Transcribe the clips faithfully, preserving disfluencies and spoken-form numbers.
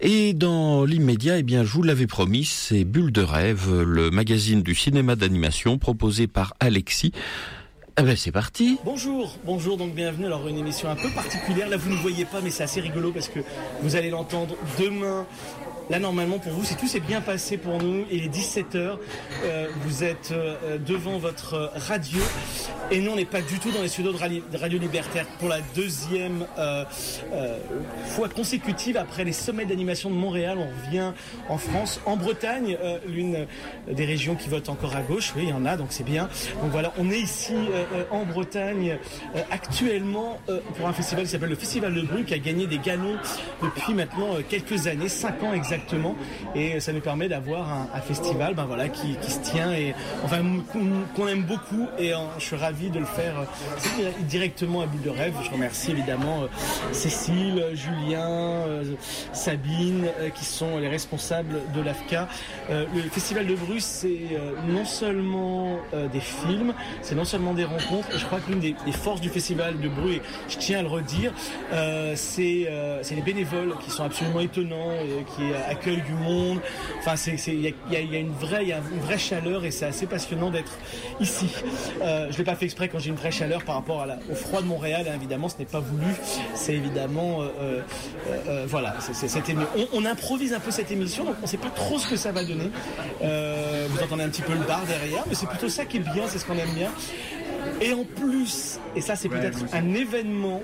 Et dans l'immédiat, eh bien, je vous l'avais promis, c'est Bulle de rêve, le magazine du cinéma d'animation proposé par Alexis. Eh ben, c'est parti. Bonjour, bonjour, donc bienvenue. Alors une émission un peu particulière, là vous ne voyez pas mais c'est assez rigolo parce que vous allez l'entendre demain. Là normalement pour vous, si tout s'est bien passé pour nous, il est dix-sept heures, euh, vous êtes euh, devant votre radio et nous on n'est pas du tout dans les studios de Radio, de Radio Libertaire pour la deuxième euh, euh, fois consécutive après les sommets d'animation de Montréal. On revient en France, en Bretagne, euh, l'une des régions qui vote encore à gauche, oui il y en a donc c'est bien. Donc voilà, on est ici euh, en Bretagne euh, actuellement euh, pour un festival qui s'appelle le Festival de Bruy qui a gagné des galons depuis maintenant euh, quelques années, cinq ans exactement. Exactement, et ça nous permet d'avoir un, un festival ben voilà, qui, qui se tient et enfin qu'on aime beaucoup et euh, je suis ravi de le faire euh, directement à Bulle de rêve. Je remercie évidemment euh, Cécile, Julien, euh, Sabine euh, qui sont les responsables de l'A F C A. Euh, le Festival de Bruy c'est euh, non seulement euh, des films, c'est non seulement des rencontres et je crois que l'une des, des forces du Festival de Bruy, je tiens à le redire, euh, c'est euh, c'est les bénévoles qui sont absolument étonnants et qui accueil du monde, enfin c'est il y a, y, a, y a une vraie il y a une vraie chaleur et c'est assez passionnant d'être ici. Euh, je l'ai pas fait exprès quand j'ai une vraie chaleur par rapport à la, au froid de Montréal, hein, évidemment ce n'est pas voulu, c'est évidemment euh, euh, euh, voilà, c'est, c'est, c'est, on, on improvise un peu cette émission donc on sait pas trop ce que ça va donner. Euh, vous entendez un petit peu le bar derrière, mais c'est plutôt ça qui est bien, c'est ce qu'on aime bien. Et en plus, et ça c'est peut-être un événement.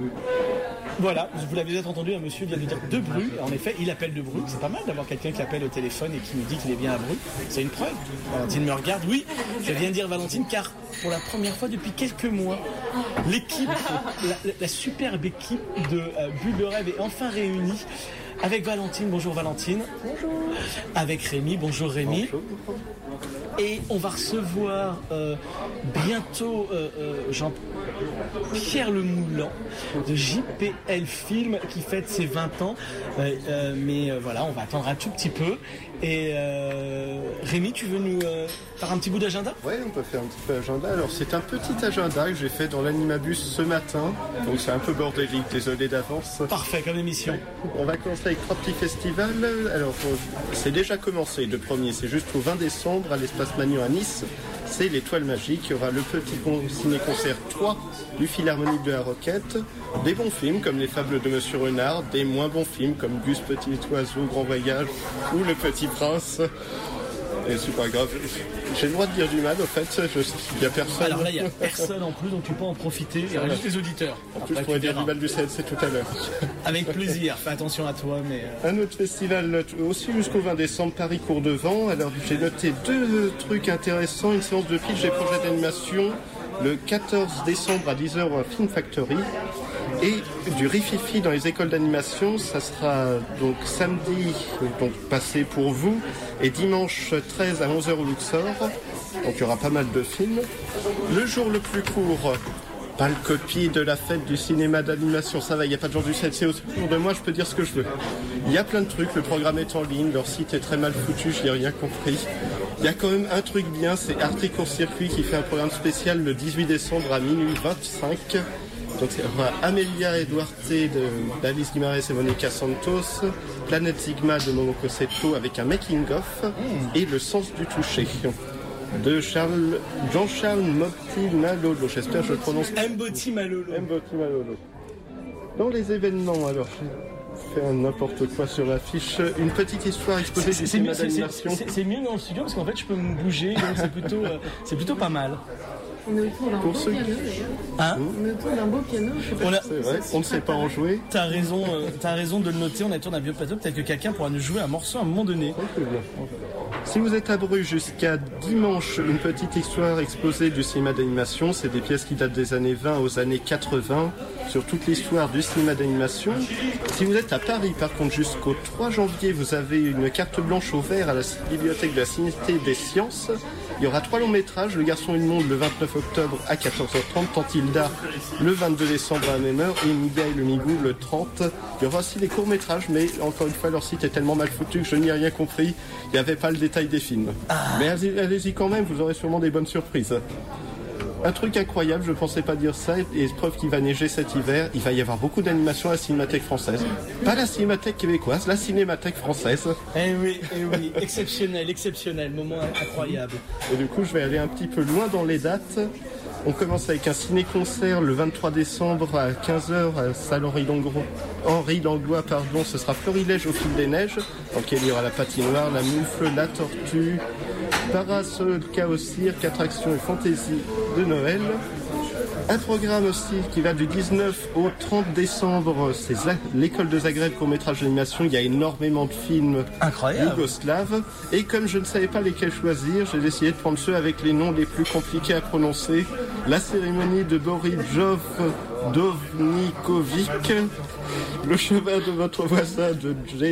Voilà, vous l'avez peut-être entendu, un monsieur vient de dire de Bruy. En effet, il appelle de Bruy. C'est pas mal d'avoir quelqu'un qui appelle au téléphone et qui nous dit qu'il est bien à Bruy. C'est une preuve. Valentine me regarde. Oui, je viens de dire Valentine car pour la première fois depuis quelques mois, l'équipe, la, la superbe équipe de euh, Bulle de rêve est enfin réunie. Avec Valentine, bonjour Valentine. Bonjour. Avec Rémi, bonjour Rémi. Bonjour. Et on va recevoir euh, bientôt euh, euh, Jean-Pierre Lemoulan de J P L Film qui fête ses vingt ans. Euh, euh, mais euh, voilà, on va attendre un tout petit peu. Et euh, Rémi, tu veux nous euh, faire un petit bout d'agenda ? Oui, on peut faire un petit peu d'agenda. Alors c'est un petit agenda que j'ai fait dans l'Animabus ce matin. Donc c'est un peu bordélique, désolé d'avance. Parfait comme émission. On va commencer avec trois petits festivals. Alors c'est déjà commencé, le premier, c'est jusqu'au vingt décembre à l'Espace Magnon à Nice. C'est l'Étoile Magique. Il y aura le petit ciné-concert trois du Philharmonique de la Roquette. Des bons films comme Les Fables de Monsieur Renard. Des moins bons films comme Gus Petit Oiseau, Grand Voyage ou Le Petit Prince. Et c'est pas grave. J'ai le droit de dire du mal, au fait. Il n'y a personne. Alors là, il n'y a personne en plus, donc tu peux en profiter. Il y aura juste les auditeurs. En plus, je pourrais dire du mal du C L C tout à l'heure. Avec plaisir. Fais attention à toi. Mais Un autre festival aussi jusqu'au vingt décembre, Paris Cours de Vent. Alors, j'ai noté deux trucs intéressants. Une séance de pitch des projets d'animation le quatorze décembre à dix heures au Film Factory. Et du rififi dans les écoles d'animation, ça sera donc samedi, donc passé pour vous, et dimanche treize à onze heures au Luxor. Donc il y aura pas mal de films. Le jour le plus court, pas le copie de la fête du cinéma d'animation, ça va, il n'y a pas de jour du sept, c'est autour de moi, je peux dire ce que je veux. Il y a plein de trucs, le programme est en ligne, leur site est très mal foutu, je n'ai rien compris. Il y a quand même un truc bien, c'est Arte Court Circuit qui fait un programme spécial le dix-huit décembre à minuit vingt-cinq. Donc c'est Amelia Eduarte d'Alice Guimarães et Monica Santos, Planète Sigma de Momoko Seto avec un making-of et Le sens du toucher de Charles, Jean-Charles Mboti Malolo. J'espère que je le prononce. Mboti Malolo. Mboti Malolo. Dans les événements, alors j'ai fait n'importe quoi sur l'affiche. Une petite histoire exposée du cinéma d'animation. C'est, c'est, c'est mieux dans le studio parce qu'en fait je peux me bouger, donc c'est plutôt, euh, c'est plutôt pas mal. On est autour d'un beau ceux... piano hein On est autour d'un beau piano. Je sais pas on a... C'est vrai, on ne sait pas en jouer. T'as raison, euh, t'as raison de le noter, on est autour d'un vieux plateau, peut-être que quelqu'un pourra nous jouer un morceau à un moment donné. Okay, bien. Si vous êtes à Bruges jusqu'à dimanche, une petite histoire exposée du cinéma d'animation, c'est des pièces qui datent des années vingt aux années quatre-vingts, sur toute l'histoire du cinéma d'animation. Si vous êtes à Paris, par contre, jusqu'au trois janvier, vous avez une carte blanche au vert à la bibliothèque de la Cité des Sciences. Il y aura trois longs métrages, Le Garçon et le Monde le vingt-neuf octobre à quatorze heures trente, Tantilda le vingt-deux décembre à la même heure et Miga et le Migou le trente. Il y aura aussi des courts métrages, mais encore une fois leur site est tellement mal foutu que je n'y ai rien compris. Il n'y avait pas le détail des films. Ah. Mais allez-y, allez-y quand même, vous aurez sûrement des bonnes surprises. Un truc incroyable, je pensais pas dire ça, et preuve qu'il va neiger cet hiver, il va y avoir beaucoup d'animations à la Cinémathèque française. Pas la Cinémathèque québécoise, la Cinémathèque française. Eh oui, eh oui, exceptionnel, exceptionnel, moment incroyable. Et du coup, je vais aller un petit peu loin dans les dates. On commence avec un ciné-concert le vingt-trois décembre à quinze heures à salle Henri Langlois. Henri Langlois, pardon, ce sera Florilège au fil des neiges, dans lequel il y aura la patinoire, la moufle, la tortue, Parasol, Chaos Cirque, attractions et fantaisie de Noël. Un programme aussi qui va du dix-neuf au trente décembre, c'est l'école de Zagreb court-métrage d'animation. Il y a énormément de films incroyable yougoslaves. Et comme je ne savais pas lesquels choisir, j'ai décidé de prendre ceux avec les noms les plus compliqués à prononcer. La cérémonie de Boridjov Dovnikovic, le chemin de votre voisin de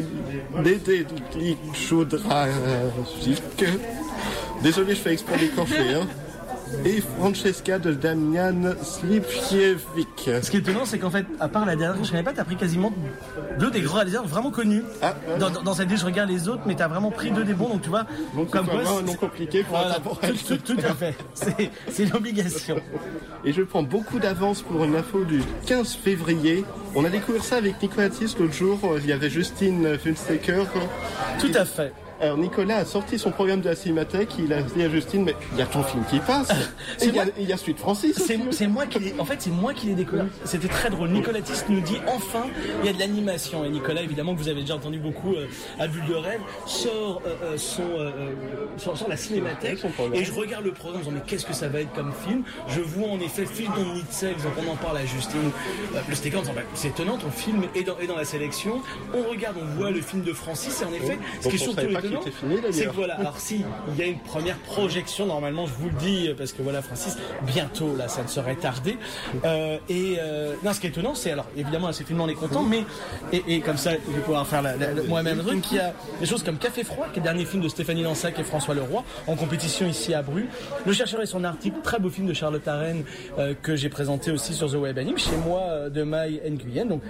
Nedeljk Chodragic. Désolé, je fais exprès d'écorcher, hein. Et Francesca de Damian Slipkiewicz. Ce qui est étonnant, c'est qu'en fait, à part la dernière, je ne savais pas, tu as pris quasiment deux des gros réalisateurs vraiment connus. Ah, ouais. dans, dans cette liste, je regarde les autres, mais tu as vraiment pris deux des bons, donc tu vois. Donc, comme quoi, un nom compliqué pour voilà, intemporel. Tout, tout, tout à fait. C'est, c'est l'obligation. Et je prends beaucoup d'avance pour une info du quinze février. On a découvert ça avec Nicolas Thies l'autre jour. Il y avait Justine Funstecker. Tout à fait. Alors Nicolas a sorti son programme de la Cinémathèque, il a dit à Justine, mais il y a ton film qui passe, et il y, a, il y a celui de Francis. C'est, c'est moi qui l'ai, en fait c'est moi qui l'ai découvert. C'était très drôle. Nicolas Thies nous dit enfin il y a de l'animation. Et Nicolas, évidemment que vous avez déjà entendu beaucoup euh, à Bulle de Rêve, sort euh, son euh, sort, sort la Cinémathèque. Et je regarde le programme en disant mais qu'est-ce que ça va être comme film. Je vois en effet Film dont Nitzel, donc on en parle à Justine. Euh, le Stécan en disant bah, c'est étonnant, ton film est dans, est dans la sélection. On regarde, on voit le film de Francis, et en effet, oh, ce qui est surtout étonnant, fini, c'est que voilà, alors si il y a une première projection, normalement je vous le dis parce que voilà Francis, bientôt là ça ne serait tardé. Euh, et euh, non, ce qui est étonnant, c'est alors évidemment ces films on est content, mais et, et comme ça je vais pouvoir faire la, la, la, moi-même truc, qu'il y a des choses comme Café Froid, qui est le dernier film de Stéphanie Dansac et François Leroy en compétition ici à Bru. Le chercheur et son article, très beau film de Charlotte Arène euh, que j'ai présenté aussi sur The Web Anime chez moi euh, de Maï Nguyen. Donc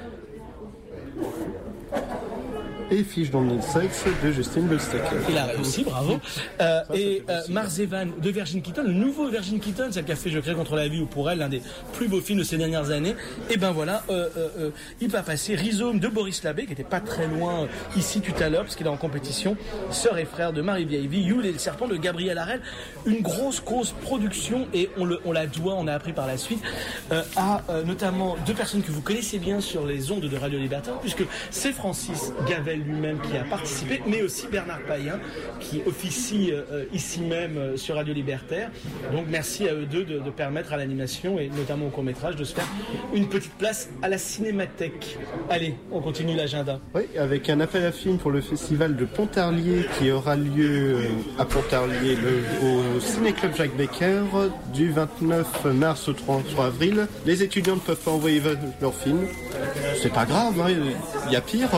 et Fiche dans le sexe de Justine Bulstacker. Il a réussi, bravo. Euh, ça, et euh, Mars Evan de Virgin Keaton, le nouveau Virgin Keaton, celle qui a fait Je crée contre la vie ou pour elle, l'un des plus beaux films de ces dernières années. Et ben voilà, euh, euh, il va passer Rhizome de Boris Labbé, qui était pas très loin euh, ici tout à l'heure, parce qu'il est en compétition. Sœur et frère de Marie Vieillevie, Yule et le serpent de Gabriel Harel. Une grosse, grosse production, et on, le, on la doit, on a appris par la suite, euh, à euh, notamment deux personnes que vous connaissez bien sur les ondes de Radio Libertaire, puisque c'est Francis Gavel lui-même qui a participé, mais aussi Bernard Payen qui officie euh, ici même euh, sur Radio Libertaire. Donc merci à eux deux de, de permettre à l'animation et notamment au court-métrage de se faire une petite place à la Cinémathèque. Allez, on continue l'agenda. Oui, avec un appel à film pour le festival de Pontarlier qui aura lieu euh, à Pontarlier le, au Ciné-Club Jacques Becker du vingt-neuf mars au trois avril. Les étudiants ne peuvent pas envoyer leur film. C'est pas grave, hein, il y a pire.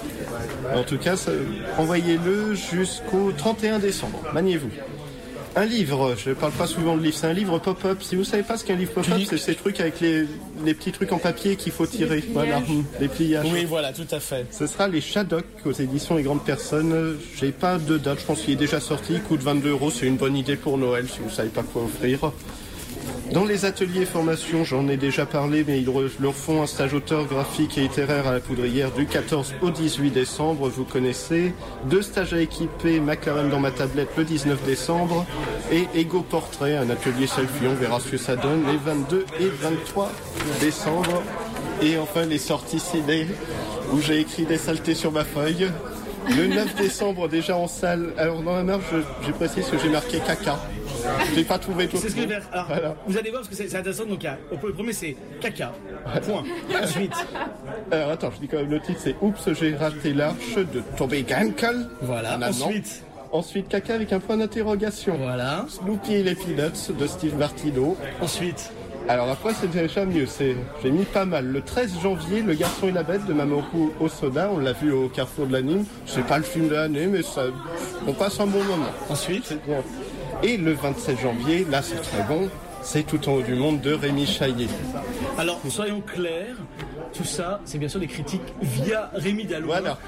En tout cas, ça, envoyez-le jusqu'au trente et un décembre. Maniez-vous. Un livre, je ne parle pas souvent de livre, c'est un livre pop-up. Si vous ne savez pas ce qu'est un livre pop-up, c'est ces trucs avec les, les petits trucs en papier qu'il faut tirer. Voilà, les pliages. Oui, voilà, tout à fait. Ce sera les Shadocks aux éditions Les Grandes Personnes. J'ai pas de date, je pense qu'il est déjà sorti. Il coûte vingt-deux euros, c'est une bonne idée pour Noël si vous ne savez pas quoi offrir. Dans les ateliers formation, j'en ai déjà parlé, mais ils leur font un stage auteur graphique et littéraire à la Poudrière du quatorze au dix-huit décembre, vous connaissez. Deux stages à équiper, McLaren dans ma tablette le dix-neuf décembre. Et Ego Portrait, un atelier selfie, on verra ce que ça donne, les vingt-deux et vingt-trois décembre. Et enfin les sorties ciné, où j'ai écrit des saletés sur ma feuille. Le neuf décembre, déjà en salle. Alors dans la marge, j'ai précisé que j'ai marqué caca. Je n'ai pas trouvé tout. C'est ce que je vais faire. Alors, voilà. Vous allez voir parce que c'est, c'est intéressant. Donc, le premier c'est caca. Point. Ensuite. Alors attends, je dis quand même le titre, c'est Oups, j'ai raté l'arche de Toby Gankel. Voilà. Ensuite. Ensuite, caca avec un point d'interrogation. Voilà. Snoopy et les Peanuts de Steve Martino. Ensuite. Alors après, c'est déjà mieux. C'est... J'ai mis pas mal. Le treize janvier, Le Garçon et la Bête de Mamoru Hosoda. On l'a vu au Carrefour de l'anime. C'est pas le film de l'année, mais ça... on passe un bon moment. Ensuite. C'est bien. Et le vingt-sept janvier, là c'est très bon, c'est Tout en haut du monde de Rémi Chaillet. Alors, soyons clairs, tout ça, c'est bien sûr des critiques via Rémi Dallois. Voilà.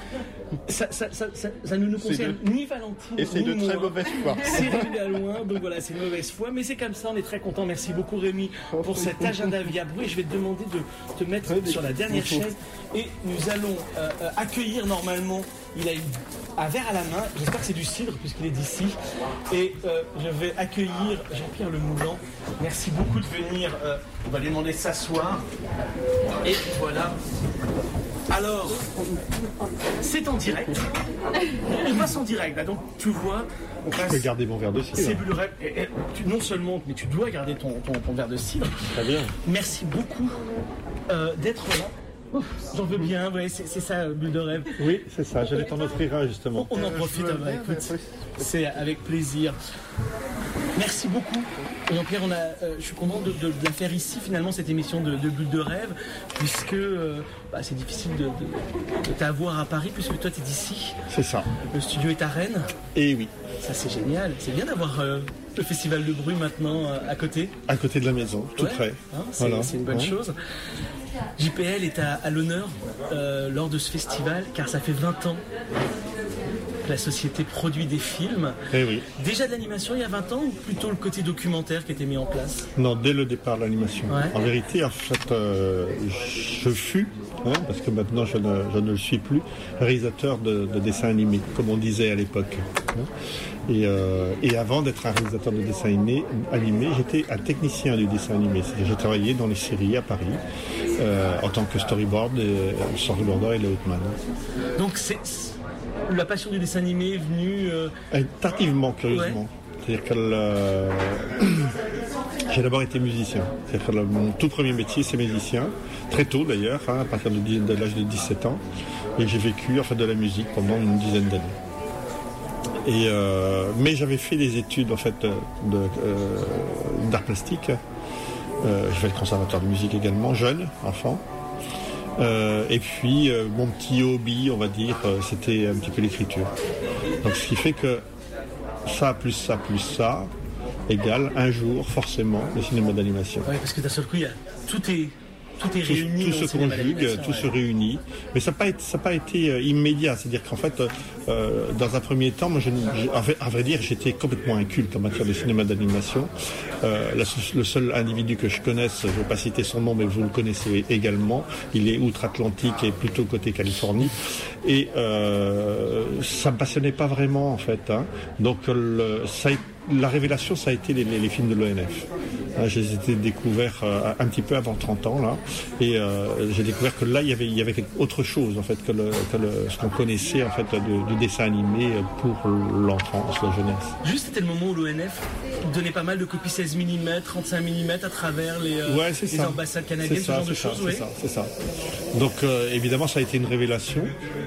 Ça, ça, ça, ça, ça ne nous concerne de... ni Valentine et c'est ni de moi. très mauvaise foi. C'est Rémi loin, donc voilà, c'est une mauvaise foi, mais c'est comme ça, on est très content. Merci beaucoup Rémi pour cet agenda Viabrou. Et je vais te demander de te mettre sur la dernière chaise et nous allons euh, accueillir normalement. Il a un verre à la main, j'espère que c'est du cidre puisqu'il est d'ici. Et euh, je vais accueillir Jean-Pierre Lemoulan. Merci beaucoup de venir. Euh, on va lui demander de s'asseoir. Et voilà. Alors, c'est en direct. On passe en direct, là, donc tu vois. On passe. Je peux garder mon verre de cidre. C'est Bulle Rêve. Et, et, tu, non seulement, mais tu dois garder ton, ton, ton verre de cidre. Très bien. Merci beaucoup euh, d'être là. Ouf, j'en veux bien, ouais, c'est, c'est ça, Bulle de Rêve. Oui, c'est ça, j'allais t'en offrir un justement. On, on en profite, euh, bah, écoute, c'est avec plaisir. Merci beaucoup. Jean-Pierre, on a, euh, je suis content de, de, de la faire ici, finalement, cette émission de, de Bulle de Rêve, puisque euh, bah, c'est difficile de, de, de t'avoir à Paris, puisque toi, tu es d'ici. C'est ça. Le studio est à Rennes. Et oui. Ça, c'est génial. C'est bien d'avoir euh, le Festival de Bruit maintenant euh, à côté. À côté de la maison, tout ouais, près. Hein, c'est, voilà. c'est une bonne ouais. chose. J P L est à, à l'honneur euh, lors de ce festival, car ça fait vingt ans que la société produit des films. Eh oui. Déjà de l'animation il y a vingt ans, ou plutôt le côté documentaire qui était mis en place? Non, dès le départ de l'animation. Ouais. En vérité, en fait, euh, je fus, hein, parce que maintenant je ne, je ne le suis plus, réalisateur de, de dessins animés, comme on disait à l'époque. Hein. Et, euh, et avant d'être un réalisateur de dessins animés, animé, j'étais un technicien du dessin animé. C'est-à-dire, j'ai travaillé dans les séries à Paris euh, en tant que storyboard, et, storyboarder et layoutman. Donc c'est, la passion du dessin animé est venue euh... tardivement, curieusement. Ouais. C'est-à-dire que euh, j'ai d'abord été musicien. C'est-à-dire que mon tout premier métier, c'est musicien. Très tôt d'ailleurs, hein, à partir de, de l'âge de dix-sept ans. Et j'ai vécu en fait de la musique pendant une dizaine d'années. Et euh, mais j'avais fait des études en fait de, de, euh, d'art plastique. Euh, j'ai fait le conservatoire de musique également, jeune, enfant. Euh, et puis euh, mon petit hobby, on va dire, euh, c'était un petit peu l'écriture. Donc ce qui fait que ça plus ça plus ça égale un jour forcément le cinéma d'animation. Oui, parce que d'un seul coup, il y a tout est Tout est réuni. Tout, tout se conjugue, tout ouais. se réunit. Mais ça n'a pas été, ça n'a pas été euh, immédiat. C'est-à-dire qu'en fait, euh, dans un premier temps, moi, je, je, à, vrai, à vrai dire, j'étais complètement inculte en matière de cinéma d'animation. Euh, la, le seul individu que je connaisse, je ne vais pas citer son nom, mais vous le connaissez également. Il est outre-Atlantique et plutôt côté Californie. Et euh, ça ne me passionnait pas vraiment, en fait. Hein. Donc, le, ça a été la révélation, ça a été les, les, les films de l'O N F. Euh, j'ai été découvert euh, un petit peu avant trente ans, là, et euh, j'ai découvert que là, il y avait, il y avait autre chose, en fait, que, le, que le, ce qu'on connaissait, en fait, du, du dessin animé pour l'enfance, la jeunesse. Juste, c'était le moment où l'O N F donnait pas mal de copies seize millimètres, trente-cinq millimètres à travers les, euh, ouais, les ambassades canadiennes, ça, ce genre de ça, choses, c'est oui. ça, c'est ça. Donc, euh, évidemment, ça a été une révélation.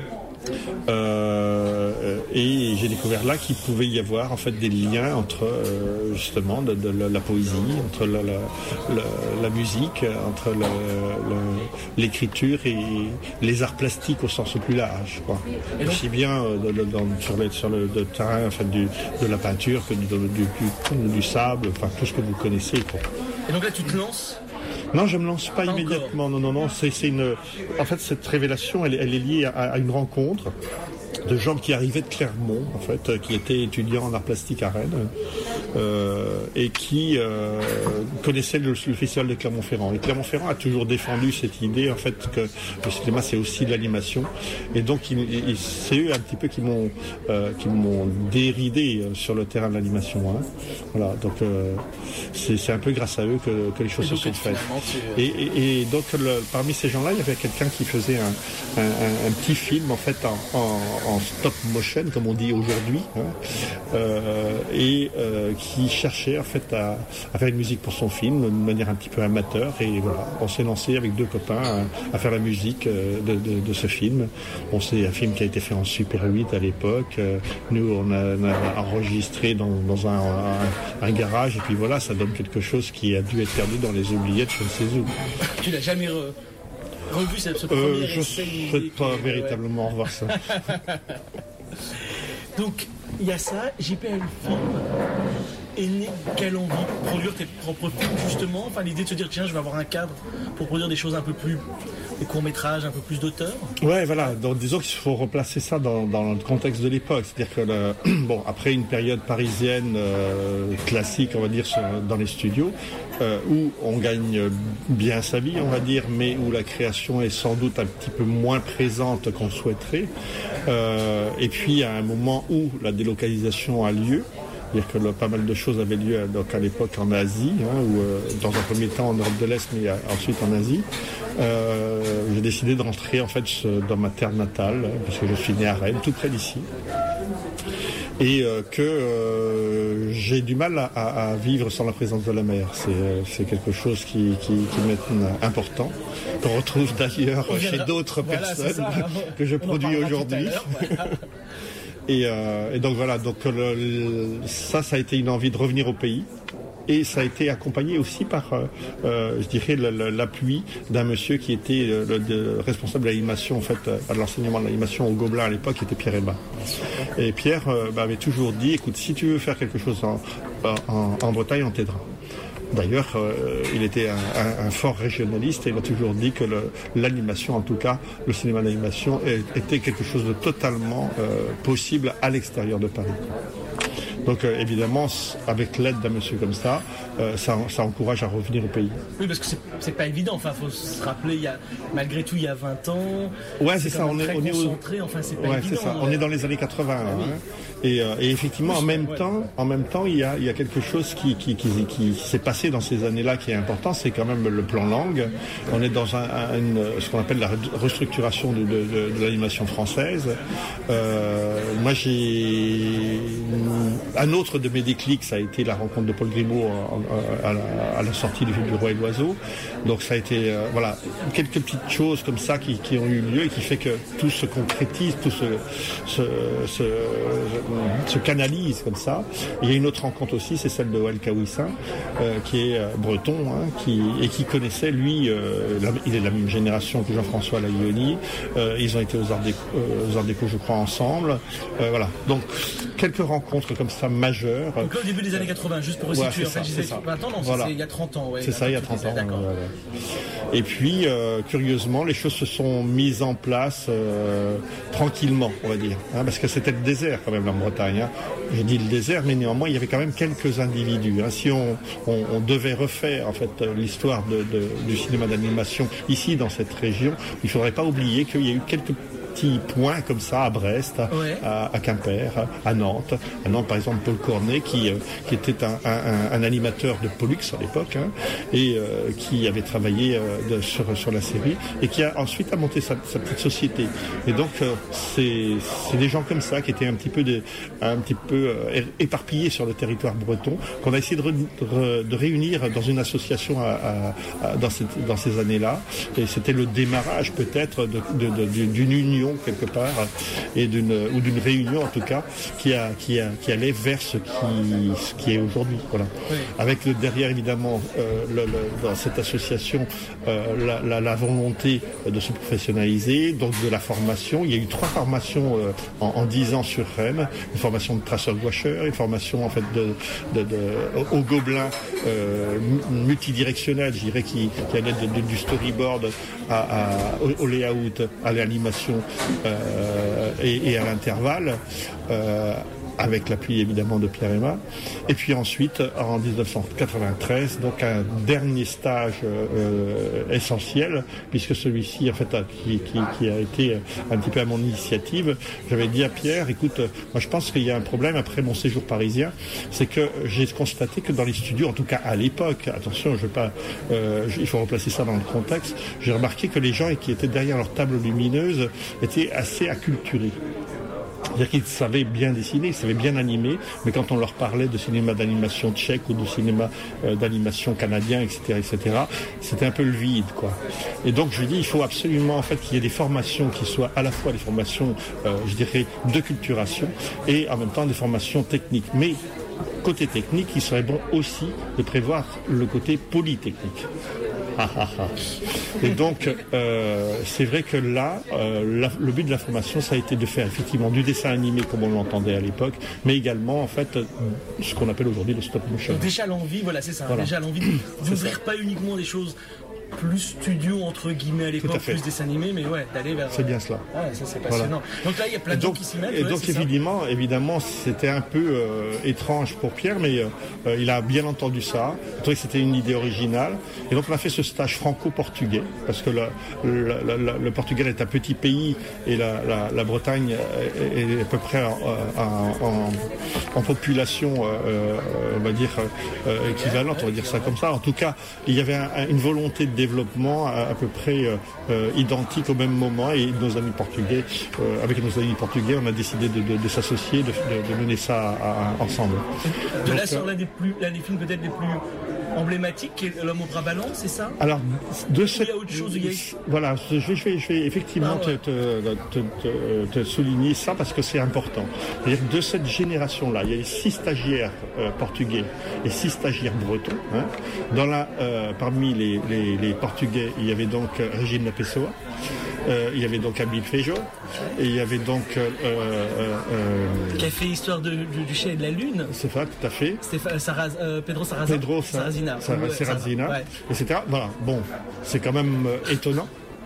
Euh, et j'ai découvert là qu'il pouvait y avoir en fait des liens entre euh, justement de, de la, la poésie, entre la, la, la, la musique, entre la, la, l'écriture et les arts plastiques au sens le plus large, quoi. Aussi bien euh, de, de, dans, sur, les, sur le de terrain en fait, du, de la peinture que du, du, du, du sable, enfin tout ce que vous connaissez, quoi. Et donc là tu te lances? Non, je me lance pas, pas immédiatement. Encore. Non, non, non. C'est, c'est une. En fait, cette révélation, elle, elle est liée à, à une rencontre de gens qui arrivaient de Clermont, en fait, qui étaient étudiants en art plastique à Rennes, euh, et qui euh, connaissaient le, le festival de Clermont-Ferrand. Et Clermont-Ferrand a toujours défendu cette idée, en fait, que le cinéma c'est aussi de l'animation. Et donc, il, il, c'est eux un petit peu qui m'ont, euh, qui m'ont déridé sur le terrain de l'animation. Hein. Voilà. Donc, euh, c'est, c'est un peu grâce à eux que, que les choses se sont faites. Et, et, et donc, le, parmi ces gens-là, il y avait quelqu'un qui faisait un, un, un, un petit film, en fait, en, en en stop motion, comme on dit aujourd'hui, hein, euh, et euh, qui cherchait en fait à, à faire une musique pour son film de manière un petit peu amateur. Et voilà, on s'est lancé avec deux copains à, à faire la musique de, de, de ce film. Bon, c'est un film qui a été fait en Super huit à l'époque. Nous, on a, on a enregistré dans, dans un, un, un garage, et puis voilà, ça donne quelque chose qui a dû être perdu dans les oubliettes, je ne sais où. Tu l'as jamais re... revu ce premier euh, Je ne souhaite pas et, véritablement ouais. revoir ça. Donc, il y a ça, J P L Film. est née quelle envie? Produire tes propres films justement, enfin l'idée de se dire tiens je vais avoir un cadre pour produire des choses un peu plus, des courts-métrages, un peu plus d'auteur. Ouais, voilà, donc disons qu'il faut replacer ça dans, dans le contexte de l'époque, c'est-à-dire que le, bon, après une période parisienne euh, classique, on va dire, sur, dans les studios, euh, où on gagne bien sa vie, on va dire, mais où la création est sans doute un petit peu moins présente qu'on souhaiterait, euh, et puis à un moment où la délocalisation a lieu, c'est-à-dire que là, pas mal de choses avaient lieu donc à l'époque en Asie, hein, ou euh, dans un premier temps en Europe de l'Est, mais euh, ensuite en Asie. Euh, j'ai décidé de rentrer en fait dans ma terre natale, parce que je suis né à Rennes, tout près d'ici. Et euh, que euh, j'ai du mal à, à vivre sans la présence de la mer. C'est, c'est quelque chose qui, qui, qui m'est important, qu'on retrouve d'ailleurs chez d'autres voilà, personnes ça, que je produis aujourd'hui. Voilà. Et, euh, et donc voilà, donc le, le, ça, ça a été une envie de revenir au pays. Et ça a été accompagné aussi par, euh, je dirais, le, le, l'appui d'un monsieur qui était le, le responsable de l'animation, en fait, de l'enseignement de l'animation au Gobelin à l'époque, qui était Pierre Hébin. Et Pierre euh, bah, avait toujours dit, écoute, si tu veux faire quelque chose en, en, en Bretagne, on t'aidera. D'ailleurs, euh, il était un, un, un fort régionaliste et il a toujours dit que le, l'animation, en tout cas, le cinéma d'animation, était quelque chose de totalement euh, possible à l'extérieur de Paris. Donc euh, évidemment, avec l'aide d'un monsieur comme ça, euh, ça, ça encourage à revenir au pays. Oui, parce que c'est, c'est pas évident. Enfin, faut se rappeler, il y a, malgré tout, il y a vingt ans. Ouais, c'est, c'est ça. On est, on est concentré. Enfin, c'est pas ouais, évident. C'est ça. On est dans les années quatre-vingts. Ah, oui. hein. Et, euh, et effectivement, en même ouais. temps, en même temps, il y a, il y a quelque chose qui, qui, qui, qui s'est passé dans ces années-là qui est important. C'est quand même le plan langue. On est dans un, un, une, ce qu'on appelle la restructuration de, de, de, de l'animation française. Euh, moi, j'ai un autre de mes déclics, ça a été la rencontre de Paul Grimaud à la, à la sortie du film du Roi et l'Oiseau. Donc ça a été, euh, voilà, quelques petites choses comme ça qui, qui ont eu lieu et qui fait que tout se concrétise, tout se, se, se, se canalise comme ça. Et il y a une autre rencontre aussi, c'est celle de Wael Kawissin, euh, qui est euh, breton, hein, qui, et qui connaissait, lui, euh, la, il est de la même génération que Jean-François Laioni. Euh, ils ont été aux Arts Déco, euh, aux Arts Déco je crois, ensemble. Euh, voilà, donc quelques rencontres comme ça majeures. Donc là, au début des années quatre-vingts, juste pour resituer, ouais, en fait, je disais vingt ans, non, voilà. c'est il y a trente ans. Ouais, c'est ça, il y a trente ans. D'accord. Ouais, ouais. Et puis, euh, curieusement, les choses se sont mises en place euh, tranquillement, on va dire. Hein, parce que c'était le désert quand même en Bretagne. Hein. Je dis le désert, mais néanmoins, il y avait quand même quelques individus. Hein. Si on, on, on devait refaire en fait l'histoire de, de, du cinéma d'animation ici, dans cette région, il ne faudrait pas oublier qu'il y a eu quelques petits points comme ça à Brest, ouais. à, à Quimper, à Nantes. À Nantes, par exemple, Paul Cornet, qui, euh, qui était un, un, un animateur de Pollux à l'époque, hein, et euh, qui avait travaillé euh, de, sur, sur la série, et qui a ensuite a monté sa, sa petite société. Et donc, euh, c'est, c'est des gens comme ça qui étaient un petit peu, de, un petit peu euh, éparpillés sur le territoire breton, qu'on a essayé de, re, de réunir dans une association à, à, à, dans, cette, dans ces années-là. Et c'était le démarrage peut-être de, de, de, d'une union quelque part et d'une ou d'une réunion en tout cas qui a qui a qui allait vers ce qui ce qui est aujourd'hui, voilà. Oui. Avec le, derrière évidemment euh, le, le, dans cette association euh, la, la, la volonté de se professionnaliser, donc de la formation. Il y a eu trois formations euh, en, en dix ans sur Rennes, une formation de traceur gouacheur, une formation en fait de, de, de au Gobelin euh, multidirectionnel, je dirais, qui, qui allait de, de, du storyboard à, à, au, au layout, à l'animation. Euh, et, et à l'intervalle, euh, avec l'appui évidemment de Pierre Hébin. Et puis ensuite, en dix-neuf cent quatre-vingt-treize, donc un dernier stage euh, essentiel, puisque celui-ci, en fait, a, qui, qui, qui a été un petit peu à mon initiative, j'avais dit à Pierre, écoute, moi je pense qu'il y a un problème après mon séjour parisien, c'est que j'ai constaté que dans les studios, en tout cas à l'époque, attention, je veux pas, euh, il faut replacer ça dans le contexte, j'ai remarqué que les gens qui étaient derrière leur table lumineuse étaient assez acculturés. C'est-à-dire qu'ils savaient bien dessiner, ils savaient bien animer, mais quand on leur parlait de cinéma d'animation tchèque ou de cinéma euh, d'animation canadien, et cetera, et cetera, c'était un peu le vide, quoi. Et donc je lui dis, il faut absolument en fait qu'il y ait des formations qui soient à la fois des formations, euh, je dirais, de culturation et en même temps des formations techniques. Mais côté technique, il serait bon aussi de prévoir le côté polytechnique. Et donc, euh, c'est vrai que là, euh, la, le but de la formation, ça a été de faire effectivement du dessin animé comme on l'entendait à l'époque, mais également en fait ce qu'on appelle aujourd'hui le stop motion. Donc déjà l'envie, voilà, c'est ça. Voilà. Déjà l'envie d'ouvrir pas uniquement des choses plus studio entre guillemets à l'époque, plus dessin animé, mais ouais, d'aller vers. C'est bien cela. Ouais, ça c'est passionnant. Voilà. Donc là, il y a plein de gens qui s'y mettent. Et ouais, donc évidemment, évidemment, c'était un peu euh, étrange pour Pierre, mais euh, il a bien entendu ça. Il trouvait que c'était une idée originale. Et donc on a fait ce stage franco-portugais, parce que le, le, le, le Portugal est un petit pays et la, la, la Bretagne est à peu près en, en, en population, euh, on va dire euh, équivalente, on va dire ça comme ça. En tout cas, il y avait un, une volonté de développement à, à peu près euh, identique au même moment, et nos amis portugais, euh, avec nos amis portugais, on a décidé de, de, de s'associer, de, de, de mener ça à, à, ensemble. De Donc, là sur l'un des plus, l'un des films peut-être les plus emblématiques, qui est L'homme au bras ballant, c'est ça? Alors, de ce, il y a autre chose, il y a... voilà, je vais, je vais, je vais effectivement ah, ouais. te, te, te, te souligner ça parce que c'est important. C'est-à-dire que de cette génération-là, il y a six stagiaires euh, portugais et six stagiaires bretons. Hein. Dans la, euh, parmi les, les, les Portugais, il y avait donc Regina Pessoa. Euh, il y avait donc Abel Feijó, et il y avait donc euh, euh, euh, qui a fait Histoire de, du, du chien et de la lune. C'est ça, tout à fait. Stéphane, Saraz, euh, Pedro Sarrazin. Pedro Sarrazina. Sarrazina, ouais, Sarrazina ouais. et cetera. Voilà, bon, c'est quand même euh, étonnant.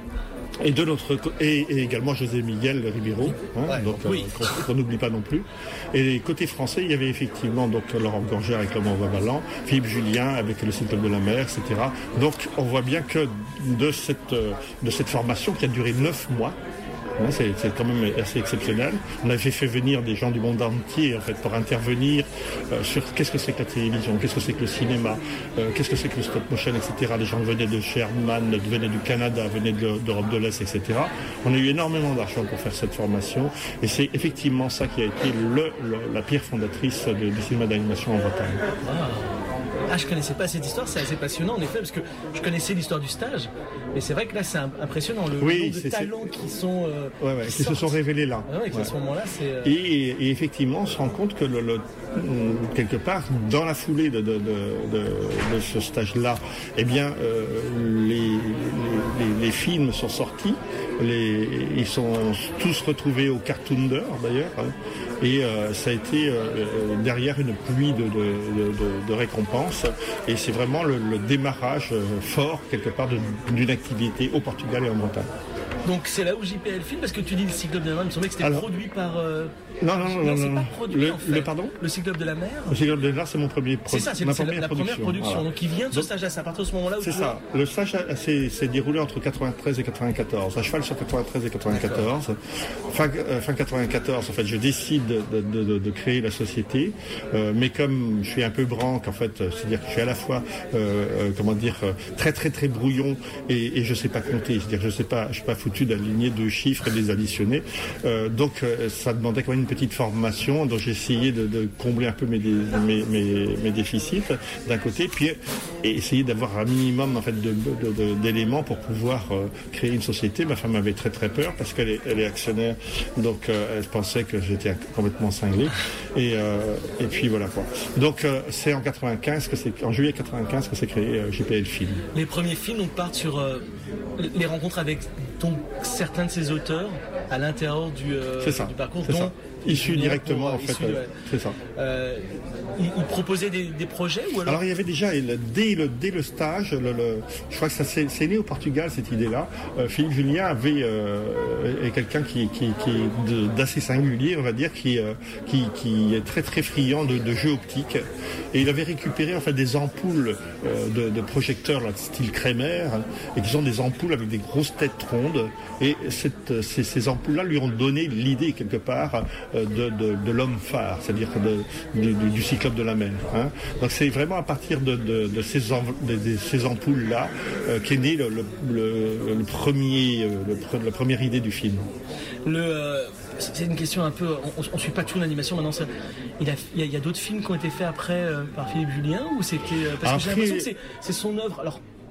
Et de l'autre et, et également José Miguel Ribeiro, hein, ouais, donc oui. euh, qu'on n'oublie pas non plus. Et côté français, il y avait effectivement donc Laurent Gorgère avec L'homme au bras ballant, Philippe Julien avec Le cycle de la mer, et cetera. Donc on voit bien que de cette de cette formation qui a duré neuf mois. Hein, c'est, c'est quand même assez exceptionnel. On avait fait venir des gens du monde entier en fait pour intervenir euh, sur qu'est-ce que c'est que la télévision, qu'est-ce que c'est que le cinéma, euh, qu'est-ce que c'est que le stop motion, et cetera. Les gens venaient de Sherman, venaient du Canada, venaient de, d'Europe de l'Est, et cetera. On a eu énormément d'argent pour faire cette formation, et c'est effectivement ça qui a été le, le, la pierre fondatrice de, du cinéma d'animation en Bretagne. Ah. Ah, je connaissais pas cette histoire, c'est assez passionnant en effet, parce que je connaissais l'histoire du stage, mais c'est vrai que là c'est impressionnant, le oui, nombre de talents c'est... qui sont euh, ouais, ouais, qui, qui se sont révélés là. Ah ouais, ouais. À ce moment-là, c'est. Euh... Et, et effectivement, on se rend compte que le, le, quelque part, dans la foulée de, de, de, de, de ce stage-là, eh bien, euh, les, les, les, les films sont sortis, les, ils sont tous retrouvés au Cartoon d'heure d'ailleurs. Hein. Et euh, ça a été euh, derrière une pluie de, de, de, de, de récompenses, et c'est vraiment le, le démarrage euh, fort quelque part de, d'une activité au Portugal et en Bretagne. Donc c'est là où J P L filme, parce que tu dis le Cyclope de la mer, il me semblait que c'était Alors, produit par... Euh... Non, non, non, non, c'est non. pas produit le, en fait. Le pardon Le Cyclope de la mer. Le Cyclope de la mer, c'est mon premier projet. C'est ça, c'est, ma c'est première la, la première production. Voilà. Donc il vient de ce stage-là, c'est à partir de ce moment-là où c'est tu ça. Vois... Le stage s'est, s'est déroulé entre quatre-vingt-treize et quatre-vingt-quatorze. À cheval sur quatre-vingt-treize et quatre-vingt-quatorze. Fin, euh, fin quatre-vingt-quatorze, en fait, je décide de, de, de, de créer la société, euh, mais comme je suis un peu branque, en fait, c'est-à-dire que je suis à la fois, euh, euh, comment dire, très très très brouillon et, et je sais pas compter. C'est-à-dire que je sais pas, je suis pas foutu d'aligner deux chiffres et de les additionner. Euh, donc euh, ça demandait quand même une petite formation, donc j'ai essayé de, de combler un peu mes, mes, mes, mes déficits d'un côté, puis et essayer d'avoir un minimum en fait de, de, de, d'éléments pour pouvoir euh, créer une société. Ma femme avait très très peur parce qu'elle est, elle est actionnaire, donc euh, elle pensait que j'étais complètement cinglé. Et, euh, et puis voilà quoi. Donc euh, c'est en quatre-vingt-quinze que c'est en juillet quatre-vingt-quinze que c'est créé euh, J P L Film. Les premiers films donc partent sur euh, les rencontres avec donc certains de ces auteurs à l'intérieur du, euh, du parcours, c'est dont ça. Issus directement, en fait. Issu, ouais. C'est ça. Euh, ils, ils proposaient des, des projets ou alors... alors il y avait déjà, dès le, dès le stage, le, le, je crois que ça c'est, c'est né au Portugal, cette idée-là. Euh, Philippe Julien avait euh, est quelqu'un qui, qui, qui est de, d'assez singulier, on va dire, qui, euh, qui, qui est très très friand de, de jeux optiques. Et il avait récupéré en fait des ampoules euh, de, de projecteurs là, de style Kremer, et qui sont des ampoules avec des grosses têtes rondes. Et cette, ces, ces ampoules-là lui ont donné l'idée quelque part De, de, de l'homme phare, c'est-à-dire de, de, du, du cyclope de la mer. Hein. Donc c'est vraiment à partir de, de, de, ces, en, de, de ces ampoules-là euh, qu'est née le, le, le, le premier, le, la première idée du film. Le, euh, c'est une question un peu... On ne suit pas tout l'animation maintenant. Ça, il, a, il, y a, il y a d'autres films qui ont été faits après euh, par Philippe Julien ou c'était... Euh, parce après, que j'ai l'impression que c'est, c'est son œuvre... Alors,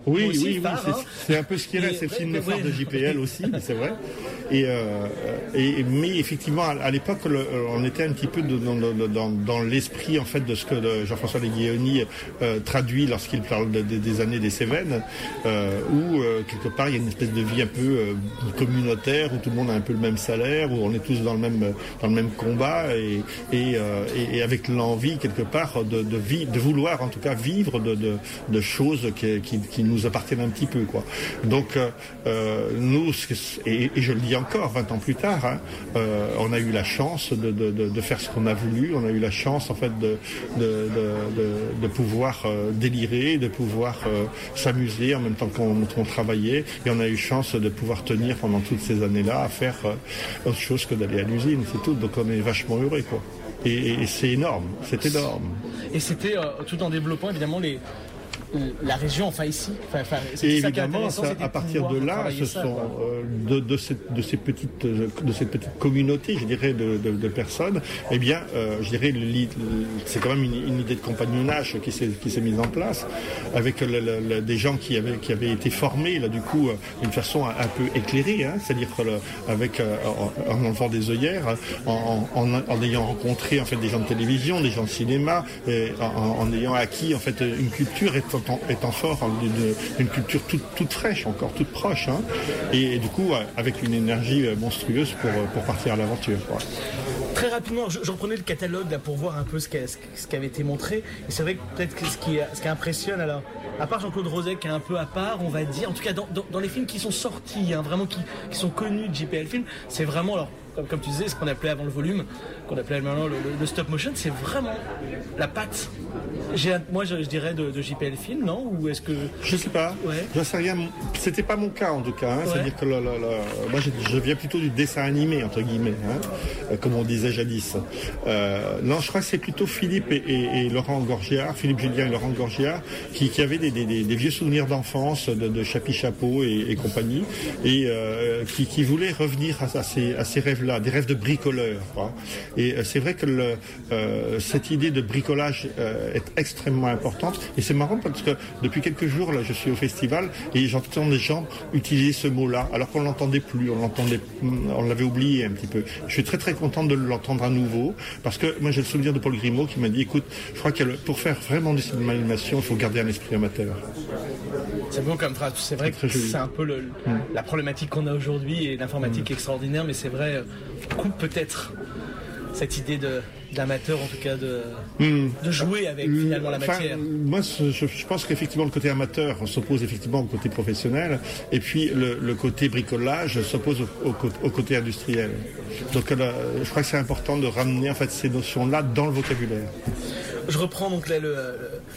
Oui, aussi, oui, oui, phare, c'est, hein. c'est un peu ce qu'il est, Et- c'est le ouais, film mais phare ouais. de J P L aussi, c'est vrai. Et, euh, et mais effectivement, à, à l'époque, le, on était un petit peu de- dans, dans, dans, dans l'esprit en fait de ce que le Jean-François Leguioni euh, traduit lorsqu'il parle de- de- des années des Cévennes, euh, où euh, quelque part il y a une espèce de vie un peu euh, communautaire, où tout le monde a un peu le même salaire, où on est tous dans le même dans le même combat, et, et, euh, et, et avec l'envie quelque part de de, vie, de vouloir en tout cas vivre de, de, de choses qui, qui, qui nous appartiennent un petit peu, quoi. Donc euh, nous, et, et je le dis encore vingt ans plus tard, hein, euh, on a eu la chance de, de, de, de faire ce qu'on a voulu, on a eu la chance en fait de, de, de, de, de pouvoir euh, délirer, de pouvoir euh, s'amuser en même temps qu'on, qu'on travaillait, et on a eu chance de pouvoir tenir pendant toutes ces années-là à faire euh, autre chose que d'aller à l'usine, c'est tout. Donc on est vachement heureux, quoi. Et, et c'est énorme, c'est énorme. Et c'était euh, tout en développant évidemment les, la région, enfin ici. Enfin, enfin, Et c'était ça qui est évidemment, intéressant, ça, c'était à de partir de pouvoir là, travailler ce ça, sont quoi. euh, de, de, cette, de ces petites, euh, de cette petite communauté, je dirais, de, de, de personnes. Eh bien, euh, je dirais, le, le, c'est quand même une, une idée de compagnonnage qui s'est, qui s'est mise en place avec le, le, le, des gens qui avaient, qui avaient été formés là, du coup, d'une façon un, un peu éclairée, hein, c'est-à-dire le, avec euh, en, en enlevant des œillères, en, en, en ayant rencontré en fait des gens de télévision, des gens de cinéma, et en, en ayant acquis en fait une culture étant, étant fort d'une, d'une culture toute, toute fraîche, encore toute proche, hein, et, et du coup avec une énergie monstrueuse pour, pour partir à l'aventure, quoi. Très rapidement, je, je reprenais le catalogue là pour voir un peu ce qui, a, ce, ce qui avait été montré. Et c'est vrai que peut-être que ce qui, ce qui impressionne, alors, à part Jean-Claude Rozek qui est un peu à part, on va dire, en tout cas dans, dans, dans les films qui sont sortis, hein, vraiment qui, qui sont connus de J P L Film, c'est vraiment, alors, comme, comme tu disais, ce qu'on appelait avant le volume, qu'on appelait maintenant le, le, le stop motion, c'est vraiment la patte. J'ai, moi, je, je dirais de, de J P L Film, non? Ou est-ce que je sais pas, ouais. je sais rien. C'était pas mon cas en tout cas. Hein. Ouais. C'est-à-dire que le, le, le, moi, je, je viens plutôt du dessin animé entre guillemets, hein, comme on disait jadis. Euh, non, je crois que c'est plutôt Philippe et, et, et Laurent Gorgiard, Philippe Julien et Laurent Gorgiard, qui, qui avaient des, des, des, des vieux souvenirs d'enfance de, de Chapi Chapeau et, et compagnie, et euh, qui, qui voulaient revenir à, à ces, à ces rêves-là, des rêves de bricoleurs. Quoi. Et euh, c'est vrai que le, euh, cette idée de bricolage euh, est extrêmement importante. Et c'est marrant parce que depuis quelques jours, là, je suis au festival et j'entends des gens utiliser ce mot-là, alors qu'on l'entendait plus, on l'entendait, on l'avait oublié un petit peu. Je suis très très content de l'entendre à nouveau, parce que moi j'ai le souvenir de Paul Grimaud qui m'a dit, écoute, je crois que pour faire vraiment du cinéma d'animation, il faut garder un esprit amateur. C'est beau comme phrase. C'est vrai c'est que c'est un peu le, mmh. la problématique qu'on a aujourd'hui, et l'informatique mmh. est extraordinaire, mais c'est vrai, on coupe peut-être cette idée de d'amateur, en tout cas de, mmh. de jouer avec finalement la matière. Enfin, moi, je, je pense qu'effectivement le côté amateur s'oppose effectivement au côté professionnel, et puis le, le côté bricolage s'oppose au, au, au côté industriel. Donc là, je crois que c'est important de ramener en fait ces notions-là dans le vocabulaire. Je reprends donc là le... le...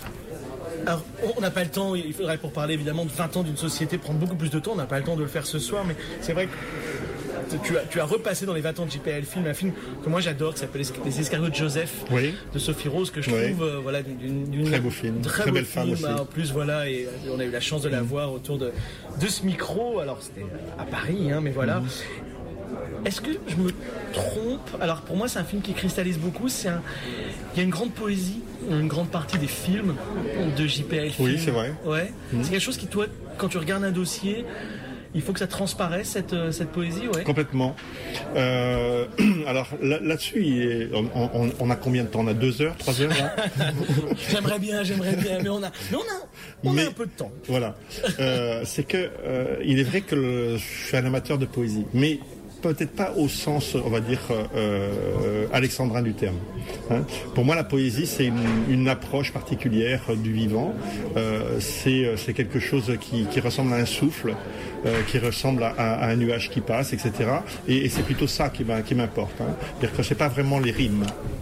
Alors, on n'a pas le temps, il faudrait pour parler évidemment de vingt ans d'une société prendre beaucoup plus de temps, on n'a pas le temps de le faire ce soir, mais c'est vrai que tu as, tu as repassé dans les vingt ans de J P L Film un film que moi j'adore, qui s'appelle Les Escargots de Joseph, oui. de Sophie Rose, que je oui. trouve euh, voilà, d'une, d'une très beau film, très, très beau belle film, femme aussi. En plus, voilà, et on a eu la chance de la mmh. voir autour de, de ce micro, alors c'était à Paris, hein, mais voilà. Mmh. Est-ce que je me trompe? Alors pour moi c'est un film qui cristallise beaucoup, c'est un... il y a une grande poésie, une grande partie des films de J P L Film. Oui, c'est vrai. Ouais. Mmh. C'est quelque chose qui, toi, quand tu regardes un dossier, il faut que ça transparaisse, cette, cette poésie, ouais. Complètement. Euh, alors là, là-dessus, est, on, on, on a combien de temps? On a deux heures, trois heures là J'aimerais bien, j'aimerais bien, mais on a, mais on a, on mais, a un peu de temps. Voilà. Euh, c'est que euh, il est vrai que le, je suis un amateur de poésie, mais peut-être pas au sens, on va dire, euh, alexandrin du terme. Hein. Pour moi, la poésie, c'est une, une approche particulière du vivant. Euh, c'est, c'est quelque chose qui, qui ressemble à un souffle, euh, qui ressemble à, à un nuage qui passe, et cetera. Et, et c'est plutôt ça qui, qui m'importe. Hein. C'est-à-dire que c'est pas vraiment les rimes.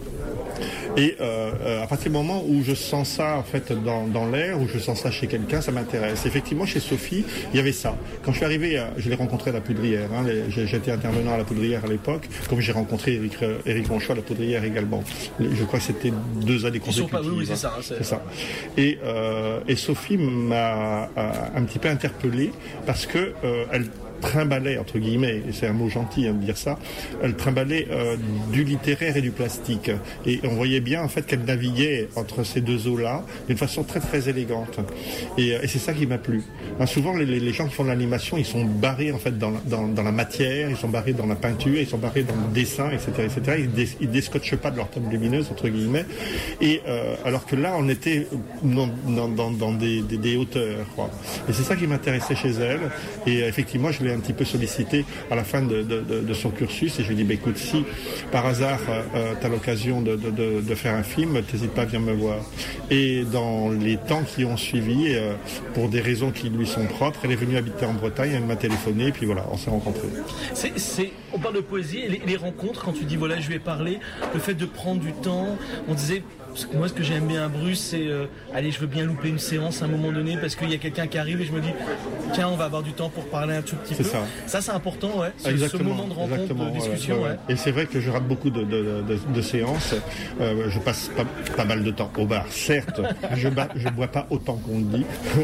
Et euh, à partir du moment où je sens ça en fait dans, dans l'air, où je sens ça chez quelqu'un, ça m'intéresse. Effectivement, chez Sophie, il y avait ça. Quand je suis arrivé, à, je l'ai rencontré à la Poudrière. Hein, j'ai, j'étais intervenant à la Poudrière à l'époque, comme j'ai rencontré Éric, Éric Ronchot à la Poudrière également. Je crois que c'était deux années consécutives. Ils sont pas, oui, oui, c'est ça. Hein, c'est... c'est ça. Et, euh, et Sophie m'a un petit peu interpellé parce que euh, elle trimbalait, entre guillemets, et c'est un mot gentil hein, de dire ça, elle trimbalait euh, du littéraire et du plastique. Et on voyait bien en fait qu'elle naviguait entre ces deux eaux-là d'une façon très très élégante. Et, et c'est ça qui m'a plu. Hein, souvent les, les gens qui font de l'animation, ils sont barrés en fait dans, dans, dans la matière, ils sont barrés dans la peinture, ils sont barrés dans le dessin, et cetera, et cetera. Ils, dé, ils descotchent pas de leur table lumineuse, entre guillemets. Et euh, alors que là, on était dans, dans, dans, dans des, des, des hauteurs, quoi. Et c'est ça qui m'intéressait chez elle. Et euh, effectivement, je l'ai un petit peu sollicité à la fin de, de, de, de son cursus. Et je lui ai dit, bah, écoute, si par hasard, euh, tu as l'occasion de, de, de, de faire un film, n'hésite pas à venir me voir. Et dans les temps qui ont suivi, euh, pour des raisons qui lui sont propres, elle est venue habiter en Bretagne, elle m'a téléphoné, et puis voilà, on s'est rencontrés. C'est, c'est, on parle de poésie, les, les rencontres, quand tu dis, voilà, je lui ai parlé, le fait de prendre du temps, on disait... Moi, ce que j'aime bien à Bruce, c'est euh, allez, je veux bien louper une séance à un moment donné parce qu'il y a quelqu'un qui arrive et je me dis, tiens, on va avoir du temps pour parler un tout petit c'est peu. Ça. ça, c'est important, ouais. Ce, ce moment de rencontre, de discussion, ouais, ouais. ouais. Et c'est vrai que je rate beaucoup de, de, de, de séances. Euh, je passe pas, pas mal de temps au bar, certes. je ne bois pas autant qu'on le dit.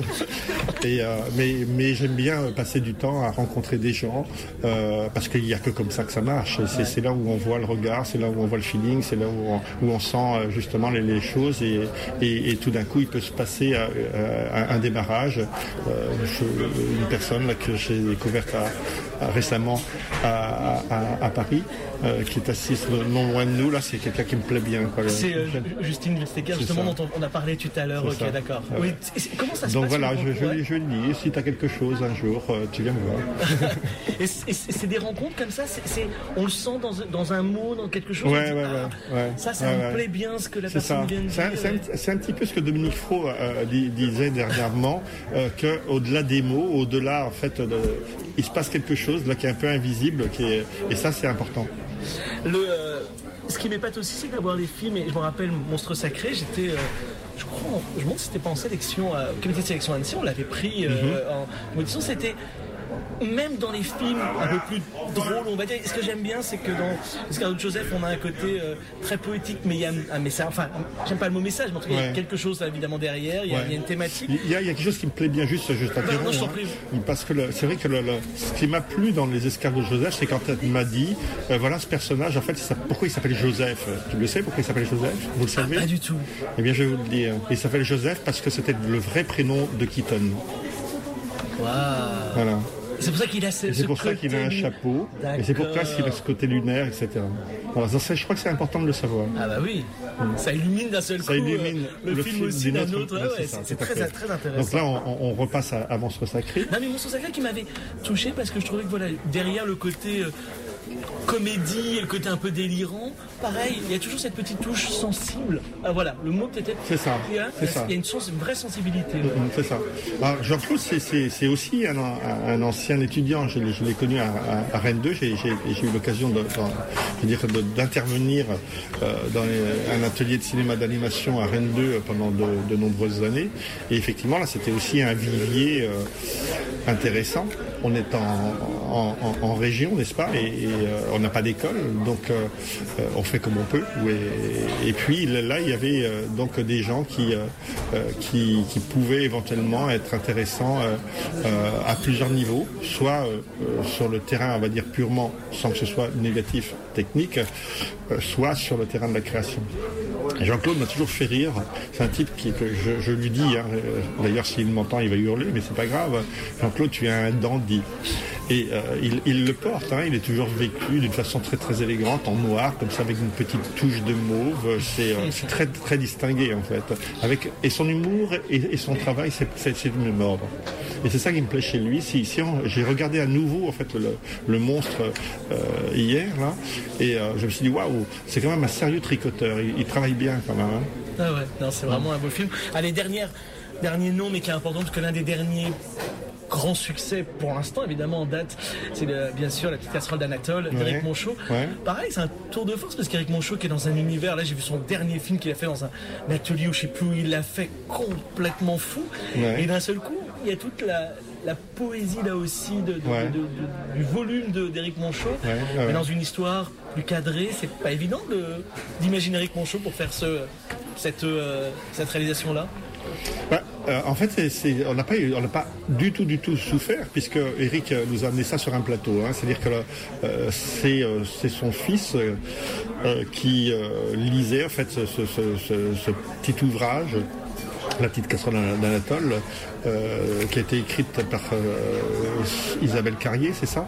et, euh, mais, mais j'aime bien passer du temps à rencontrer des gens euh, parce qu'il n'y a que comme ça que ça marche. C'est, ouais. c'est là où on voit le regard, c'est là où on voit le feeling, c'est là où on, où on sent justement les les choses et, et, et tout d'un coup il peut se passer à, à un démarrage. Euh, je, une personne là, que j'ai découverte à, à, récemment à, à, à Paris euh, qui est assise non loin de nous, là c'est quelqu'un qui me plaît bien. Quoi. C'est euh, Justine Verstecker justement dont on, on a parlé tout à l'heure. Ok, d'accord. Ouais. Oui, comment ça se Donc passe? Donc voilà, je, je, ouais. je lui dis, si tu as quelque chose un jour, euh, tu viens me voir. et, c'est, et c'est des rencontres comme ça, c'est, c'est, on le sent dans, dans un mot, dans quelque chose. Ouais, dit, ouais, ah, ouais, ça, ça ouais, me ouais. plaît bien ce que la c'est personne ça. vient de dire. C'est un, c'est, un, c'est un petit peu ce que Dominique Fro euh, disait dernièrement, euh, qu'au-delà des mots, au-delà en fait, de, il se passe quelque chose là qui est un peu invisible, qui est, et ça c'est important. Le, euh, ce qui m'épate aussi, c'est d'avoir les films, et je me rappelle Monstre Sacré, j'étais, euh, je crois, en, je me demande si c'était pas en sélection, euh, au comité de sélection Annecy, on l'avait pris euh, mm-hmm. en audition, c'était... Même dans les films un peu plus drôles, on va dire, ce que j'aime bien, c'est que dans Escargot de Joseph, on a un côté euh, très poétique, mais il y a un, un message, enfin, j'aime pas le mot message, mais en tout cas, ouais. il y a quelque chose évidemment derrière, il y a, ouais. il y a une thématique. Il y, a, il y a quelque chose qui me plaît bien, juste, juste à non, non, je t'en prie. Hein, parce que le, c'est vrai que le, le, ce qui m'a plu dans les Escargots de Joseph, c'est quand elle m'a dit, euh, voilà ce personnage, en fait, ça, pourquoi il s'appelle Joseph? Tu le sais, pourquoi il s'appelle Joseph? Vous le savez? Ah, pas du tout. Eh bien, je vais vous le dire. Il s'appelle Joseph parce que c'était le vrai prénom de Keaton. Waouh. Voilà. C'est pour ça qu'il a ce, et c'est pour ça qu'il a un chapeau. D'accord. Et c'est pour ça qu'il a ce côté lunaire, et cetera. Alors, ça, je crois que c'est important de le savoir. Ah bah oui, mmh. ça illumine d'un seul ça coup illumine le, le film, film aussi d'un autre. Ouais, ouais, c'est, c'est, ça, c'est très, très intéressant. Donc là, on, on repasse à, à Monstre Sacré. Non mais Monstre Sacré qui m'avait touché parce que je trouvais que voilà, derrière le côté... Euh, comédie, le côté un peu délirant, pareil, il y a toujours cette petite touche sensible. Ah voilà, le mot peut-être. C'est ça. Il y a, c'est ça. Il y a une, sens, une vraie sensibilité. Ouais. Mmh, c'est ça. Alors, Jean-Claude, c'est, c'est, c'est aussi un, un, un ancien étudiant. Je l'ai, je l'ai connu à, à, à Rennes deux. J'ai, j'ai, j'ai eu l'occasion de, de, dire, de, d'intervenir euh, dans les, un atelier de cinéma d'animation à Rennes deux pendant de, de nombreuses années. Et effectivement, là, c'était aussi un vivier euh, intéressant. On est en, en, en, en région, n'est-ce pas? Et, et euh, on n'a pas d'école, donc euh, euh, on fait comme on peut. Et, et puis là, il y avait euh, donc des gens qui, euh, qui, qui pouvaient éventuellement être intéressants euh, euh, à plusieurs niveaux, soit euh, sur le terrain, on va dire purement, sans que ce soit négatif, technique, euh, soit sur le terrain de la création. Et Jean-Claude m'a toujours fait rire. C'est un type qui, que je, je lui dis, hein, d'ailleurs s'il m'entend il va hurler, mais c'est pas grave. Jean-Claude, tu es un dandy. Et euh, il, il le porte, hein, il est toujours vécu d'une façon très très élégante, en noir, comme ça, avec une petite touche de mauve. C'est, euh, c'est très très distingué en fait. Avec, et son humour et, et son travail, c'est, c'est, c'est du même ordre. Et c'est ça qui me plaît chez lui. Si, si on, j'ai regardé à nouveau en fait le, le monstre euh, hier là, et euh, je me suis dit waouh, c'est quand même un sérieux tricoteur. Il, il travaille bien quand même. Hein. Ah ouais, non, c'est vraiment un beau film. Allez, dernière, dernier nom, mais qui est important, parce que l'un des derniers grand succès pour l'instant évidemment en date, c'est le, bien sûr La Petite Casserole d'Anatole d'Éric ouais. Monchot. Ouais. Pareil, c'est un tour de force parce qu'Éric Monchot qui est dans un univers, là j'ai vu son dernier film qu'il a fait dans un, un atelier où je sais plus où il l'a fait complètement fou ouais. et d'un seul coup il y a toute la, la poésie là aussi de, de, ouais. de, de, de, du volume de, d'Éric Monchot ouais. mais ouais. dans une histoire plus cadrée, c'est pas évident de, d'imaginer Éric Monchot pour faire ce, cette, euh, cette réalisation là. Bah, euh, en fait, c'est, c'est, on n'a pas, eu- on n'a pas du tout, du tout souffert, puisque Eric nous a amené ça sur un plateau. Hein. C'est-à-dire que euh, c'est, euh, c'est son fils euh, euh, qui euh, lisait en fait ce, ce, ce, ce, ce petit ouvrage, La petite casserole d'Anatole, euh, qui a été écrite par euh, Isabelle Carrier, c'est ça ?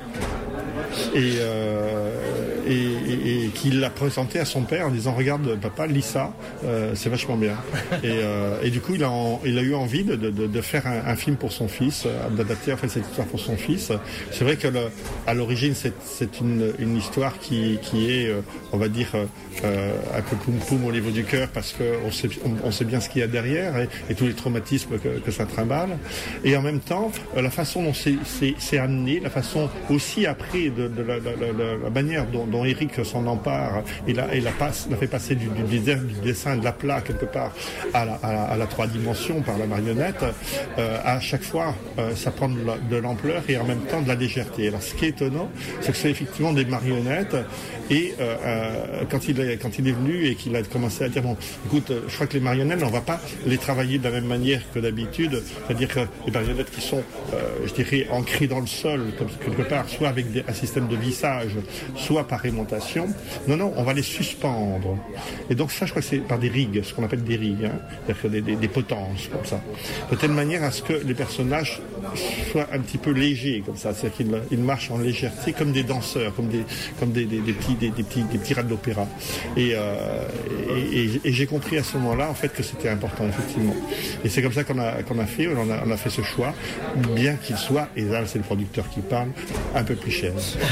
Et, euh, et, et, et qu'il l'a présenté à son père en disant regarde papa, lis ça, euh, c'est vachement bien. Et, euh, et du coup il a, en, il a eu envie de, de, de faire un, un film pour son fils, d'adapter en fait cette histoire pour son fils. C'est vrai que le, à l'origine c'est, c'est une, une histoire qui, qui est euh, on va dire euh, un peu poum poum au niveau du cœur parce qu'on sait, on, on sait bien ce qu'il y a derrière et, et tous les traumatismes que, que ça trimballe. Et en même temps la façon dont c'est, c'est, c'est amené, la façon aussi après de, de la, la, la, la manière dont, dont Eric s'en empare et la, et la, passe, la fait passer du, du, du dessin de l'aplat quelque part à la, à, la, à la trois dimensions par la marionnette, euh, à chaque fois euh, ça prend de, la, de l'ampleur et en même temps de la légèreté. Alors ce qui est étonnant, c'est que c'est effectivement des marionnettes et euh, euh, quand, il est, quand il est venu et qu'il a commencé à dire bon écoute je crois que les marionnettes on va pas les travailler de la même manière que d'habitude, c'est-à-dire que les marionnettes qui sont euh, je dirais ancrées dans le sol comme quelque part, soit avec des, un système de vissage, soit par aimantation. Non, non, on va les suspendre. Et donc ça, je crois que c'est par des rigues, ce qu'on appelle des rigues, hein, c'est-à-dire des, des, des potences, comme ça. De telle manière à ce que les personnages soient un petit peu légers, comme ça. C'est-à-dire qu'ils ils marchent en légèreté, comme des danseurs, comme des, comme des, des, des petits, des, des petits, des petits rats d'opéra. Et, euh, et, et, et j'ai compris à ce moment-là, en fait, que c'était important, effectivement. Et c'est comme ça qu'on a, qu'on a fait, on a, on a fait ce choix, bien qu'il soit, et là, c'est le producteur qui parle, un peu plus cher.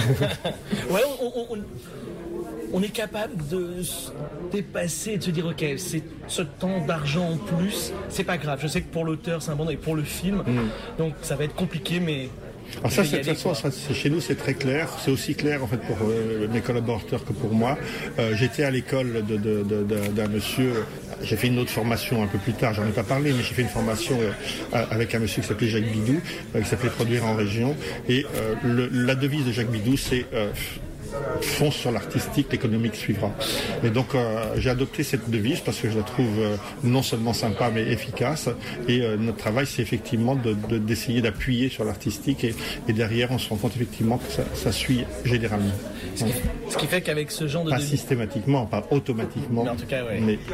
Ouais, on, on, on, on est capable de se dépasser et de se dire ok, c'est ce temps d'argent en plus, c'est pas grave. Je sais que pour l'auteur, c'est un bon et pour le film, mm. donc ça va être compliqué, mais. Alors ça, de toute façon, ça, c'est, chez nous, c'est très clair. C'est aussi clair en fait pour euh, mes collaborateurs que pour moi. Euh, j'étais à l'école de, de, de, de, d'un monsieur. J'ai fait une autre formation un peu plus tard. J'en ai pas parlé, mais j'ai fait une formation euh, avec un monsieur qui s'appelait Jacques Bidou, euh, qui s'appelait Produire en région. Et euh, le, la devise de Jacques Bidou, c'est euh, fonce sur l'artistique, l'économique suivra. Et donc euh, j'ai adopté cette devise parce que je la trouve euh, non seulement sympa mais efficace. Et euh, notre travail, c'est effectivement de, de, d'essayer d'appuyer sur l'artistique et, et derrière, on se rend compte effectivement que ça, ça suit généralement. Ce qui, ce qui fait qu'avec ce genre de pas devise... systématiquement, pas automatiquement. Mais en tout cas, ouais. Mais...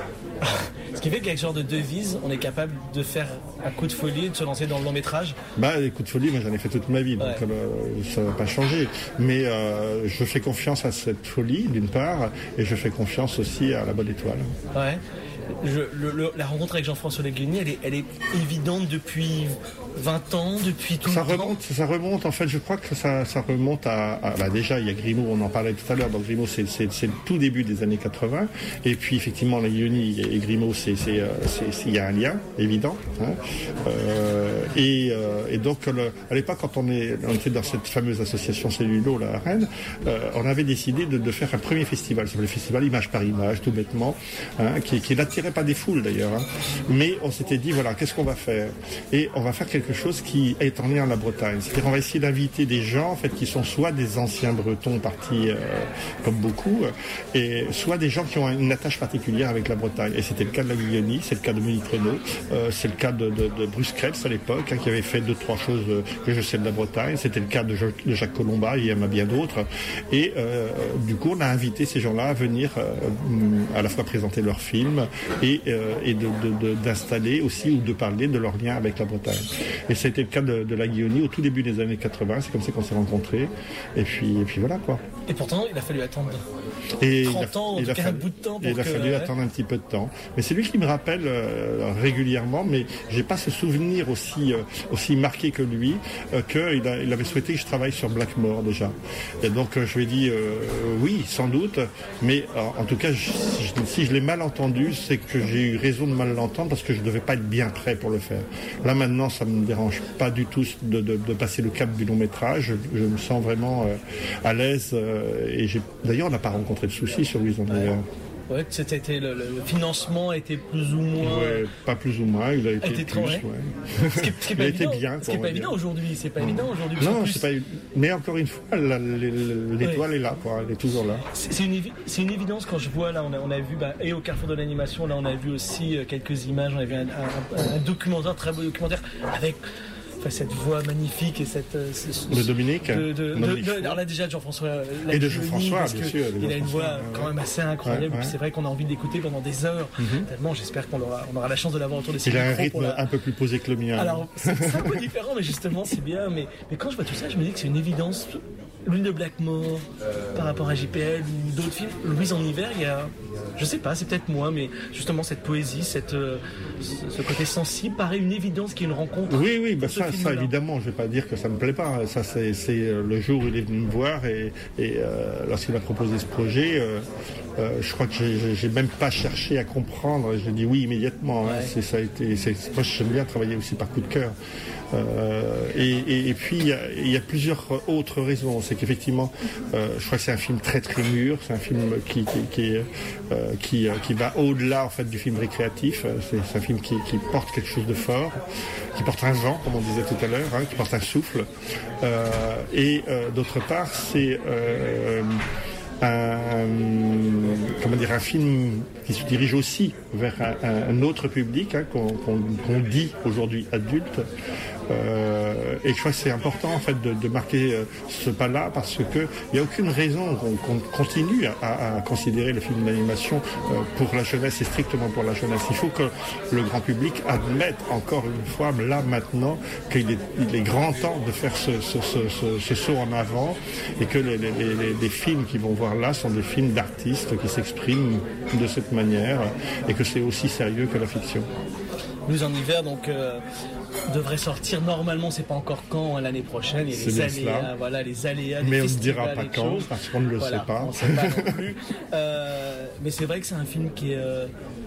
ce qui fait qu'avec ce genre de devise, on est capable de faire un coup de folie et de se lancer dans le long métrage. Bah, les coups de folie, moi j'en ai fait toute ma vie, donc ouais. euh, ça va pas changer. Mais euh, je fais confiance à cette folie, d'une part, et je fais confiance aussi à la bonne étoile. Ouais. Je, le, le, la rencontre avec Jean-François Leguigny, elle est, elle est évidente depuis vingt ans, depuis tout ça le remonte, temps. Ça remonte, en fait, je crois que ça, ça remonte à, à bah déjà, il y a Grimaud, on en parlait tout à l'heure, donc Grimaud, c'est, c'est, c'est le tout début des années quatre-vingts, et puis effectivement, Leguigny et Grimaud, c'est, c'est, c'est, c'est, il y a un lien, évident, hein. euh, et, euh, et donc, le, à l'époque, quand on, est, on était dans cette fameuse association Cellulo, là, à Rennes, euh, on avait décidé de, de faire un premier festival, c'est le festival Image par Image, tout bêtement, hein, qui, qui l'attirait pas des foules d'ailleurs, hein. Mais on s'était dit voilà, qu'est-ce qu'on va faire ? Et on va faire quelque chose qui est en lien à la Bretagne. C'est-à-dire on va essayer d'inviter des gens en fait qui sont soit des anciens Bretons partis euh, comme beaucoup, et soit des gens qui ont une attache particulière avec la Bretagne. Et c'était le cas de la Guillaume, c'est le cas de Monique Renaud, euh, c'est le cas de, de, de Bruce Krebs à l'époque, hein, qui avait fait deux trois choses euh, que je sais de la Bretagne. C'était le cas de, de Jacques Colomba, il y en a bien d'autres. Et euh, du coup, on a invité ces gens-là à venir euh, à la fois présenter leurs films et, euh, et de, de, de, d'installer aussi ou de parler de leur lien avec la Bretagne. Et c'était le cas de, de la Guillaume au tout début des années quatre-vingts, c'est comme ça qu'on s'est rencontrés. Et puis, et puis voilà quoi. Et pourtant, il a fallu attendre et trente ans, en il tout a cas fallu, un bout de temps. Pour il a que, fallu ouais. attendre un petit peu de temps. Mais c'est lui qui me rappelle euh, régulièrement, mais j'ai pas ce souvenir aussi, euh, aussi marqué que lui, euh, qu'il a, il avait souhaité que je travaille sur Blackmore déjà. Et donc euh, je lui ai dit euh, oui, sans doute, mais en, en tout cas, je, je, si je l'ai mal entendu, c'est que j'ai eu raison de mal l'entendre parce que je devais pas être bien prêt pour le faire. Là maintenant, ça me dérange pas du tout de, de, de passer le cap du long métrage. Je, je me sens vraiment euh, à l'aise euh, et j'ai, d'ailleurs, on n'a pas rencontré de soucis sur Louison. Ouais. Ouais, c'était le, le financement était plus ou moins. Ouais, pas plus ou moins, il a été, été plus. Ouais. Ouais. Ce qui est, ce qui est il pas a évident, été bien. Ce qui est pas évident aujourd'hui. C'est pas évident aujourd'hui. Non, plus... c'est pas. Mais encore une fois, la, l'étoile ouais. est là, quoi. Elle est toujours là. C'est, c'est, une, c'est une évidence quand je vois là. On a, on a vu bah, et au Carrefour de l'animation. Là, on a vu aussi euh, quelques images. On a vu un, un, un documentaire, très beau documentaire avec. Enfin, cette voix magnifique et cette. Euh, ce, ce, de Dominique. De, de, de, de, alors là, déjà, de Jean-François. Et de Jean-François, bien sûr. Il a une voix ouais. quand même assez incroyable. Ouais, ouais. C'est vrai qu'on a envie de l'écouter pendant des heures. Mm-hmm. Tellement, j'espère qu'on aura, on aura la chance de l'avoir autour de ses micros. Il a un rythme la... un peu plus posé que le mien. Alors, c'est, c'est un peu différent, mais justement, c'est bien. Mais, mais quand je vois tout ça, je me dis que c'est une évidence. L'une de Blackmore, par rapport à J P L ou d'autres films. Louise en hiver, il y a, je sais pas, c'est peut-être moi, mais justement cette poésie, cette, euh, ce côté sensible paraît une évidence qu'il y ait une rencontre. Oui, oui, bah ça, ça évidemment, je vais pas dire que ça me plaît pas. Ça, c'est, c'est le jour où il est venu me voir et, et euh, lorsqu'il a proposé ce projet, euh, euh, je crois que j'ai, j'ai même pas cherché à comprendre. J'ai dit oui immédiatement. Ouais. Hein, c'est, ça a été. C'est, moi, j'aime bien travailler aussi par coup de cœur. Euh, et, et, et puis il y, y a plusieurs autres raisons. C'est qu'effectivement, euh, je crois que c'est un film très très mûr. C'est un film qui qui qui, euh, qui, qui va au-delà en fait du film récréatif. C'est, c'est un film qui, qui porte quelque chose de fort, qui porte un vent, comme on disait tout à l'heure, hein, qui porte un souffle. Euh, et euh, d'autre part, c'est euh, un, comment dire, un film qui se dirige aussi vers un, un autre public hein, qu'on, qu'on, qu'on dit aujourd'hui adulte. Euh, et je crois que c'est important en fait de, de marquer euh, ce pas-là parce que il n'y a aucune raison qu'on, qu'on continue à, à considérer le film d'animation euh, pour la jeunesse et strictement pour la jeunesse. Il faut que le grand public admette encore une fois là maintenant qu'il est, il est grand temps de faire ce, ce, ce, ce, ce saut en avant et que les, les, les, les films qu'ils vont voir là sont des films d'artistes qui s'expriment de cette manière et que c'est aussi sérieux que la fiction. Louise en hiver donc euh, devrait sortir normalement, c'est pas encore quand, hein, l'année prochaine. Il y a c'est les aléas, cela. voilà, les aléas. Mais on ne dira pas quand, choses. Parce qu'on ne le voilà, sait pas. On ne sait pas non plus. Euh, mais c'est vrai que c'est un film qui est euh,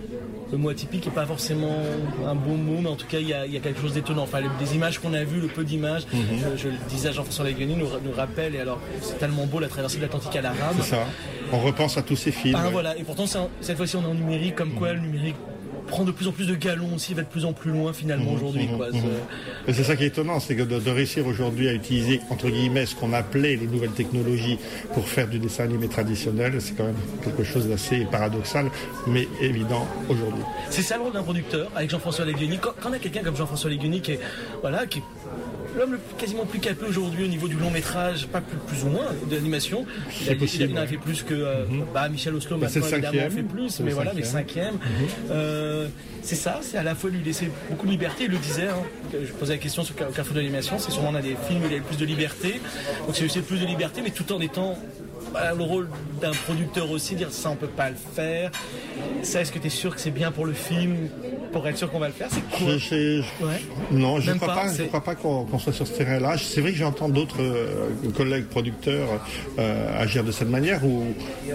le mot atypique n'est pas forcément un bon mot, mais en tout cas il y a, il y a quelque chose d'étonnant. Enfin, les, les images qu'on a vues, le peu d'images, mm-hmm. je, je le disais à Jean-François Legueny, nous, nous rappelle. Et alors c'est tellement beau la traversée de l'Atlantique à la rame. C'est ça. On repense à tous ces films. Ah, ouais. Voilà. Et pourtant un, cette fois-ci on est en numérique, comme mm-hmm. quoi le numérique prend de plus en plus de galons aussi, va de plus en plus loin finalement mmh, aujourd'hui. Mmh, quoi. Mmh. C'est... c'est ça qui est étonnant, c'est que de, de réussir aujourd'hui à utiliser entre guillemets ce qu'on appelait les nouvelles technologies pour faire du dessin animé traditionnel, c'est quand même quelque chose d'assez paradoxal, mais évident aujourd'hui. C'est ça le rôle d'un producteur avec Jean-François Legueny. Quand, quand on a quelqu'un comme Jean-François Legueny qui est, voilà, qui est l'homme le plus, quasiment plus capé aujourd'hui au niveau du long métrage, pas plus, plus ou moins de l'animation. Il, a, possible, il en a fait plus que euh, mm-hmm. bah, Michel Oslo bah, maintenant évidemment fait plus, c'est mais voilà, mais cinquième. Mm-hmm. Euh, c'est ça, c'est à la fois lui laisser beaucoup de liberté. Il le disait, hein, je posais la question sur le Carrefour de l'animation, c'est sûrement un des films où il a le plus de liberté. Donc c'est aussi le plus de liberté, mais tout en étant bah, le rôle d'un producteur aussi, dire ça on peut pas le faire. Ça, est-ce que tu es sûr que c'est bien pour le film? Pour être sûr qu'on va le faire, c'est quoi? je, je, ouais. Non, je ne crois pas, pas, je crois pas qu'on, qu'on soit sur ce terrain-là. C'est vrai que j'entends d'autres euh, collègues producteurs euh, agir de cette manière, où,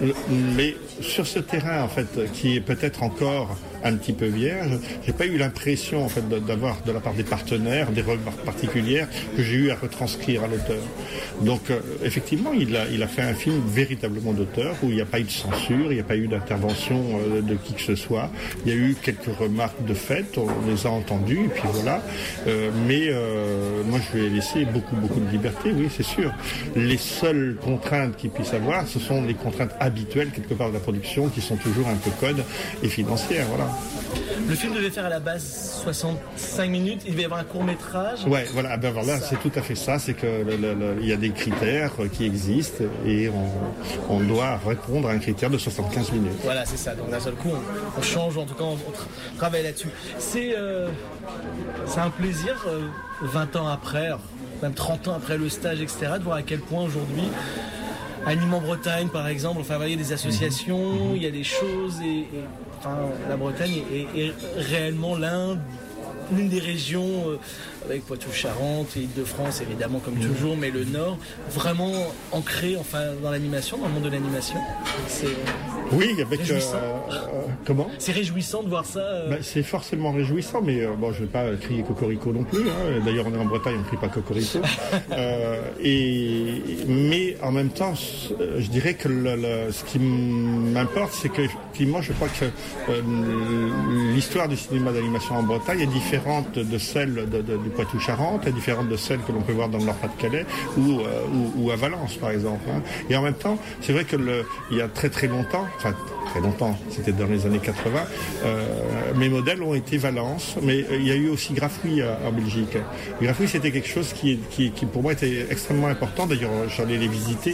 mais sur ce terrain, en fait, qui est peut-être encore un petit peu vierge, j'ai pas eu l'impression, en fait, d'avoir de la part des partenaires des remarques particulières que j'ai eu à retranscrire à l'auteur. Donc, euh, effectivement, il a, il a fait un film véritablement d'auteur où il n'y a pas eu de censure, il n'y a pas eu d'intervention euh, de qui que ce soit. Il y a eu quelques remarques de fait, on les a entendus, et puis voilà. Euh, mais euh, moi, je lui ai laissé beaucoup, beaucoup de liberté, oui, c'est sûr. Les seules contraintes qu'il puisse avoir, ce sont les contraintes habituelles, quelque part, de la production, qui sont toujours un peu code et financières, voilà. Le film devait faire à la base soixante-cinq minutes, il devait y avoir un court-métrage. Ouais, voilà, ben voilà, ça. C'est tout à fait ça, c'est que le, le, le, il y a des critères qui existent et on, on doit répondre à un critère de soixante-quinze minutes. Voilà, c'est ça, donc d'un seul coup, on, on change, en tout cas, on, on travaille là-dessus. C'est, euh, c'est un plaisir, euh, vingt ans après, même trente ans après le stage, et cetera, de voir à quel point aujourd'hui, Anime en Bretagne, par exemple, enfin, il y a des associations, il y a des choses, et, et enfin, la Bretagne est, est réellement l'un, l'une des régions, euh, avec Poitou-Charentes et Île-de-France, évidemment, comme mmh. toujours, mais le Nord, vraiment ancré, enfin, dans l'animation, dans le monde de l'animation. C'est... Oui, avec Réjouissant. euh, euh, comment C'est réjouissant de voir ça. euh, Ben, c'est forcément réjouissant, mais euh, bon, je vais pas crier cocorico non plus. Hein. D'ailleurs, on est en Bretagne, on ne crie pas cocorico. euh, et mais en même temps, je dirais que le, le, ce qui m'importe, c'est que effectivement, je crois que euh, l'histoire du cinéma d'animation en Bretagne est différente de celle de, de, du Poitou-Charentes, est différente de celle que l'on peut voir dans le Nord-Pas-de-Calais ou, euh, ou, ou à Valence, par exemple. Hein. Et en même temps, c'est vrai que le, il y a très très longtemps, enfin très longtemps, c'était dans les années quatre-vingts, euh, mes modèles ont été Valence, mais euh, il y a eu aussi Grafouille euh, en Belgique. Grafouille, c'était quelque chose qui, qui, qui pour moi était extrêmement important. D'ailleurs, j'allais les visiter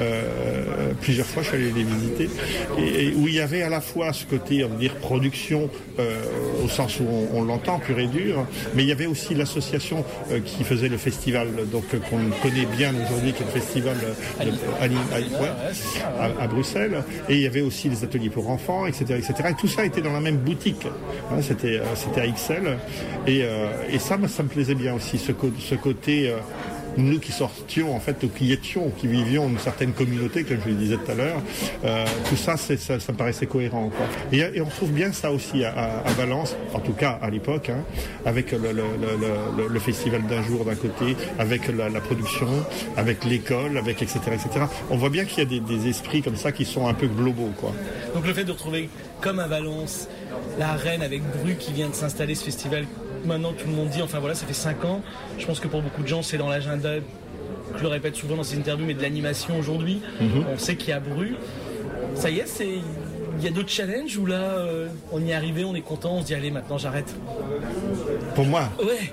euh, plusieurs fois, je suis allé les visiter, et, et où il y avait à la fois ce côté, on va dire, production euh, au sens où on, on l'entend pur et dur, mais il y avait aussi l'association euh, qui faisait le festival, donc euh, qu'on connaît bien aujourd'hui, qui est le festival euh, de, à, à, ouais, à, à Bruxelles, et il y avait aussi les ateliers pour enfants, et cetera, et cetera. Et tout ça était dans la même boutique. Hein, c'était, euh, c'était à X L, et, euh, et ça, ça me plaisait bien aussi, ce, co- ce côté. Euh, nous qui sortions, en fait, ou qui étions, qui vivions une certaine communauté, comme je le disais tout à l'heure, euh, tout ça, c'est, ça, ça me paraissait cohérent, quoi. Et, et on trouve bien ça aussi à, à, à Valence, en tout cas à l'époque, hein, avec le, le, le, le, le festival d'un jour d'un côté, avec la, la production, avec l'école, avec et cetera, et cetera. On voit bien qu'il y a des, des esprits comme ça qui sont un peu globaux, quoi. Donc le fait de retrouver, comme à Valence, la Reine avec Bru qui vient de s'installer, ce festival, maintenant tout le monde dit, enfin voilà, ça fait cinq ans. Je pense que pour beaucoup de gens, c'est dans l'agenda, je le répète souvent dans ces interviews, mais de l'animation aujourd'hui. Mm-hmm. On sait qu'il y a Bru. Ça y est, c'est... il y a d'autres challenges où là, euh, on y est arrivé, on est content, on se dit allez, maintenant j'arrête. Pour moi Ouais.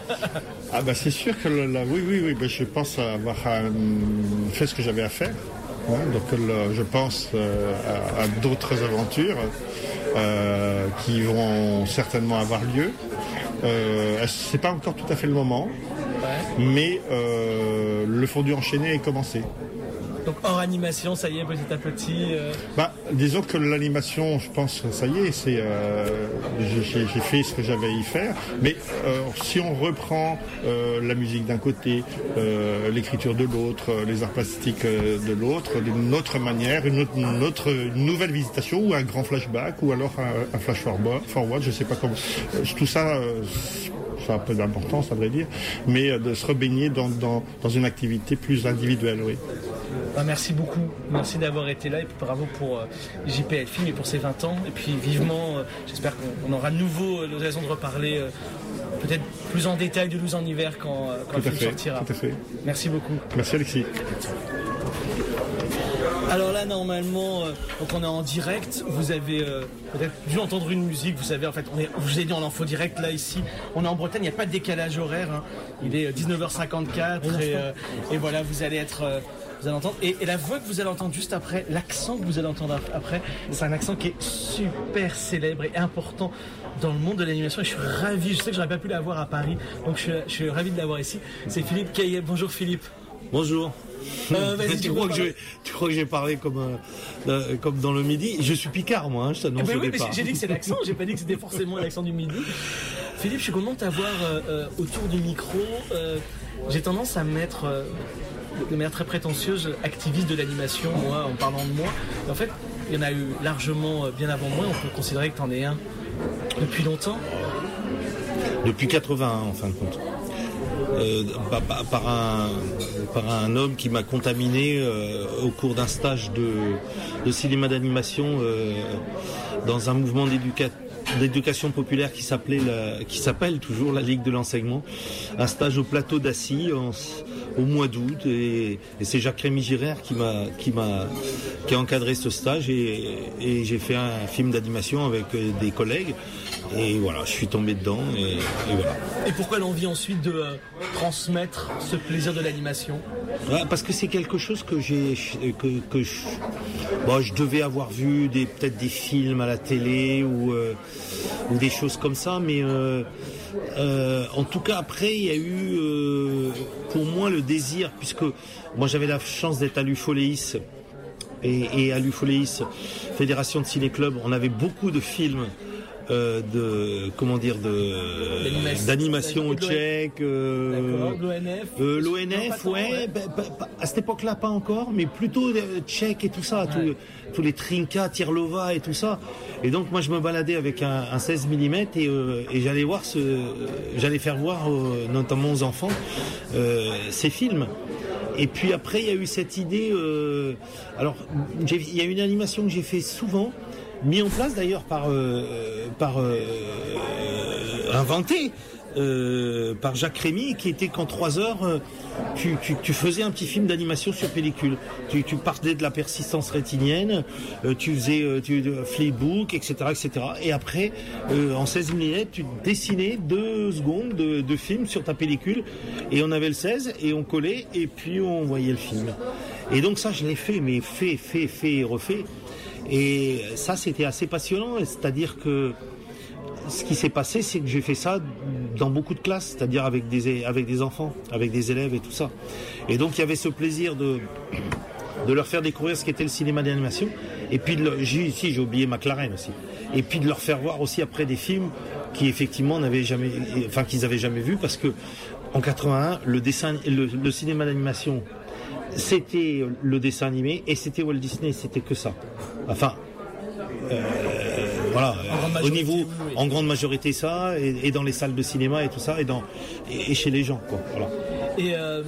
Ah bah c'est sûr que là, oui, oui, oui, bah, je pense avoir euh, fait ce que j'avais à faire. Ouais, donc là, je pense euh, à, à d'autres aventures euh, qui vont certainement avoir lieu. Euh, c'est pas encore tout à fait le moment, ouais. mais euh, le fondu enchaîné est commencé. Donc hors animation, ça y est, petit à petit. Euh... Bah, disons que l'animation, je pense, ça y est, c'est, euh, j'ai, j'ai fait ce que j'avais à y faire. Mais euh, si on reprend euh, la musique d'un côté, euh, l'écriture de l'autre, les arts plastiques de l'autre, d'une autre manière, une autre, une autre une nouvelle visitation ou un grand flashback ou alors un, un flash forward, forward, je sais pas comment. Euh, tout ça. Euh, ça a peu d'importance, à vrai dire, mais de se rebaigner dans, dans, dans une activité plus individuelle, oui. Bah, merci beaucoup, merci d'avoir été là et puis bravo pour euh, J P L Film et pour ses vingt ans. Et puis vivement, euh, j'espère qu'on aura de nouveau l'occasion de reparler euh, peut-être plus en détail de Louise en hiver quand, euh, quand le film fait, sortira. Tout à fait. Merci beaucoup. Merci Alexis. Alors là, normalement, euh, donc on est en direct. Vous avez euh, peut-être dû entendre une musique. Vous savez, en fait, on est, je vous ai dit en info direct là ici. On est en Bretagne. Il n'y a pas de décalage horaire. Hein. Il est dix-neuf heures cinquante-quatre et, euh, et voilà, vous allez être, euh, vous allez entendre. Et, et la voix que vous allez entendre juste après, l'accent que vous allez entendre après, c'est un accent qui est super célèbre et important dans le monde de l'animation. Et je suis ravi. Je sais que j'aurais pas pu l'avoir à Paris, donc je, je suis ravi de l'avoir ici. C'est Philippe Caillet. Bonjour Philippe. Bonjour. Euh, tu, tu, crois que je, tu crois que j'ai parlé comme, euh, comme dans le Midi? Je suis Picard, moi, hein, je t'annonce eh ben au oui, départ. J'ai dit que c'est l'accent, j'ai pas dit que c'était forcément l'accent du Midi. Philippe, je suis content de t'avoir euh, autour du micro. Euh, j'ai tendance à me mettre, euh, de manière très prétentieuse, activiste de l'animation, moi, en parlant de moi. Et en fait, il y en a eu largement bien avant moi. On peut considérer que t'en es un depuis longtemps. Depuis quatre-vingt-un, en fin de compte. Euh, par, par, un, par un homme qui m'a contaminé euh, au cours d'un stage de, de cinéma d'animation euh, dans un mouvement d'éduca- d'éducation populaire qui s'appelait la, qui s'appelle toujours la Ligue de l'enseignement, un stage au plateau d'Assy en, au mois d'août et, et c'est Jacques-Rémy Girard qui m'a, qui m'a qui a encadré ce stage et, et j'ai fait un film d'animation avec des collègues. Et voilà, je suis tombé dedans et, et voilà. Et pourquoi l'envie ensuite de euh, transmettre ce plaisir de l'animation? Ouais, parce que c'est quelque chose que j'ai, que, que je, bon, je devais avoir vu des, peut-être des films à la télé ou, euh, ou des choses comme ça, mais euh, euh, en tout cas après il y a eu euh, pour moi le désir, puisque moi j'avais la chance d'être à l'Ufoléis et, et à l'Ufoléis, Fédération de Ciné-Club, on avait beaucoup de films euh, de comment dire de L'animation. d'animation De l'O- tchèque. Euh, D'accord, l'O N F. euh, L'O Non, N pas F, tant, ouais, ouais. bah, bah, bah, à cette époque-là pas encore, mais plutôt euh, tchèque et tout ça, Ouais. tous, tous les Trinka, Tirlova et tout ça. Et donc moi je me baladais avec un, un seize millimètres et, euh, et j'allais voir ce, j'allais faire voir euh, notamment aux enfants euh, ces films. Et puis après il y a eu cette idée. Euh, alors j'ai- il y a une animation que j'ai fait souvent, mis en place d'ailleurs par euh, par euh, inventé euh, par Jacques Rémy, qui était qu'en trois heures euh, tu, tu, tu faisais un petit film d'animation sur pellicule. Tu, tu partais de la persistance rétinienne, euh, tu faisais euh, tu, de flipbook, et cetera, et cetera. Et après, euh, en seize millimètres, tu dessinais deux secondes de, de film sur ta pellicule, et on avait le seize et on collait et puis on voyait le film. Et donc ça, je l'ai fait, mais fait, fait, fait et refait. Et ça, c'était assez passionnant. C'est-à-dire que ce qui s'est passé, c'est que j'ai fait ça dans beaucoup de classes, c'est-à-dire avec des, avec des enfants, avec des élèves et tout ça. Et donc il y avait ce plaisir de, de leur faire découvrir ce qu'était le cinéma d'animation. Et puis, de leur, j'ai, si, j'ai oublié McLaren aussi. Et puis de leur faire voir aussi après des films qui effectivement n'avaient jamais, enfin qu'ils avaient jamais vus, parce que en quatre-vingt-un, le dessin, le, le cinéma d'animation, c'était le dessin animé et c'était Walt Disney, c'était que ça. Enfin. Euh, Voilà, euh, au niveau, oui. en grande majorité ça, et, et dans les salles de cinéma et tout ça, et, dans, et, et chez les gens, quoi. Voilà. Et euh,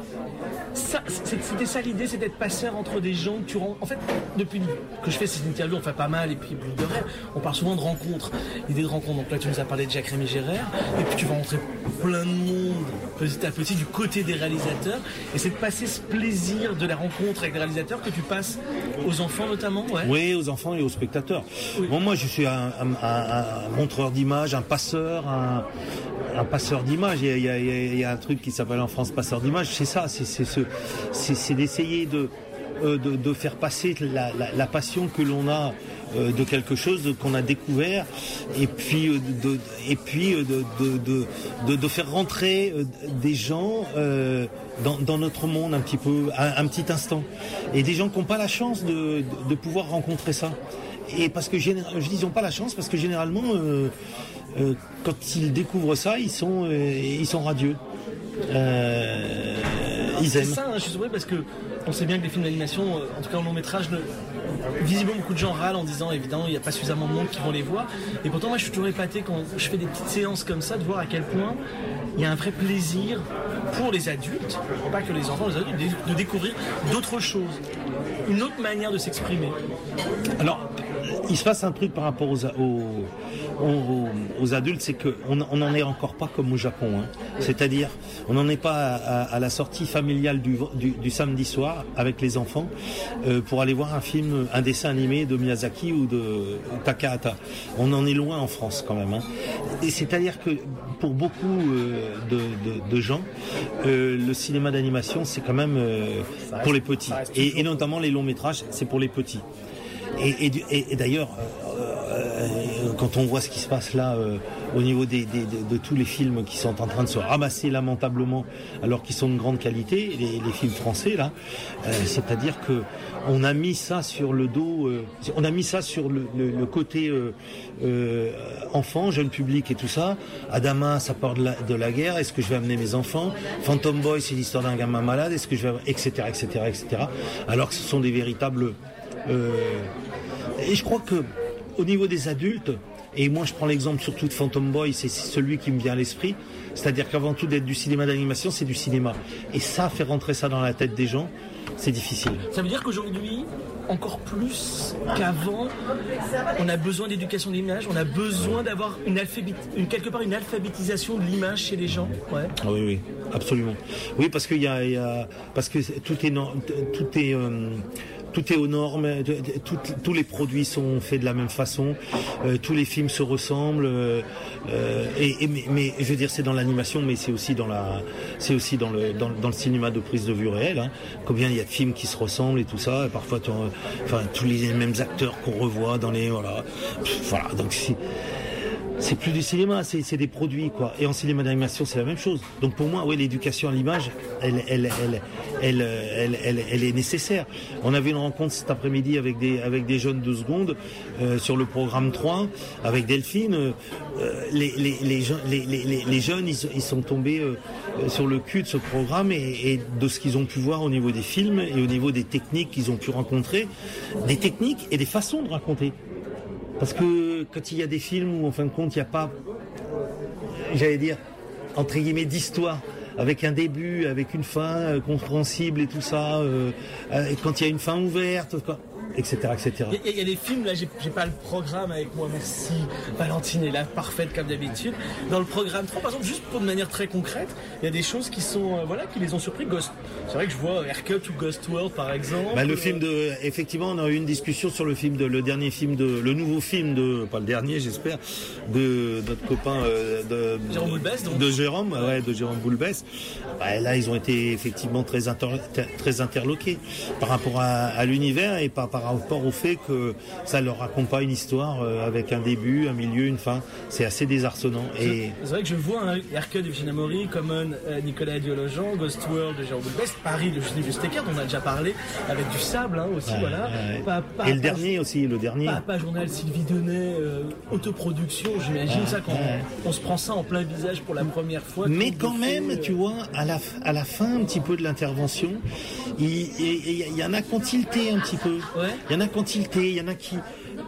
ça, c'est- c'était ça l'idée, c'était de passer entre des gens que tu rends. En fait, depuis que je fais ces interviews, on fait pas mal, et puis Boule de Rêve, on parle souvent de rencontres, l'idée de rencontres. Donc là, tu nous as parlé de Jacques Rémy Gérard, et puis tu vas rentrer plein de monde petit à petit du côté des réalisateurs, et c'est de passer ce plaisir de la rencontre avec les réalisateurs que tu passes aux enfants notamment, ouais. Oui, aux enfants et aux spectateurs. Oui. Bon, moi, je suis un, un- un- un montreur d'images, un passeur, un, un passeur d'images. Il y a, il y a- il y a- il y a un truc qui s'appelle en France passeur d'images. C'est ça, c'est, c'est, ce- c'est, c'est d'essayer de, euh, de, de faire passer la, la, la passion que l'on a euh, de quelque chose qu'on a découvert, et puis euh, de, et puis euh, de, de, de, de, de faire rentrer euh, des gens euh, dans, dans notre monde un petit peu, un, un petit instant, et des gens qui n'ont pas la chance de, de, de pouvoir rencontrer ça. Et parce que géné- je dis ils n'ont pas la chance parce que généralement euh, euh, quand ils découvrent ça, ils sont euh, ils sont radieux. Euh, ils C'est aiment. ça, hein, je suis surpris parce que on sait bien que les films d'animation, euh, en tout cas en long métrage, ne- visiblement beaucoup de gens râlent en disant évidemment il n'y a pas suffisamment de monde qui vont les voir. Et pourtant moi je suis toujours épaté quand je fais des petites séances comme ça de voir à quel point il y a un vrai plaisir pour les adultes, pas que les enfants, les adultes, de découvrir d'autres choses, une autre manière de s'exprimer. Alors, il se passe un truc par rapport aux, aux, aux, aux adultes, c'est qu'on n'en est encore pas comme au Japon. Hein. C'est-à-dire, on n'en est pas à, à, à la sortie familiale du, du, du samedi soir avec les enfants euh, pour aller voir un film, un dessin animé de Miyazaki ou de Takahata. On en est loin en France quand même. Hein. Et c'est-à-dire que pour beaucoup euh, de, de, de gens, euh, le cinéma d'animation, c'est quand même euh, pour les petits. Et, et notamment les longs métrages, c'est pour les petits. Et, et, et, et d'ailleurs, euh, euh, quand on voit ce qui se passe là euh, au niveau des, des, de, de tous les films qui sont en train de se ramasser lamentablement, alors qu'ils sont de grande qualité, les, les films français là, euh, c'est-à-dire que on a mis ça sur le dos, euh, on a mis ça sur le, le, le côté euh, euh, enfant, jeune public et tout ça. Adama, ça part de la, de la guerre. Est-ce que je vais amener mes enfants? Phantom Boy, c'est l'histoire d'un gamin malade. Est-ce que je vais, etc., etc., et cetera. Alors que ce sont des véritables Euh, et je crois que au niveau des adultes, et moi je prends l'exemple surtout de Phantom Boy, c'est celui qui me vient à l'esprit, c'est-à-dire qu'avant tout d'être du cinéma d'animation, c'est du cinéma. Et ça, faire rentrer ça dans la tête des gens, c'est difficile. Ça veut dire qu'aujourd'hui, encore plus qu'avant, on a besoin d'éducation de l'image, on a besoin d'avoir une, alphabét... une quelque part une alphabétisation de l'image chez les gens. Ouais. Ah oui, oui, absolument. Oui, parce qu'il y a, il y a, parce que tout est, no- tout est, euh, tout est aux normes. Tout, tous les produits sont faits de la même façon. Euh, tous les films se ressemblent. Euh, et, et mais, mais je veux dire, c'est dans l'animation, mais c'est aussi dans la, c'est aussi dans le, dans, dans le cinéma de prise de vue réelle. Hein. Combien il y a de films qui se ressemblent et tout ça. Et parfois, enfin, tous les mêmes acteurs qu'on revoit dans les, voilà, voilà. Donc, c'est, c'est plus du cinéma, c'est, c'est des produits, quoi. Et en cinéma d'animation, c'est la même chose. Donc pour moi, oui, l'éducation à l'image, elle, elle, elle, elle, elle, elle, elle est nécessaire. On avait une rencontre cet après-midi avec des, avec des jeunes de seconde euh, sur le programme trois, avec Delphine. Euh, les, les, les, les, les, les jeunes, ils, ils sont tombés euh, sur le cul de ce programme et, et de ce qu'ils ont pu voir au niveau des films et au niveau des techniques qu'ils ont pu rencontrer, des techniques et des façons de raconter. Parce que quand il y a des films où, en fin de compte, il n'y a pas, j'allais dire, entre guillemets, d'histoire, avec un début, avec une fin euh, compréhensible et tout ça, euh, euh, quand il y a une fin ouverte, quoi, et cetera, et cetera. Il y, y a des films, là, j'ai, j'ai pas le programme avec moi, merci. Valentine est là, parfaite comme d'habitude. Dans le programme trois, par exemple, juste pour de manière très concrète, il y a des choses qui sont, euh, voilà, qui les ont surpris. Ghost. C'est vrai que je vois Haircut ou Ghost World, par exemple. Bah, le film de, effectivement, on a eu une discussion sur le film de, le dernier film de, le nouveau film de, pas le dernier, j'espère, de notre copain, euh, de, Jérôme Boulbès, donc. de Jérôme, ouais, de Jérôme Boulbès. Bah, là, ils ont été effectivement très inter, très interloqués par rapport à, à l'univers et par, par rapport au fait que ça leur raconte pas une histoire euh, avec un début, un milieu, une fin. C'est assez désarçonnant. Et c'est vrai que je vois un hein, Haircut de Virginia Maury, Common, euh, Nicolas Diologen, Ghost World de Jérôme Boulbès, Paris de Julie Steckert, on a déjà parlé, avec du sable hein, aussi, ouais, voilà. Ouais. Pas, pas, et le pas, dernier aussi, le dernier. Pas, pas journal Sylvie Denet, euh, autoproduction, j'imagine ouais, ça quand ouais. on, on se prend ça en plein visage pour la première fois. Mais quand même, fait, tu vois, à la, à la fin un petit peu de l'intervention, il, il, il, il y en a qui ont tilté un petit peu. Ouais. Il y en a qui ont tilté, il y en a qui...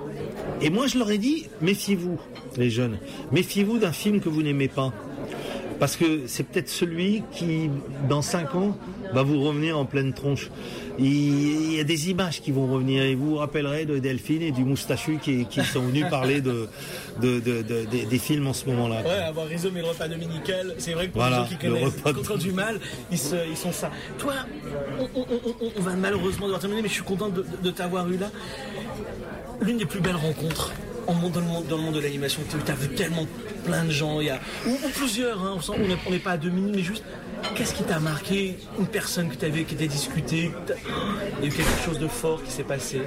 Et moi je leur ai dit, méfiez-vous les jeunes, méfiez-vous d'un film que vous n'aimez pas. Parce que c'est peut-être celui qui, dans cinq ans, va vous revenir en pleine tronche. Il y a des images qui vont revenir et vous vous rappellerez de Delphine et du moustachu qui, qui sont venus parler de, de, de, de, de, des films en ce moment-là. Ouais, avoir résumé le repas dominical, c'est vrai que pour voilà, les gens qui connaissent quand du mal, ils, se, ils sont ça. Toi, on, on, on, on va malheureusement devoir terminer, mais je suis content de, de, de t'avoir eu là. L'une des plus belles rencontres en monde, dans, le monde, dans le monde de l'animation, tu as vu tellement plein de gens, il y a, ou, ou plusieurs, hein, on n'est pas à deux minutes, mais juste, qu'est-ce qui t'a marqué? Une personne que tu avais, qui t'a discuté, il y a eu quelque chose de fort qui s'est passé?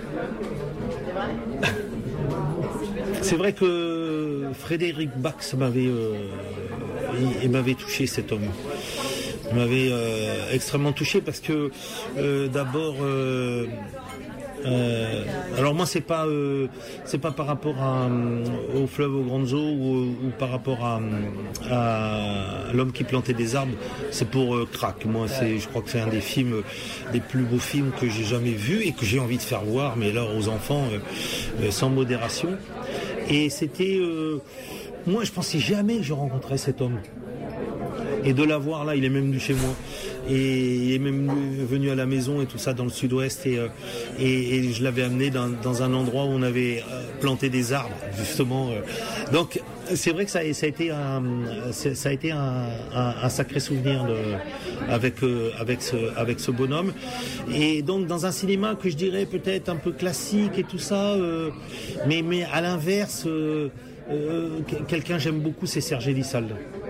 C'est vrai que Frédéric Bach, ça m'avait, euh, il, il m'avait touché, cet homme. Il m'avait euh, extrêmement touché parce que euh, d'abord... Euh, Euh, alors moi c'est pas euh, c'est pas par rapport à, euh, au fleuve aux grandes eaux ou, ou par rapport à, à l'homme qui plantait des arbres, c'est pour euh, Crac. Moi c'est, je crois que c'est un des films, des plus beaux films que j'ai jamais vu et que j'ai envie de faire voir, mais alors aux enfants euh, euh, sans modération. Et c'était euh, moi je pensais jamais que je rencontrais cet homme. Et de l'avoir là, il est même venu chez moi. Et il est même venu à la maison et tout ça dans le sud-ouest. Et, et, et je l'avais amené dans, dans un endroit où on avait planté des arbres, justement. Donc c'est vrai que ça, ça a été un, ça a été un, un, un sacré souvenir de, avec, avec, ce, avec ce bonhomme. Et donc dans un cinéma que je dirais peut-être un peu classique et tout ça, euh, mais, mais à l'inverse, euh, euh, quelqu'un j'aime beaucoup, c'est Serge Elissalde.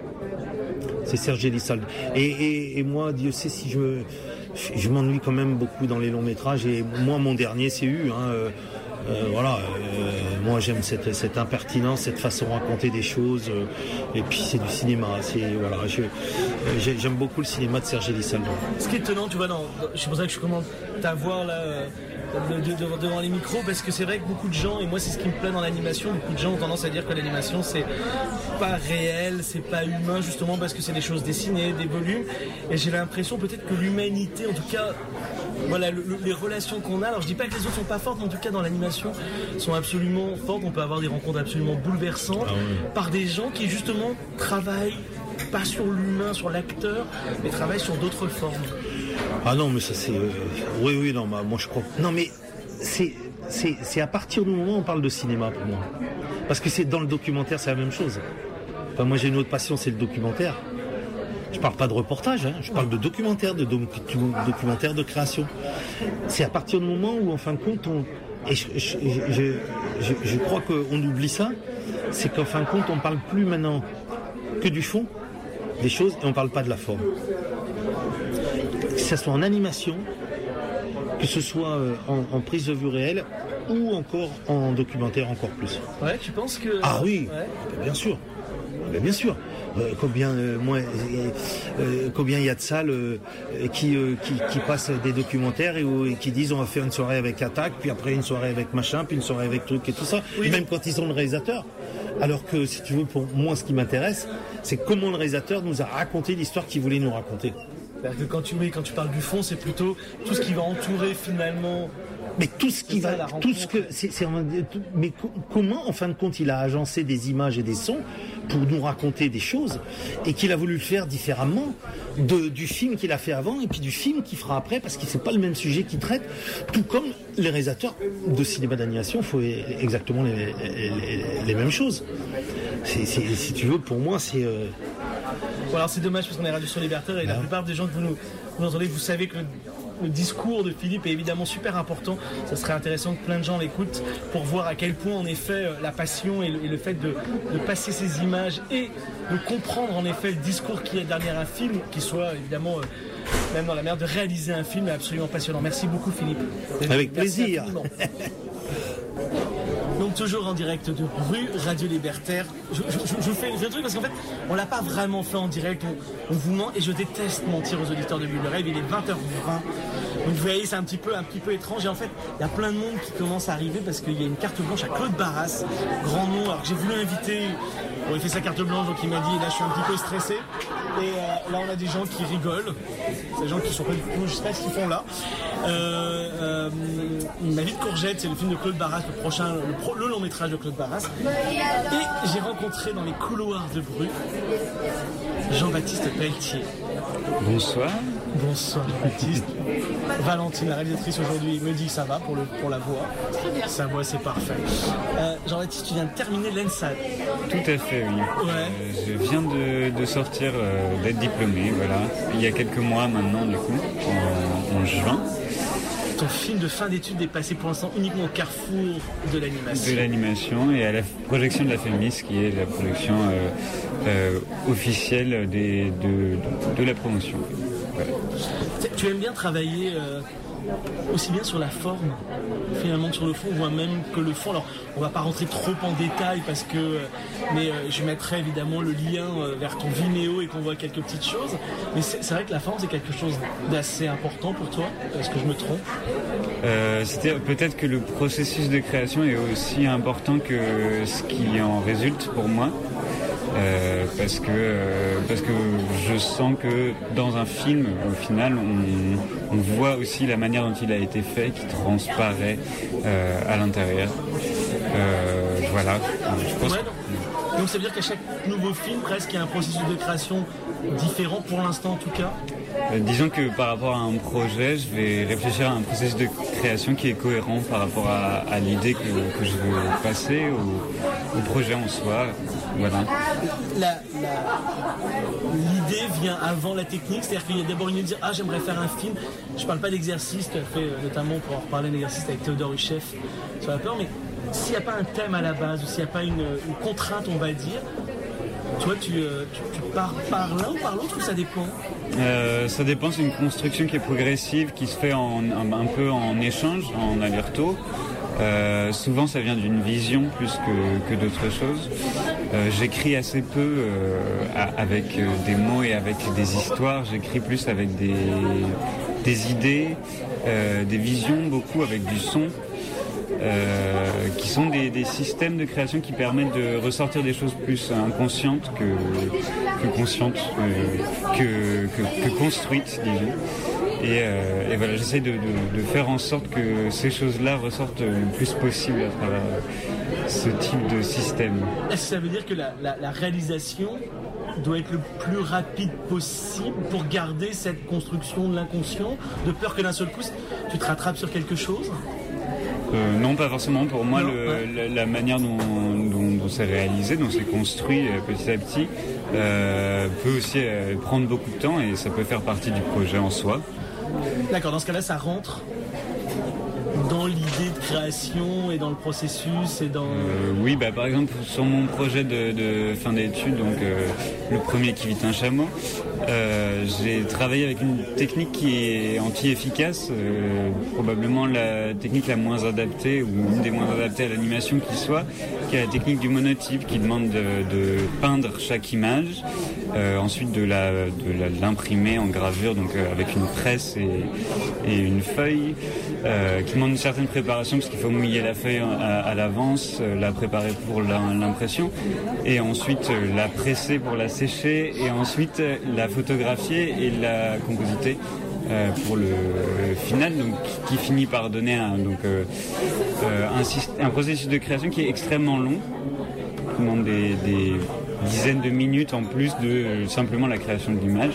C'est Serge Elissalde. Et, et, et moi, Dieu sait si je, je m'ennuie quand même beaucoup dans les longs métrages. Et moi, mon dernier, c'est U. Hein, euh, euh, voilà. Euh, moi, j'aime cette, cette impertinence, cette façon de raconter des choses. Euh, et puis, c'est du cinéma. C'est voilà. Je, j'aime beaucoup le cinéma de Serge Elissalde. Ce qui est étonnant, tu vois, dans, c'est pour ça que je commence à voir là. Euh... De, de, de, devant les micros, parce que c'est vrai que beaucoup de gens, et moi c'est ce qui me plaît dans l'animation, beaucoup de gens ont tendance à dire que l'animation c'est pas réel, c'est pas humain, justement parce que c'est des choses dessinées, des volumes, et j'ai l'impression peut-être que l'humanité, en tout cas voilà, le, le, les relations qu'on a, alors je dis pas que les autres sont pas fortes, mais en tout cas dans l'animation sont absolument fortes. On peut avoir des rencontres absolument bouleversantes ah oui. par des gens qui justement travaillent pas sur l'humain, sur l'acteur, mais travaillent sur d'autres formes. Ah non, mais ça c'est... Euh, oui, oui, non, bah, moi je crois... Non, mais c'est, c'est, c'est à partir du moment où on parle de cinéma pour moi. Parce que c'est dans le documentaire, c'est la même chose. Enfin, moi j'ai une autre passion, c'est le documentaire. Je parle pas de reportage, hein, je parle de documentaire, de doc, documentaire de création. C'est à partir du moment où, en fin de compte, on... Et je, je, je, je, je crois qu'on oublie ça, c'est qu'en fin de compte, on parle plus maintenant que du fond des choses et on parle pas de la forme. Que ce soit en animation, que ce soit en, en prise de vue réelle, ou encore en documentaire encore plus. Ouais, tu penses que... Ah oui, Ouais. bien sûr. Ben, bien sûr. Euh, combien euh, moi, euh, euh, combien il y a de salles euh, qui, euh, qui qui passent des documentaires et, où, et qui disent on va faire une soirée avec Attaque, puis après une soirée avec machin, puis une soirée avec truc et tout ça. Oui. Même quand ils ont le réalisateur. Alors que si tu veux, pour moi, ce qui m'intéresse, c'est comment le réalisateur nous a raconté l'histoire qu'il voulait nous raconter. C'est-à-dire que quand tu, oui, quand tu parles du fond, c'est plutôt tout ce qui va entourer finalement... Mais tout ce qui C'est ça, va, la tout ce que, rencontre. c'est, c'est, mais co- comment, en fin de compte, il a agencé des images et des sons pour nous raconter des choses et qu'il a voulu le faire différemment de, du film qu'il a fait avant et puis du film qu'il fera après parce que c'est pas le même sujet qu'il traite. Tout comme les réalisateurs de cinéma d'animation font exactement les, les, les, les mêmes choses. C'est, c'est, si tu veux, pour moi, c'est. Euh... Bon, alors c'est dommage parce qu'on est Radio sur Libertaire et la plupart des gens que vous nous, vous entendez, vous savez que le, le discours de Philippe est évidemment super important. Ça serait intéressant que plein de gens l'écoutent pour voir à quel point en effet euh, la passion et le, et le fait de, de passer ces images et de comprendre en effet le discours qu'il y a derrière un film, qui soit évidemment euh, même dans la manière de réaliser un film, est absolument passionnant. Merci beaucoup Philippe. Avec Merci plaisir. infiniment. Donc toujours en direct de Rue Radio Libertaire. Je, je, je, je fais le truc parce qu'en fait, on l'a pas vraiment fait en direct. On, on vous ment et je déteste mentir aux auditeurs de Bulle de Rêve. Il est vingt heures vingt. Donc vous voyez, c'est un petit peu, un petit peu étrange. Et en fait, il y a plein de monde qui commence à arriver parce qu'il y a une carte blanche à Claude Barras, grand nom. Alors que j'ai voulu inviter. Bon, il fait sa carte blanche, donc il m'a dit, là je suis un petit peu stressé. Et euh, là on a des gens qui rigolent. C'est des gens qui sont pas du tout, je sais pas ce qu'ils font là. Euh, euh, Ma vie de courgette, c'est le film de Claude Barras, le prochain, le, pro, le long métrage de Claude Barras. Et j'ai rencontré dans les couloirs de Bru Jean-Baptiste Pelletier. Bonsoir. Bonsoir Jean-Baptiste. Valentine, la réalisatrice aujourd'hui, me dit que ça va pour, le, pour la voix. Sa voix, c'est parfait. Euh, Jean-Baptiste, tu viens de terminer l'E N S A D. Tout à fait, oui. Ouais. Euh, je viens de, de sortir, euh, d'être diplômé, voilà. Il y a quelques mois maintenant, du coup, en, en juin. Ton film de fin d'études est passé pour l'instant uniquement au carrefour de l'animation. De l'animation et à la projection de la FEMIS, qui est la projection euh, euh, officielle des, de, de, de la promotion. Voilà. Tu aimes bien travailler euh, aussi bien sur la forme, finalement, que sur le fond, voire même que le fond. Alors, on va pas rentrer trop en détail parce que, euh, mais euh, je mettrai évidemment le lien euh, vers ton Vimeo et qu'on voit quelques petites choses. Mais c'est, c'est vrai que la forme, c'est quelque chose d'assez important pour toi. Est-ce que je me trompe? Euh, c'était peut-être que le processus de création est aussi important que ce qui en résulte pour moi. Euh, parce que euh, parce que je sens que dans un film, au final, on, on voit aussi la manière dont il a été fait, qui transparaît euh, à l'intérieur. Euh, voilà. Je pense ouais, donc, donc ça veut dire qu'à chaque nouveau film, presque, il y a un processus de création différent, pour l'instant en tout cas. Euh, disons que par rapport à un projet, je vais réfléchir à un processus de création qui est cohérent par rapport à, à l'idée que, que je veux passer, au, au projet en soi. Voilà. La, la, l'idée vient avant la technique, c'est-à-dire qu'il y a d'abord une idée de dire ah j'aimerais faire un film. Je parle pas d'exercice, tu as fait euh, notamment pour en reparler d'un exercice avec Théodore Huchef sur la peur, mais s'il n'y a pas un thème à la base ou s'il n'y a pas une, une contrainte, on va dire, toi tu, euh, tu, tu pars par l'un ou par l'autre ou ça dépend? Euh, ça dépend, c'est une construction qui est progressive, qui se fait en, un, un peu en échange, en aller-retour. Euh, souvent ça vient d'une vision plus que, que d'autres choses. Euh, j'écris assez peu euh, avec euh, des mots et avec des histoires, j'écris plus avec des, des idées, euh, des visions, beaucoup avec du son. Euh, qui sont des, des systèmes de création qui permettent de ressortir des choses plus inconscientes que, que conscientes, euh, que, que, que construites, disons. Et, euh, et voilà, j'essaie de, de, de faire en sorte que ces choses-là ressortent le plus possible à travers ce type de système. Est-ce que ça veut dire que la, la, la réalisation doit être le plus rapide possible pour garder cette construction de l'inconscient, de peur que d'un seul coup tu te rattrapes sur quelque chose? Euh, non, pas forcément. Pour moi, non, le, ouais. la, la manière dont, dont, dont c'est réalisé, dont c'est construit euh, petit à petit, euh, peut aussi euh, prendre beaucoup de temps et ça peut faire partie du projet en soi. D'accord, dans ce cas-là, ça rentre dans l'idée de création et dans le processus et dans... Euh, oui, bah, par exemple, sur mon projet de, de fin d'études, donc euh, le premier qui vit un chameau, euh, j'ai travaillé avec une technique qui est anti-efficace, euh, probablement la technique la moins adaptée ou une des moins adaptées à l'animation qui soit, qui est la technique du monotype qui demande de, de peindre chaque image, euh, ensuite de, la, de la, l'imprimer en gravure, donc euh, avec une presse et, et une feuille, euh, qui demande une certaine préparation parce qu'il faut mouiller la feuille à, à l'avance, euh, la préparer pour la, l'impression et ensuite euh, la presser pour la sécher et ensuite euh, la photographier et la compositer euh, pour le euh, final, donc qui finit par donner un, donc, euh, euh, un, un processus de création qui est extrêmement long, qui demande des, des dizaines de minutes en plus de euh, simplement la création de l'image.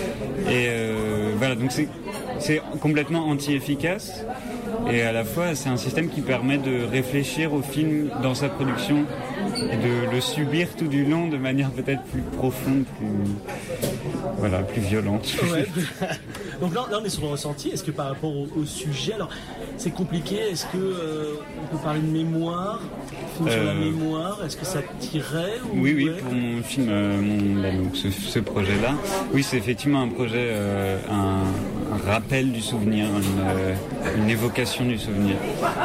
Et euh, voilà, donc c'est, c'est complètement anti-efficace. Et à la fois, c'est un système qui permet de réfléchir au film dans sa production et de le subir tout du long de manière peut-être plus profonde, plus, voilà, plus violente. Ouais. Donc là, là, on est sur le ressenti. Est-ce que par rapport au, au sujet, alors c'est compliqué. Est-ce que euh, on peut parler de mémoire, film euh... sur la mémoire. Est-ce que ça tirait ou... Oui, oui, ouais. pour mon film, euh, mon, bah, donc ce, ce projet-là, oui, c'est effectivement un projet, euh, un, un rappel du souvenir, une, euh, une évocation du souvenir.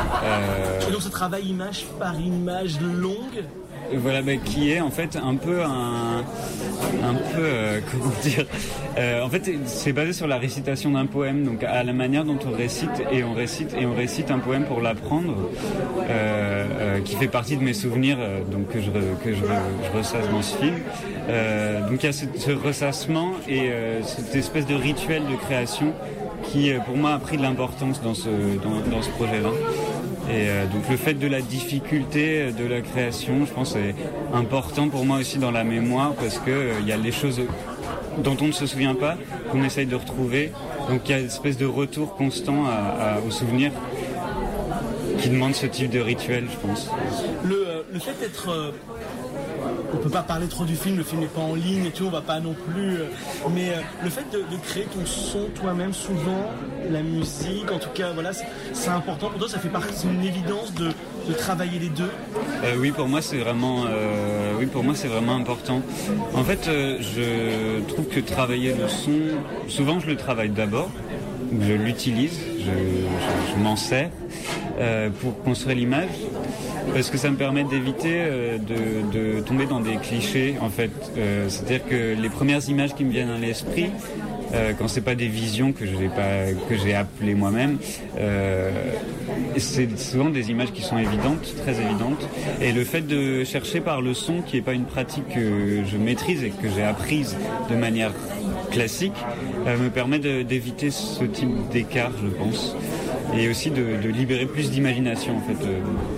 Euh... Et donc ce travail image par image longue. Voilà, bah, qui est en fait un peu un, un peu euh, comment dire, euh, en fait c'est basé sur la récitation d'un poème, donc à la manière dont on récite et on récite et on récite un poème pour l'apprendre, euh, euh, qui fait partie de mes souvenirs, euh, donc que je que je, je ressasse dans ce film. Euh, donc il y a ce, ce ressassement et euh, cette espèce de rituel de création qui, pour moi, a pris de l'importance dans ce dans, dans ce projet-là. Et euh, donc le fait de la difficulté de la création, je pense, est important pour moi aussi dans la mémoire parce que euh, il y a les choses dont on ne se souvient pas, qu'on essaye de retrouver. Donc il y a une espèce de retour constant à, à, au souvenir qui demande ce type de rituel, je pense. Le, euh, le fait d'être... Euh... On peut pas parler trop du film, le film n'est pas en ligne et tout, on va pas non plus... Euh, mais euh, le fait de, de créer ton son toi-même, souvent, la musique, en tout cas, voilà, c'est, c'est important pour toi, ça fait partie, c'est une évidence de, de travailler les deux. Euh, oui, pour moi, c'est vraiment, euh, oui, pour moi, c'est vraiment important. En fait, euh, je trouve que travailler le son, souvent, je le travaille d'abord, je l'utilise, je, je, je m'en sers euh, pour construire l'image. Parce que ça me permet d'éviter euh, de, de tomber dans des clichés, en fait. Euh, c'est-à-dire que les premières images qui me viennent à l'esprit, euh, quand c'est pas des visions que j'ai pas que j'ai appelées moi-même, euh, c'est souvent des images qui sont évidentes, très évidentes. Et le fait de chercher par le son, qui est pas une pratique que je maîtrise et que j'ai apprise de manière classique, euh, me permet de, d'éviter ce type d'écart, je pense, et aussi de, de libérer plus d'imagination, en fait. Euh,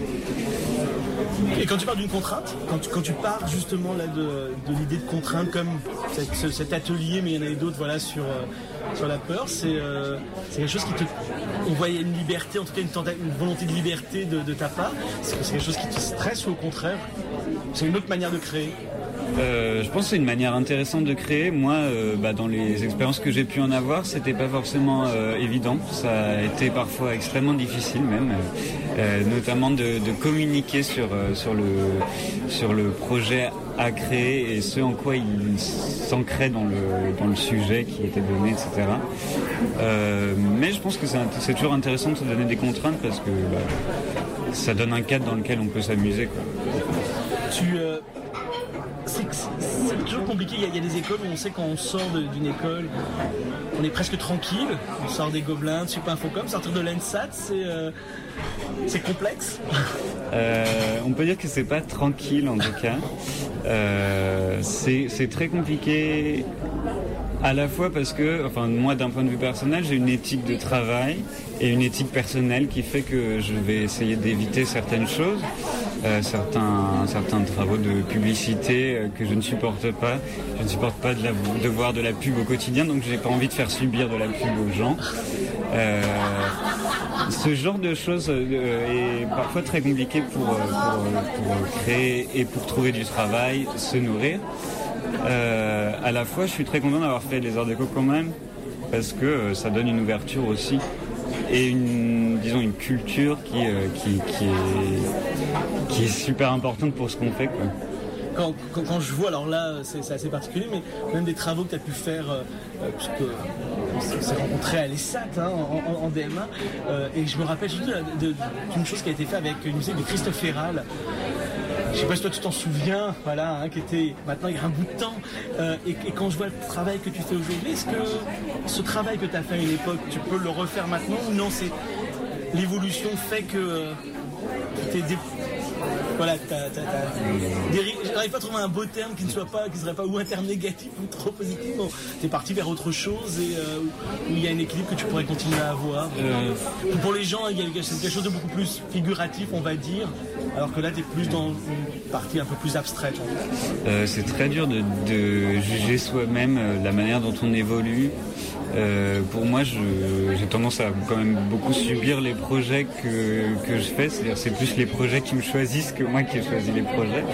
Et quand tu parles d'une contrainte, quand tu, quand tu parles justement là de, de l'idée de contrainte comme cette, ce, cet atelier, mais il y en a d'autres, voilà, sur, euh, sur la peur, c'est, euh, c'est quelque chose qui te... On voit une liberté, en tout cas une, tenta- une volonté de liberté de, de ta part. C'est, c'est quelque chose qui te stresse ou au contraire, c'est une autre manière de créer? Euh, je pense que c'est une manière intéressante de créer. Moi, euh, bah, dans les expériences que j'ai pu en avoir, c'était pas forcément euh, évident. Ça a été parfois extrêmement difficile même, euh, notamment de, de communiquer sur euh, sur le sur le projet à créer et ce en quoi il s'ancrait dans le dans le sujet qui était donné, et cetera. Euh, mais je pense que c'est, c'est toujours intéressant de se donner des contraintes parce que bah, ça donne un cadre dans lequel on peut s'amuser, quoi. Tu euh... C'est, c'est toujours compliqué, il y, a, il y a des écoles où on sait quand on sort de, d'une école, on est presque tranquille, on sort des Gobelins, Super Infocom, sortir de l'ENSAT, c'est, euh, c'est complexe. Euh, on peut dire que c'est pas tranquille en tout cas, euh, c'est, c'est très compliqué à la fois parce que, enfin moi d'un point de vue personnel, j'ai une éthique de travail et une éthique personnelle qui fait que je vais essayer d'éviter certaines choses. Euh, certains, certains travaux de publicité euh, que je ne supporte pas. Je ne supporte pas de, la, de voir de la pub au quotidien, donc j'ai pas envie de faire subir de la pub aux gens. Euh, ce genre de choses euh, est parfois très compliqué pour, pour, pour créer et pour trouver du travail, se nourrir. Euh, à la fois, je suis très content d'avoir fait les Arts Déco quand même, parce que euh, ça donne une ouverture aussi et une, disons, une culture qui, euh, qui, qui, est, qui est super importante pour ce qu'on fait, quoi. Quand, quand, quand je vois, alors là c'est, c'est assez particulier, mais même des travaux que tu as pu faire, euh, puisque on s'est rencontrés à l'E S A T hein, en, en, en D M A, euh, et je me rappelle surtout de, de, d'une chose qui a été faite avec une musique de Christophe Ferral. Je sais pas si toi tu t'en souviens, voilà, hein, qui était maintenant il y a un bout de temps. Euh, et, et quand je vois le travail que tu fais aujourd'hui, est-ce que ce travail que tu as fait à une époque, tu peux le refaire maintenant ou non, c'est l'évolution fait que euh, tu t'es dé... Voilà, t'as, t'as, t'as... Des... j'arrive pas à trouver un beau terme qui ne soit pas, qui serait pas ou un terme négatif ou trop positif. Bon, t'es parti vers autre chose et euh, où il y a un équilibre que tu pourrais continuer à avoir. Euh... Pour les gens, il y a quelque chose de beaucoup plus figuratif, on va dire, alors que là, t'es plus dans une partie un peu plus abstraite. Euh, c'est très dur de, de juger soi-même la manière dont on évolue. Euh, pour moi, je, j'ai tendance à quand même beaucoup subir les projets que, que je fais. C'est-à-dire, c'est plus les projets qui me choisissent que moi qui ai choisi les projets.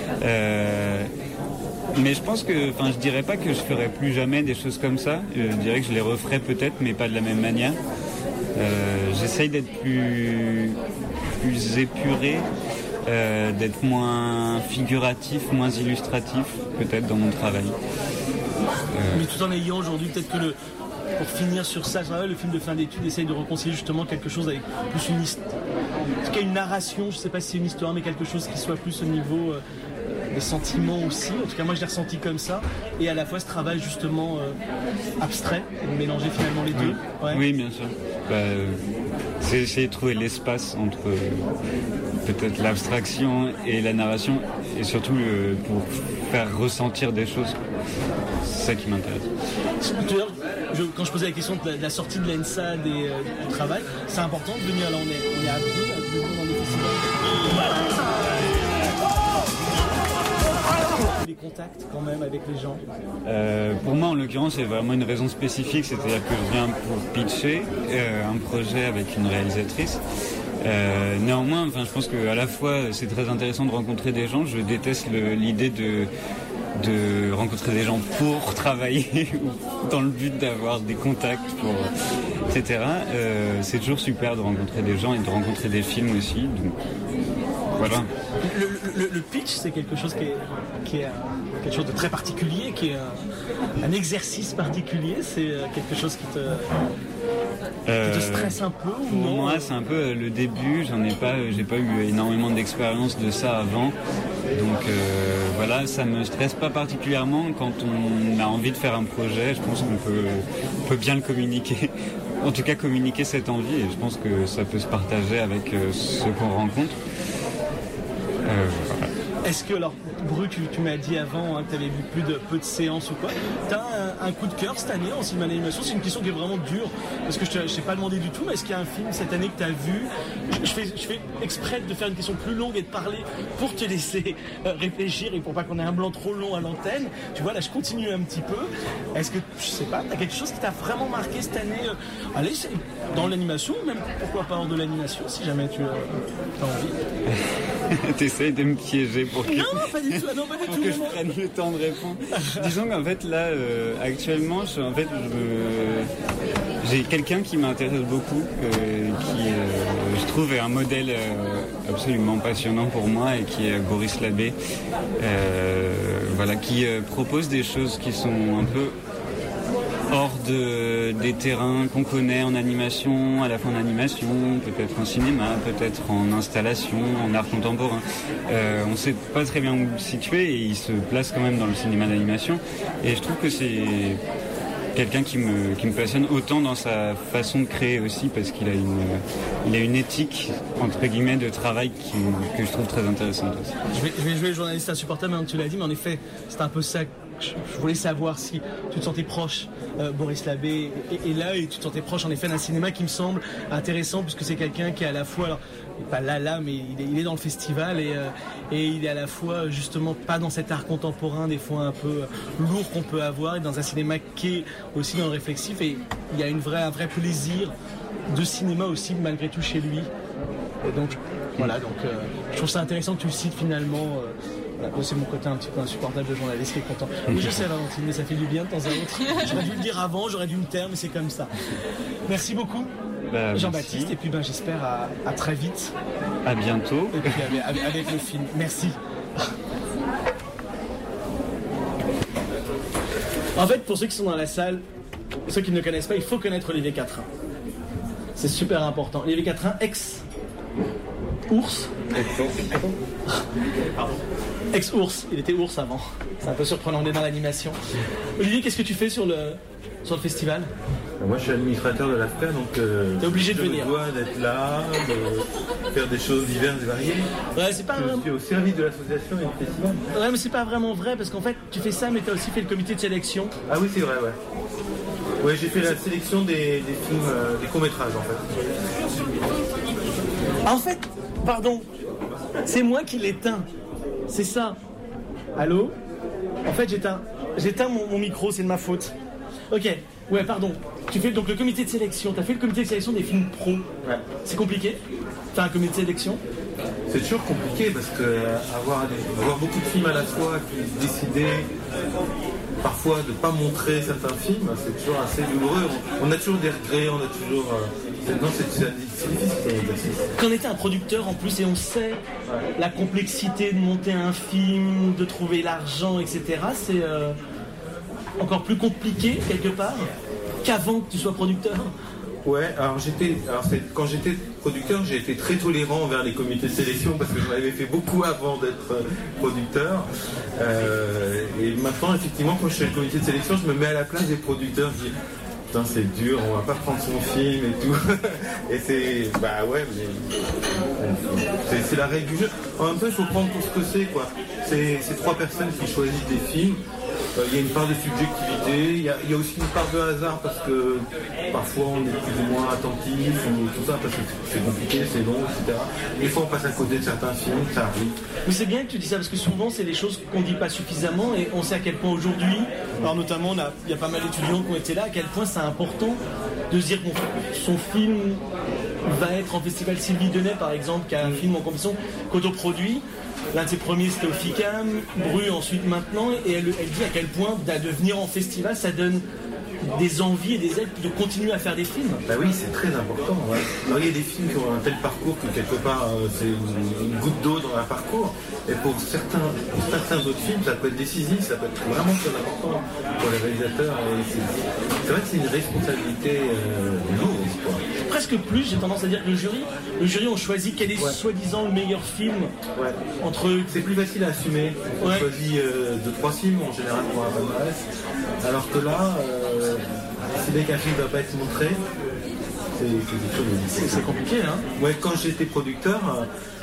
Euh, mais je pense que, enfin, je dirais pas que je ferai plus jamais des choses comme ça. Je dirais que je les referai peut-être, mais pas de la même manière. Euh, j'essaye d'être plus, plus épuré, euh, d'être moins figuratif, moins illustratif, peut-être dans mon travail. Euh... Mais tout en ayant aujourd'hui peut-être que le pour finir sur ça, le film de fin d'études essaye de réconcilier justement quelque chose avec plus une histoire, en tout cas une narration, je ne sais pas si c'est une histoire, mais quelque chose qui soit plus au niveau euh, des sentiments aussi. En tout cas, moi je l'ai ressenti comme ça, et à la fois ce travail justement euh, abstrait, et de mélanger finalement les deux. Oui, ouais. Oui bien sûr. Bah, c'est essayer de trouver l'espace entre euh, peut-être l'abstraction et la narration, et surtout euh, pour faire ressentir des choses. C'est ça qui m'intéresse. D'ailleurs, je, quand je posais la question de la, de la sortie de l'E N S A D et euh, du travail, c'est important de venir là, on est, on est à deux, à deux dans des festivals. Les contacts quand même avec les gens. Euh, pour moi, en l'occurrence, c'est vraiment une raison spécifique, c'est-à-dire que je viens pour pitcher euh, un projet avec une réalisatrice. Euh, néanmoins, enfin, je pense qu'à la fois c'est très intéressant de rencontrer des gens. Je déteste le, l'idée de de rencontrer des gens pour travailler ou dans le but d'avoir des contacts, pour, et cetera. Euh, c'est toujours super de rencontrer des gens et de rencontrer des films aussi. Donc, voilà. Le, le, le pitch, c'est quelque chose qui est, qui est un, quelque chose de très particulier, qui est un, un exercice particulier. C'est quelque chose qui te... Euh, qui te stresse un peu ou pour non? Moi, c'est un peu le début. J'en ai pas, j'ai pas eu énormément d'expérience de ça avant. Donc euh, voilà, ça me stresse pas particulièrement. Quand on a envie de faire un projet, je pense qu'on peut, on peut bien le communiquer. En tout cas, communiquer cette envie. Et je pense que ça peut se partager avec euh, ceux qu'on rencontre. Euh, voilà. Est-ce que, alors, Bru, tu, tu m'as dit avant hein, que tu avais vu plus de, peu de séances ou quoi. Tu as un, un coup de cœur cette année en cinéma d'animation? C'est une question qui est vraiment dure, parce que je ne t'ai pas demandé du tout, mais est-ce qu'il y a un film cette année que tu as vu? je, je, fais, je fais exprès de faire une question plus longue et de parler pour te laisser euh, réfléchir et pour pas qu'on ait un blanc trop long à l'antenne. Tu vois, là, je continue un petit peu. Est-ce que, je sais pas, tu as quelque chose qui t'a vraiment marqué cette année? euh, Allez, c'est dans l'animation, même pourquoi pas hors de l'animation, si jamais tu euh, as envie. T'essayes de me piéger pour que, non, pas du tout, non, pas du pour tout, que je prenne le temps de répondre. Disons qu'en fait là, euh, actuellement, je, en fait, je me... j'ai quelqu'un qui m'intéresse beaucoup, euh, qui, euh, je trouve, est un modèle euh, absolument passionnant pour moi, et qui est Boris Labbé, euh, voilà, qui euh, propose des choses qui sont un peu hors de, des terrains qu'on connaît en animation, à la fois en animation, peut-être en cinéma, peut-être en installation, en art contemporain. Euh, on ne sait pas très bien où le situer, et il se place quand même dans le cinéma d'animation. Et je trouve que c'est quelqu'un qui me, qui me passionne autant dans sa façon de créer aussi, parce qu'il a une, il a une éthique, entre guillemets, de travail qui, que je trouve très intéressante aussi. Je vais, je vais jouer journaliste insupportable, maintenant que tu l'as dit, mais en effet, c'est un peu ça. Je voulais savoir si tu te sentais proche, euh, Boris Labbé est là, et tu te sentais proche en effet d'un cinéma qui me semble intéressant, puisque c'est quelqu'un qui est à la fois, alors, pas là là, mais il est, il est dans le festival, et, euh, et il est à la fois justement pas dans cet art contemporain des fois un peu lourd qu'on peut avoir, et dans un cinéma qui est aussi dans le réflexif, et il y a une vraie, un vrai plaisir de cinéma aussi malgré tout chez lui. Et donc voilà, donc euh, je trouve ça intéressant que tu le cites finalement. Euh, Voilà, c'est mon côté un petit peu insupportable de journaliste qui est content. Oui, je sais, Valentine, mais ça fait du bien de temps à autre. J'aurais dû le dire avant, j'aurais dû me taire, mais c'est comme ça. Merci beaucoup. Bah, Jean-Baptiste, merci. et puis ben, j'espère à, à très vite, À bientôt. et puis avec, avec- avec le film. Merci. En fait, pour ceux qui sont dans la salle, ceux qui ne connaissent pas, il faut connaître Olivier Quatrain. C'est super important. Olivier Quatrain, ex-ours. Ex-ours, il était ours avant. C'est un peu surprenant, on est dans l'animation. Olivier, qu'est-ce que tu fais sur le, sur le festival? Moi, je suis administrateur de l'A F P A, donc euh, T'es obligé de je me venir. dois d'être là, de faire des choses diverses et variées. Ouais, c'est pas Je vraiment... suis au service de l'association et du festival. Ouais, mais c'est pas vraiment vrai parce qu'en fait, tu fais ça, mais t'as aussi fait le comité de sélection. Ah oui, c'est vrai, ouais. Ouais, j'ai fait la sélection des, des films, euh, des courts-métrages, en fait. Ah, en fait, pardon, c'est moi qui l'éteins. C'est ça. Allô? En fait, j'éteins, j'éteins mon, mon micro, c'est de ma faute. Ok, ouais, pardon. Tu fais donc le comité de sélection. T'as fait le comité de sélection des films pro. Ouais. C'est compliqué? Faire un comité de sélection? C'est toujours compliqué parce que euh, avoir, des- avoir beaucoup de films à la fois, puis décider parfois de ne pas montrer certains films, c'est toujours assez douloureux. On a toujours des regrets, on a toujours... euh, c'est- non, c'est c'est- c'est difficile comme exercice. Quand on était un producteur en plus, et on sait la complexité de monter un film, de trouver l'argent, et cetera, c'est euh, encore plus compliqué quelque part qu'avant que tu sois producteur. Ouais, alors j'étais, alors c'est, quand j'étais producteur, j'ai été très tolérant envers les comités de sélection parce que j'en avais fait beaucoup avant d'être euh, producteur. Euh, et maintenant, effectivement, quand je fais le comité de sélection, je me mets à la place des producteurs. Je dis, putain, c'est dur, on va pas prendre son film et tout. Et c'est, bah ouais, mais c'est, c'est la règle du jeu. En même temps, il faut prendre pour ce que c'est, quoi. C'est, c'est trois personnes qui choisissent des films. Euh, Il y a une part de subjectivité, il y, a, il y a aussi une part de hasard parce que parfois on est plus ou moins attentif ou tout ça parce que c'est compliqué, c'est long, et cetera. Des fois on passe à côté de certains films, ça arrive. Mais c'est bien que tu dis ça parce que souvent c'est des choses qu'on dit pas suffisamment et on sait à quel point aujourd'hui, alors notamment on a- il y a pas mal d'étudiants qui ont été là, à quel point c'est important de se dire que son film va être en festival Sylvie Denet par exemple, qui a un film en compétition qu'autoproduit. L'un de ses premiers c'était au FICAM, Bru ensuite maintenant, et elle, elle dit à quel point de de venir en festival ça donne des envies et des aides de continuer à faire des films. Bah oui, c'est très important. Ouais. Alors, il y a des films qui ont un tel parcours que quelque part euh, c'est une, une goutte d'eau dans un parcours. Et pour certains, pour certains autres films, ça peut être décisif, ça peut être vraiment très important pour les réalisateurs. Et c'est, c'est vrai que c'est une responsabilité euh, lourde, quoi. Presque plus, j'ai tendance à dire que le jury, le jury ont choisi quel est Ouais. soi-disant le meilleur film Ouais. entre C'est plus facile à assumer. On Ouais. choisit euh, deux, trois films en général pour un palmarès. Alors que là, euh, décider qu'un film ne va pas être montré, c'est, c'est quelque chose de difficile. c'est compliqué, hein. Ouais, quand j'étais producteur, euh,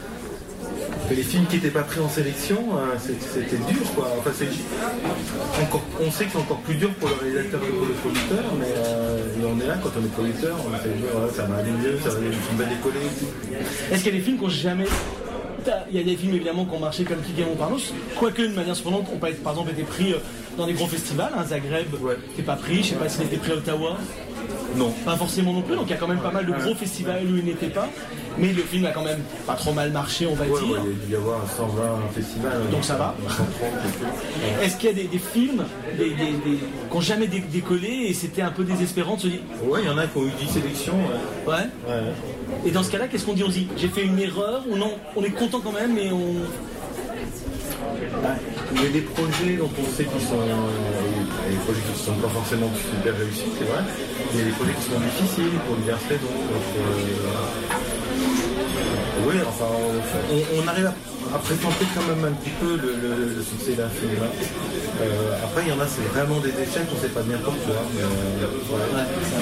les films qui n'étaient pas pris en sélection, euh, c'est- c'était dur, quoi. Enfin, c'est, encore, on sait que c'est encore plus dur pour le réalisateur que pour le producteur, mais euh, et on est là quand on est producteur, on essaie de dire ouais, ça va aller mieux, ça va, aller, ça va décoller. et tout. Est-ce qu'il y a des films qui n'ont jamais... T'as- Il y a des films évidemment qui ont marché comme Kigamo Montparnasse, quoique de manière cependant, ont pas été- par exemple été pris euh, dans des gros festivals, hein, Zagreb Ouais. qui n'est pas pris, je sais pas s'il a été pris à Ottawa, Non. pas forcément non plus, donc il y a quand même pas mal de gros festivals où il n'était pas, mais le film a quand même pas trop mal marché on va Ouais, ouais, dire. il y a dû y avoir cent vingt festivals. Donc ça va. cent trente et tout. Est-ce qu'il y a des, des films des, des- des- qui n'ont jamais dé- décollé et c'était un peu désespérant de se dire Ouais, il y en a qui ont eu dix sélections. Ouais. ouais. Ouais. Et dans ce cas-là, qu'est-ce qu'on dit? On dit j'ai fait une erreur ou non? On est content quand même, mais on. Il y a des projets dont on sait qu'ils sont. Il y a des projets qui ne sont pas forcément super réussis, c'est vrai. Il y a des projets qui sont difficiles pour diverses raisons. Donc, euh, oui, enfin, on, on arrive à, à présenter quand même un petit peu le, le- le succès d'un film. Hein. Euh, après, il y en a, c'est vraiment des échecs, on ne sait pas bien pourquoi. Mais, euh, ouais.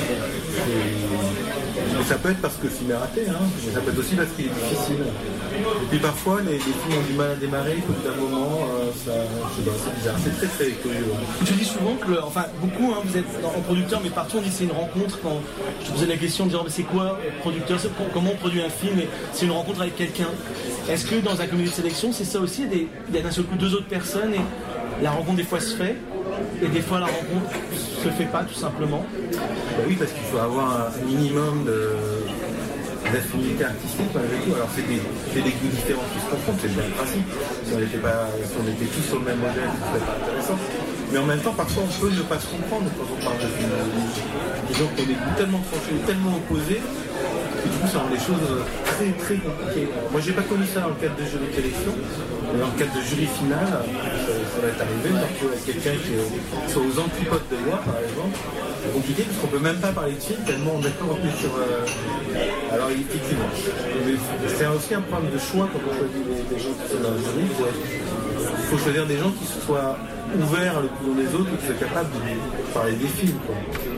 C'est- mais ça peut être parce que le film est raté, hein. Mais ça peut être aussi parce qu'il est difficile. Et puis parfois, les, les films ont du mal à démarrer, au bout d'un moment, euh, ça, je sais pas, c'est bizarre. C'est très très curieux. Tu dis souvent que, le- enfin beaucoup, hein, vous êtes en en producteur, mais partout on dit que c'est une rencontre. Quand je te posais la question de dire mais c'est quoi être producteur, c'est com- comment on produit un film, et c'est une rencontre avec quelqu'un. Est-ce que dans un comité de sélection, c'est ça aussi? Il y a des- il y a d'un seul coup deux autres personnes et la rencontre des fois se fait, et des fois la rencontre se fait pas tout simplement. Bah oui, parce qu'il faut avoir un minimum de, des affinités artistiques malgré tout. Alors c'est des, c'est des goûts différents qui se confondent, c'est bien le principe. Si on était, pas, si on était tous sur le même modèle, ce serait pas intéressant. Mais en même temps, parfois on peut ne pas se comprendre quand on parle de film. Des gens qui ont des goûts tellement tranchés, tellement opposés, que du coup ça rend les choses très très compliquées. Moi j'ai pas connu ça dans le cadre de jury de sélection, mais dans le cadre de jury final, ça, ça va être arrivé de me retrouver avec quelqu'un qui soit aux antipodes de moi par exemple. C'est compliqué parce qu'on peut même pas parler de film tellement on est pas revenu sur. Euh... Alors effectivement, c'est aussi un problème de choix quand on choisit des, des gens qui sont dans le jury. Il faut choisir des gens qui soient ouverts le plus des autres et qui soient capables de parler des films. Quoi.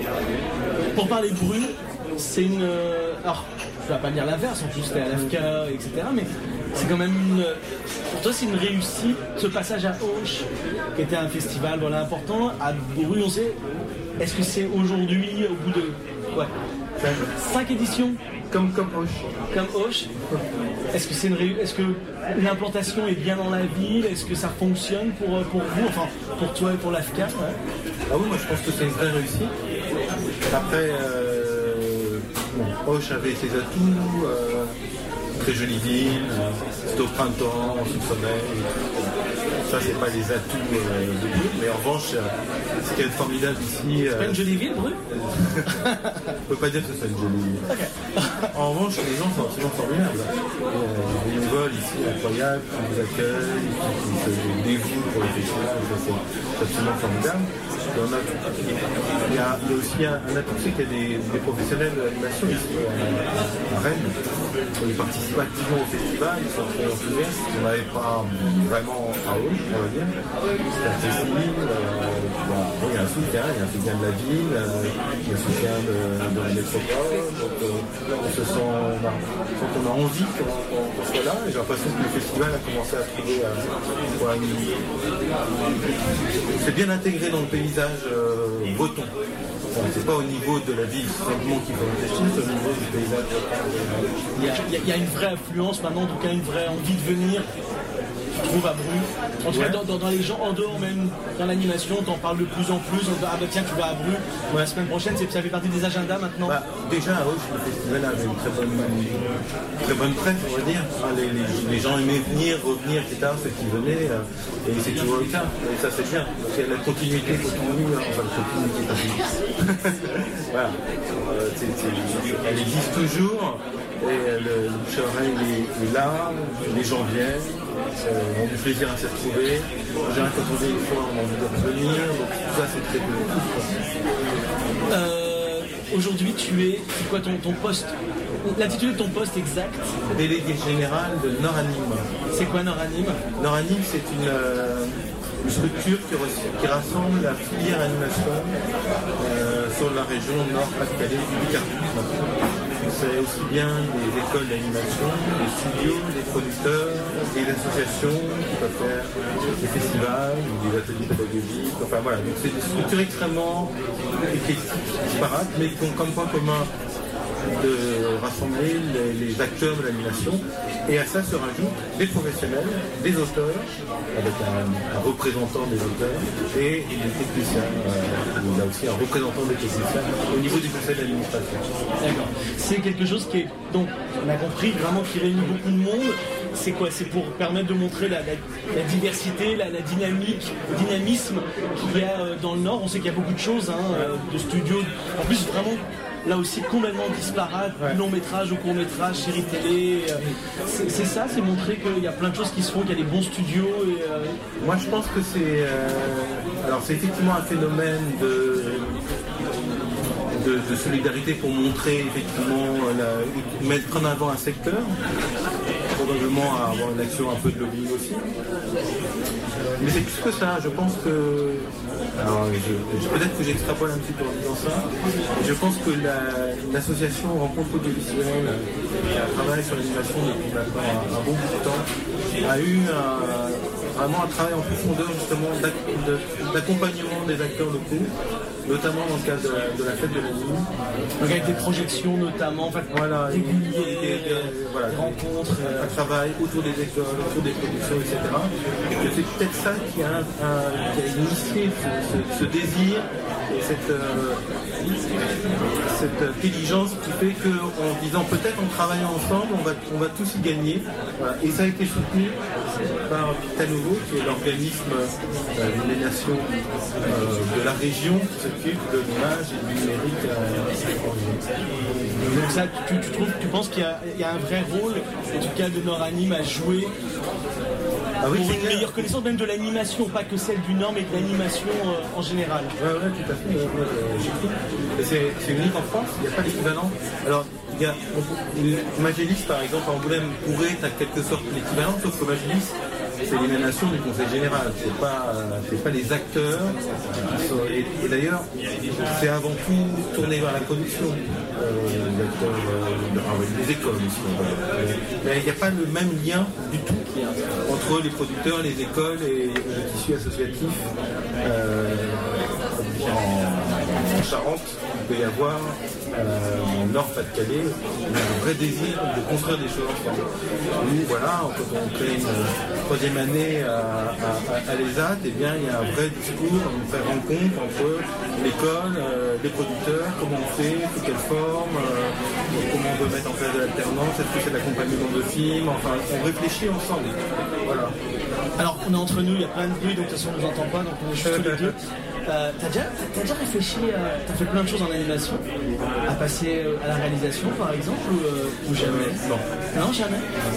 Pour parler de Bru, c'est une. Alors, je ne vais pas dire l'inverse, en plus c'était à l'A F K, et cetera. Mais c'est quand même une. Pour toi, c'est une réussite. Ce passage à Auch, qui était un festival voilà, important, à Bru, on sait. Est-ce que c'est aujourd'hui, au bout de. Ouais. Cinq éditions Comme, comme Auch. Comme Auch. Est-ce que c'est une ré... Est-ce que l'implantation est bien dans la ville? Est-ce que ça fonctionne pour, pour vous, enfin pour toi et pour l'A F K? Ouais. Ah oui, moi je pense que c'est une vraie réussite. Après, euh, bon, Auch avait ses atouts, euh, très jolie ville, euh, c'est au printemps, sous le soleil. Ça, c'est pas les atouts euh, de Bru, mais en revanche, euh, ce qui est formidable ici. C'est euh, pas une jolie ville, Bru? On peut pas dire que ce soit une jolie ville. Okay. En revanche, les gens sont absolument formidables. Les bénévoles ici, incroyables, qui vous accueillent, qui se dévouent pour le festival, c'est absolument formidable. Il y, a, il y a aussi un, un atout, c'est qu'il y a des, des professionnels de l'animation ici à Rennes. Ils participent activement au festival, ils sont très enthousiastes. On n'avait pas vraiment à eux, on va dire. C'est accessible. Euh, bon, il y a un soutien, il y a un soutien de la ville, euh, il y a un soutien de, de la métropole. Donc euh, on se sent, on a, on a envie qu'on, qu'on, qu'on soit là. Et j'ai l'impression que le festival a commencé à trouver. Euh, ouais, une... C'est bien intégré dans le paysage. Euh, breton. Bon, c'est pas au niveau de la ville simplement qu'il faut réfléchir, c'est au niveau du paysage. Il y, a, il, y a, il y a une vraie affluence maintenant, en tout cas une vraie envie de venir. Je trouve à Bru. En tout ouais. cas, dans, dans, dans les gens, en dehors même, dans l'animation, t'en parles de plus en plus. On dit, ah bah tiens, tu vas à Bru. Ouais. La semaine prochaine, c'est, ça fait partie des agendas maintenant. Bah, déjà, à Auch, le festival avait une très bonne, une très bonne presse, on va dire. Les, les, les gens aimaient venir, revenir, et cetera. Ceux qui venaient, euh, et c'est toujours le cas. Et ça, c'est bien. Donc, il y a la continuité continue, hein. Enfin, la continuité continue. Voilà. Euh, c'est, c'est, elle existe toujours. Et le, le bouche à oreille est, est là, les gens viennent, euh, ont du plaisir à s'y retrouver. J'ai un quand on vient une fois, on a envie de revenir, donc tout ça c'est très positif. Euh, aujourd'hui, tu es, c'est quoi ton, ton poste? L'intitulé de ton poste exact? Délégué général de Noranime. C'est quoi Noranime? Noranime, c'est une, euh, une structure qui, qui rassemble la filière animation euh, sur la région Nord-Pas-de-Calais du Picardie. C'est aussi bien des écoles d'animation, des studios, des producteurs, des associations qui peuvent faire des festivals ou des ateliers pédagogiques. Enfin voilà, donc c'est des structures extrêmement éclectiques, disparates, mais qui ont comme point commun de rassembler les, les acteurs de l'animation. Et à ça se rajoutent des professionnels, des auteurs, avec un, un représentant des auteurs et des techniciens. Euh, il y a aussi un représentant des techniciens au niveau du conseil d'administration. D'accord. C'est quelque chose qui est, donc, on a compris, vraiment qui réunit beaucoup de monde. C'est quoi? C'est pour permettre de montrer la, la, la diversité, la, la dynamique, le dynamisme qu'il y a dans le Nord. On sait qu'il y a beaucoup de choses, hein, de studios. En plus, vraiment, là aussi complètement disparate, ouais. Long métrage ou court métrage, série télé. Euh, c'est, c'est ça, c'est montrer qu'il y a plein de choses qui se font, qu'il y a des bons studios. Et, euh... Moi je pense que c'est. Euh, alors c'est effectivement un phénomène de, de, de solidarité pour montrer effectivement, la, mettre en avant un secteur, probablement à avoir une action un peu de lobbying aussi. Mais c'est plus que ça, je pense que. Alors, je, je, peut-être que j'extrapole un petit peu en disant ça. Je pense que la, l'association Rencontre audiovisuelle, qui travaille sur l'animation depuis maintenant un, un bon bout de temps, a eu un, vraiment un travail en profondeur justement d'ac, de, d'accompagnement des acteurs locaux notamment dans le cadre de la, de la fête de la nuit. Donc avec des projections notamment, en fait, voilà, réguliers, des, des, des, voilà, rencontres, un euh... travail autour des écoles, autour des productions, et cetera. Et que c'est peut-être ça qui a, un, qui a initié ce, ce, ce désir et cette, euh, cette intelligence qui fait qu'en disant peut-être en travaillant ensemble, on va, on va tous y gagner. Voilà. Et ça a été soutenu par Vitanovo, qui est l'organisme euh, des nations euh, de la région qui s'occupe de l'image et du numérique. Euh, Donc ça, tu, tu trouves, tu penses qu'il y a, il y a un vrai rôle, en tout cas de Noranime, à jouer ah oui, pour une clair. meilleure connaissance même de l'animation, pas que celle du Nord, mais de l'animation euh, en général. Oui, ouais, tout à fait. Ouais, ouais, et c'est, c'est unique en France, il n'y a pas d'équivalent. Alors, il y a Magélis, par exemple, à Angoulême, pourrait être en quelque sorte l'équivalent, sauf que Magélis, c'est l'émanation du Conseil général, c'est pas, c'est pas les acteurs. Qui sont, et, et d'ailleurs, c'est avant tout tourné vers la production, euh, les acteurs, euh, les écoles aussi. Euh, mais il n'y a pas le même lien du tout entre les producteurs, les écoles et le tissu associatif. Euh, en, en Charente, il peut y avoir euh, en Nord-Pas-de-Calais un vrai désir de construire des choses ensemble. Nous, voilà, quand on crée une troisième année à, à, à l'E S A T, eh bien, il y a un vrai discours, une vraie rencontre entre l'école, euh, les producteurs, comment on fait, sous quelle forme, euh, comment on veut mettre en place de l'alternance, est-ce que c'est de l'accompagnement de films, enfin, on réfléchit ensemble. Voilà. Alors, on est entre nous, il y a plein de bruit, donc de toute façon, on ne nous entend pas, donc on est juste tous les deux. Euh, t'as, déjà, t'as, t'as déjà réfléchi, à, t'as fait plein de choses en animation, à passer à la réalisation par exemple, ou, euh, ou jamais? Non. Non, jamais.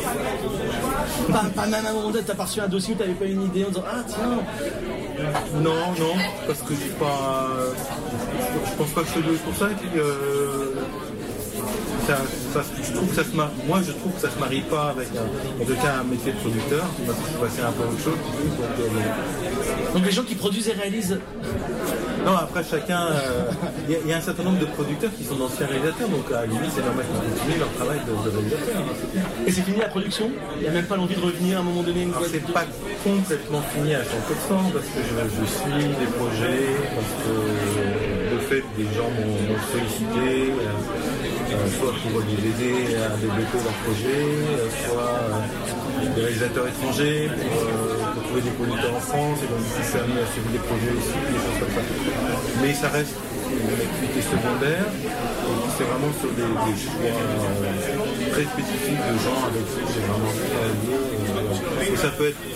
Pas, pas même à un moment donné, t'as pas reçu un dossier où t'avais pas une idée en disant ah tiens. Non, non, parce que j'ai pas. Je pense pas que c'est pour ça. Et puis, euh, ça, ça, je trouve que ça se marie. Moi, je trouve que ça se marie pas avec un, en tout cas un métier de producteur. Parce que c'est un peu autre chose. Donc, euh, donc les gens qui produisent et réalisent. Non, après chacun, il euh, y, y a un certain nombre de producteurs qui sont d'anciens réalisateurs, donc à la limite c'est normal qu'ils continuent leur travail de, de réalisateur. Et c'est fini la production? Il n'y a même pas l'envie de revenir à un moment donné? Alors, c'est pas complètement fini à cent pour cent parce que je, je suis des projets, parce que de fait des gens m'ont, m'ont sollicité, euh, euh, soit pour les aider à développer leurs projets, euh, soit euh, des réalisateurs étrangers pour, euh, pour trouver des producteurs en France, et donc du coup je suis amené à suivre des projets aussi, des choses comme ça. Mais ça reste une activité secondaire, et c'est vraiment sur des, des choix euh, très spécifiques de gens avec qui j'ai vraiment travaillé. Et, et ça peut être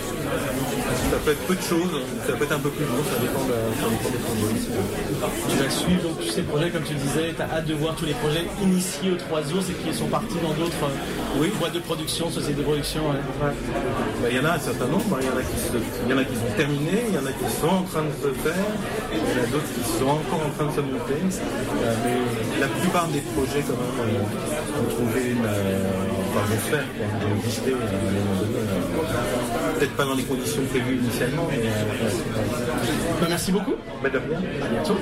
ça peut être peu de choses, ça peut être un peu plus long, ça dépend, de, ça dépend des projets. Tu vas suivre donc tous ces projets, comme tu le disais, tu as hâte de voir tous les projets initiés aux trois ours et qui sont partis dans d'autres oui. boîtes de production, sociétés de production. Il ouais. ouais. ben, y en a un certain nombre, il y en a qui se, il y en a qui sont terminés, il y en a qui sont en train de se faire, il y en a d'autres qui sont encore en train de se monter. Euh, mais la plupart des projets quand même euh, ont trouvé une euh, enfin, vont se faire, vont exister à un moment donné. Euh, peut-être pas dans les conditions prévues initialement, mais euh, ben, merci beaucoup. Ben, de rien. À bientôt.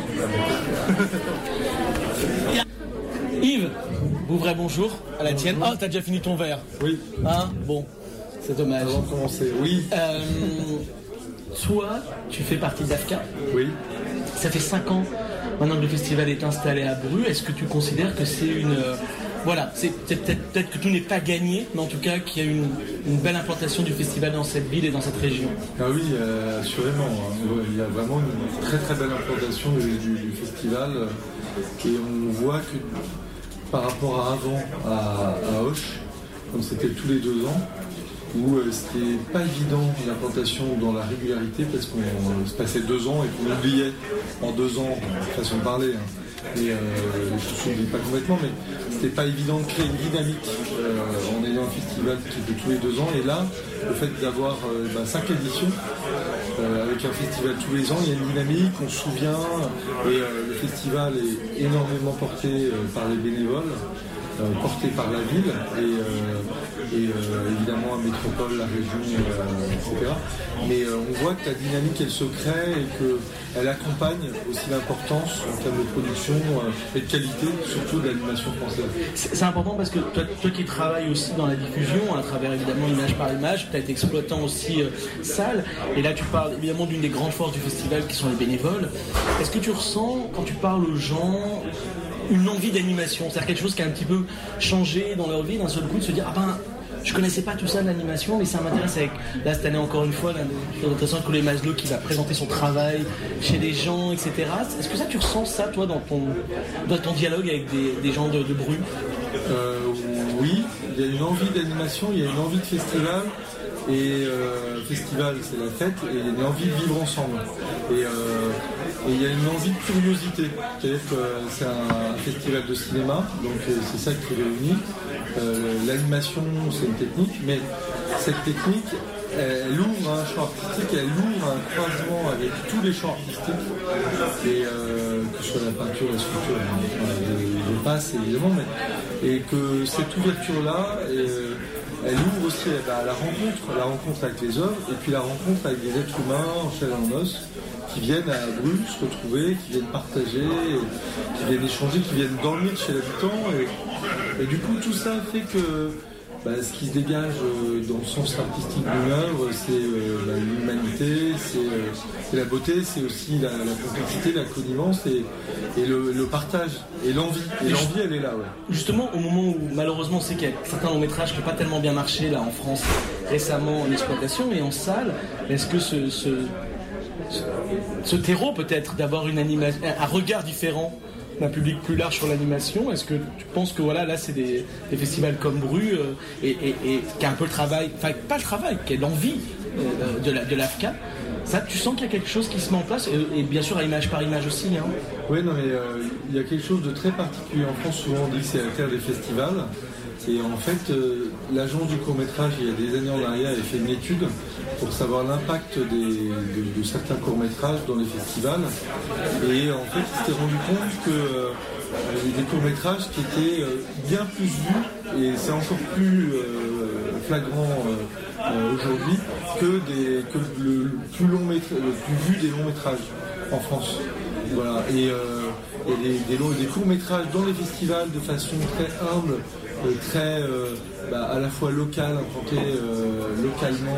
Yves, Bouvray, bonjour. À la tienne. Oh, t'as déjà fini ton verre. Oui. Hein, bon, c'est dommage. Avant de commencer, oui. Euh, toi, tu fais partie d'A F C A. Oui. Ça fait cinq ans maintenant que le festival est installé à Bru. Est-ce que tu considères que c'est une... Euh, voilà, c'est peut-être, peut-être que tout n'est pas gagné, mais en tout cas qu'il y a une, une belle implantation du festival dans cette ville et dans cette région. Ah oui, euh, assurément. Hein. Il y a vraiment une très très belle implantation du, du, du festival. Et on voit que par rapport à avant, à, à Auch, comme c'était tous les deux ans, où euh, c'était pas évident l'implantation dans la régularité parce qu'on euh, se passait deux ans et qu'on oubliait en deux ans, façon de parler. Hein. Et euh, je ne souviens pas complètement, mais c'était pas évident de créer une dynamique euh, en ayant un festival de tous les deux ans. Et là, le fait d'avoir euh, bah, cinq éditions euh, avec un festival tous les ans, il y a une dynamique, on se souvient, et euh, le festival est énormément porté euh, par les bénévoles. euh, porté par la ville et, euh, et euh, évidemment la métropole, la région, euh, et cetera. Mais euh, on voit que la dynamique elle se crée et qu'elle accompagne aussi l'importance en termes de production euh, et de qualité, surtout de l'animation française. C'est, c'est important parce que toi, toi qui travailles aussi dans la diffusion, à travers évidemment image par image, tu as été exploitant aussi euh, salle, et là tu parles évidemment d'une des grandes forces du festival qui sont les bénévoles. Est-ce que tu ressens, quand tu parles aux gens, une envie d'animation, c'est-à-dire quelque chose qui a un petit peu changé dans leur vie d'un seul coup, de se dire ah ben je connaissais pas tout ça de l'animation, mais ça m'intéresse. Avec là cette année encore une fois, l'un des intéressants Colé Maslow qui va présenter son travail chez les gens, et cetera. Est-ce que ça tu ressens ça toi dans ton dans ton dialogue avec des, des gens de, de Bru? euh, Oui, il y a une envie d'animation, il y a une envie de festival. Et euh, festival, c'est la fête, et il y a une envie de vivre ensemble. Et, euh, et il y a une envie de curiosité. C'est-à-dire que c'est un festival de cinéma, donc c'est ça qui réunit. Euh, l'animation, c'est une technique, mais cette technique, elle ouvre un champ artistique, elle ouvre un croisement avec tous les champs artistiques, et euh, que ce soit la peinture, la sculpture, je passe évidemment, mais, et que cette ouverture-là, euh, elle ouvre aussi eh ben, la rencontre, la rencontre avec les œuvres, et puis la rencontre avec des êtres humains en chair et en os, qui viennent à Bru se retrouver, qui viennent partager, qui viennent échanger, qui viennent dormir chez l'habitant, et, et du coup tout ça fait que bah, ce qui se dégage euh, dans le sens artistique d'une œuvre, c'est euh, bah, l'humanité, c'est, euh, c'est la beauté, c'est aussi la, la complexité, la connivence et, et le, le partage et l'envie. Et, et l'envie, elle est là, ouais. Justement, au moment où malheureusement on sait qu'il y a certains longs métrages qui n'ont pas tellement bien marché là en France récemment en exploitation et en salle, est-ce que ce, ce, ce, ce terreau peut-être d'avoir une animation, un regard différent d'un public plus large sur l'animation, est-ce que tu penses que voilà, là c'est des, des festivals comme Bru euh, et, et, et qui a un peu le travail, enfin pas le travail, qui a l'envie euh, de, la, de l'A F C A, ça tu sens qu'il y a quelque chose qui se met en place et, et bien sûr à image par image aussi hein. Oui non mais euh, il y a quelque chose de très particulier en France, souvent on dit que c'est la terre des festivals. Et en fait, euh, l'agence du court-métrage, il y a des années en arrière, avait fait une étude pour savoir l'impact des, de, de certains courts-métrages dans les festivals. Et en fait, il s'était rendu compte que euh, il y a des courts-métrages qui étaient euh, bien plus vus, et c'est encore plus euh, flagrant euh, euh, aujourd'hui, que, des, que le, plus long métra- le plus vu des longs-métrages en France. Voilà. Et, euh, et des, des, longs, des courts-métrages dans les festivals de façon très humble, très euh, bah, à la fois local, implanté euh, localement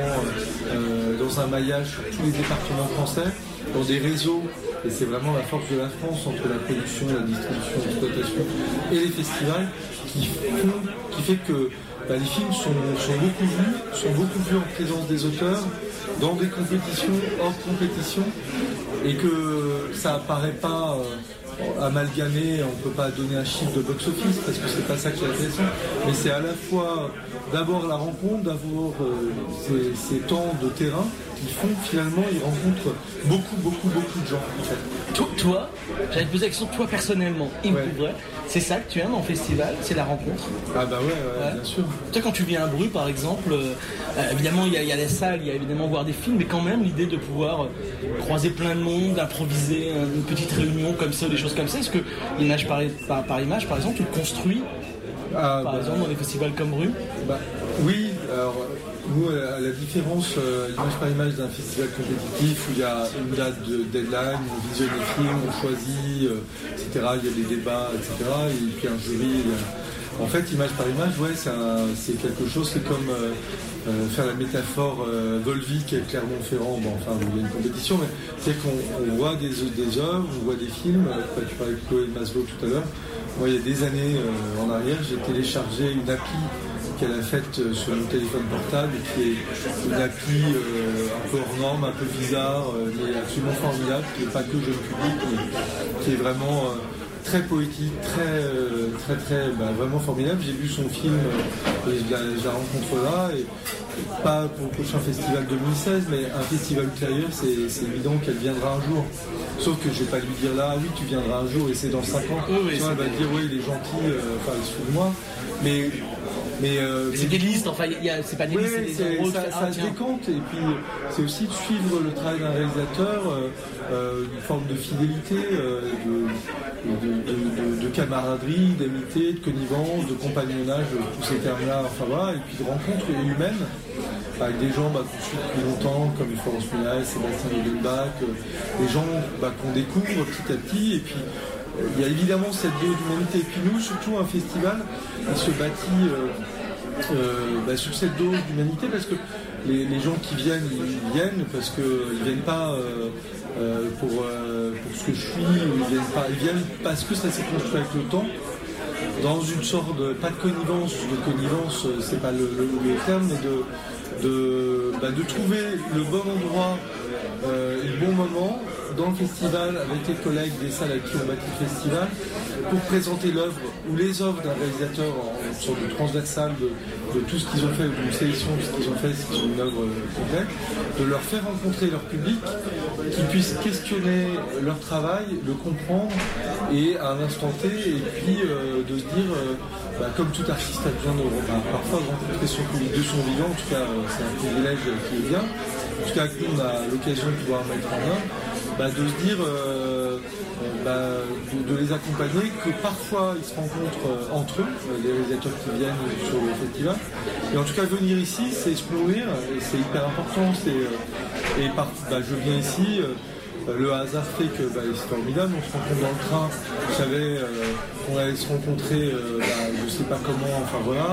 euh, dans un maillage sur tous les départements français, dans des réseaux, et c'est vraiment la force de la France entre la production, la distribution, l'exploitation et les festivals qui, font, qui fait que bah, les films sont, sont beaucoup vus, sont beaucoup vus en présence des auteurs, dans des compétitions, hors compétition, et que ça apparaît pas euh, amalgamé, on ne peut pas donner un chiffre de box-office parce que c'est pas ça qui est intéressant, mais c'est à la fois d'abord la rencontre, d'avoir euh, ces, ces temps de terrain qui font finalement, ils rencontrent beaucoup, beaucoup, beaucoup de gens. En fait. Toi, toi j'allais te poser la question, toi personnellement, et ouais. pour vrai, c'est ça que tu aimes en festival, c'est la rencontre. Ah bah ouais, ouais, ouais. Bien sûr. Toi quand tu viens à Bru par exemple, euh, évidemment il y, y a les salles, il y a évidemment voir des films, mais quand même l'idée de pouvoir euh, croiser plein de monde, d'improviser une petite réunion comme ça, des choses comme ça, est-ce que l'image par, par, par image par exemple, tu le construis ah, par bah, exemple dans des festivals comme Bru? Bah oui, alors nous, à la différence, euh, image par image d'un festival compétitif où il y a une date de deadline, on visionne les films, on choisit, euh, et cetera. Il y a des débats, et cetera. Et puis un jury. Euh, en fait, image par image, ouais, c'est, un, c'est quelque chose, c'est comme euh, euh, faire la métaphore euh, Volvic et Clermont-Ferrand. Bon, enfin, il y a une compétition, mais c'est qu'on on voit des, des œuvres, on voit des films. Euh, tu parlais de Colé Maslow tout à l'heure. Moi, il y a des années euh, en arrière, j'ai téléchargé une appli qu'elle a faite sur mon téléphone portable et qui est une appli euh, un peu hors norme, un peu bizarre, euh, mais absolument formidable, qui n'est pas que jeune public, mais qui est vraiment euh, très poétique, très, euh, très, très, bah, vraiment formidable. J'ai vu son film euh, et je la, je la rencontre là, et pas pour le prochain festival deux mille seize, mais un festival ultérieur, c'est, c'est évident qu'elle viendra un jour. Sauf que je vais pas lui dire là, oui, tu viendras un jour et c'est dans cinq ans. Oui, oui, tu vois, elle va dire, oui, il est gentil, euh, enfin, il se fout de moi. Mais Mais, euh, c'est mais des listes, enfin, y a, c'est pas des oui, listes, c'est des c'est, endroits ça, où tu fais, ça ah, se tiens. décante, et puis c'est aussi de suivre le travail d'un réalisateur, euh, euh, une forme de fidélité, euh, de, de, de, de, de camaraderie, d'amitié, de connivence, de compagnonnage, tous ces termes-là, enfin voilà, et puis de rencontres humaines avec des gens bah, qu'on suit depuis longtemps, comme Florence Minaret, Sébastien Lodenbach, euh, des gens bah, qu'on découvre petit à petit, et puis euh, il y a évidemment cette dose d'humanité. Et puis nous, surtout un festival, il se bâtit euh, euh, bah, sur cette dose d'humanité, parce que les, les gens qui viennent, ils viennent parce qu'ils ne viennent pas euh, euh, pour, euh, pour ce que je suis, ils viennent, pas, ils viennent parce que ça s'est construit avec le temps, dans une sorte de, pas de connivence, de connivence, c'est pas le, le, le terme, mais de De, bah, de trouver le bon endroit, euh, le bon moment dans le festival avec les collègues des salles avec qui on bâtit le festival pour présenter l'œuvre ou les œuvres d'un réalisateur en, en sorte de transversale de, de tout ce qu'ils ont fait, d'une sélection de ce qu'ils ont fait, ce qu'ils ont une œuvre complète, de leur faire rencontrer leur public, qu'ils puissent questionner leur travail, le comprendre et à un instant T, et puis euh, de se dire euh, bah, comme tout artiste a besoin de, bah, parfois de rencontrer son public de son vivant, en tout cas euh, c'est un privilège qui est bien, en tout cas que nous on a l'occasion de pouvoir mettre en œuvre, bah, de se dire euh, bah, de, de les accompagner, que parfois ils se rencontrent euh, entre eux, euh, les réalisateurs qui viennent sur le festival, et en tout cas venir ici c'est se nourrir, et c'est hyper important, c'est, euh, et par, bah, je viens ici, euh, le hasard fait que bah, c'est formidable, on se rencontre dans le train, vous savez, euh, on allait se rencontrer, euh, bah, je sais pas comment, enfin voilà,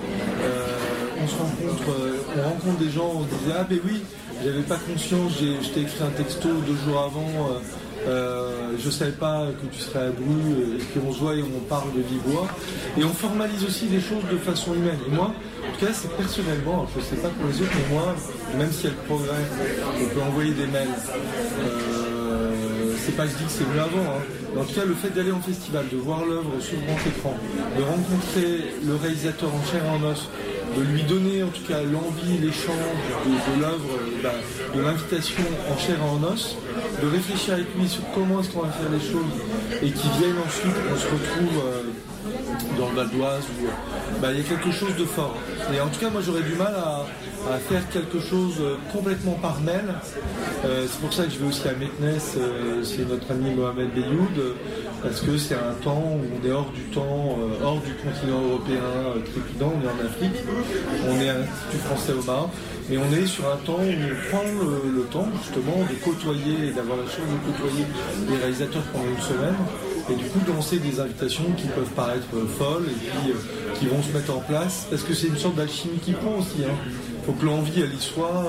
euh, on se rencontre, euh, on rencontre des gens, on se disait ah ben oui, j'avais pas conscience, j'ai, je t'ai écrit un texto deux jours avant, euh, euh, je savais pas que tu serais à Bru, et puis on se voit et on parle de vive voix, et on formalise aussi les choses de façon humaine. Et moi, en tout cas, c'est personnellement, je sais pas pour les autres, mais moi, même si elle progresse, on peut envoyer des mails. Euh, c'est pas que je dis que c'est mieux avant, hein. Mais en tout cas, le fait d'aller en festival, de voir l'œuvre sur grand écran, de rencontrer le réalisateur en chair et en os, de lui donner en tout cas l'envie, l'échange de, de l'œuvre, bah, de l'invitation en chair et en os, de réfléchir avec lui sur comment est-ce qu'on va faire les choses, et qui viennent ensuite, on se retrouve euh, dans le Val d'Oise, où bah, il y a quelque chose de fort. Et en tout cas, moi j'aurais du mal à, à faire quelque chose complètement par mail. Euh, c'est pour ça que je vais aussi à Meknes, euh, c'est notre ami Mohamed Beyoud, euh, parce que c'est un temps où on est hors du temps, euh, hors du continent européen euh, trépidant, on est en Afrique, on est à l'Institut français au Maroc, mais on est sur un temps où on prend le, le temps justement de côtoyer et d'avoir la chance de côtoyer les réalisateurs pendant une semaine, et du coup de lancer des invitations qui peuvent paraître folles et puis euh, qui vont se mettre en place, parce que c'est une sorte d'alchimie qui prend aussi. Hein. Il faut que l'envie elle y soit,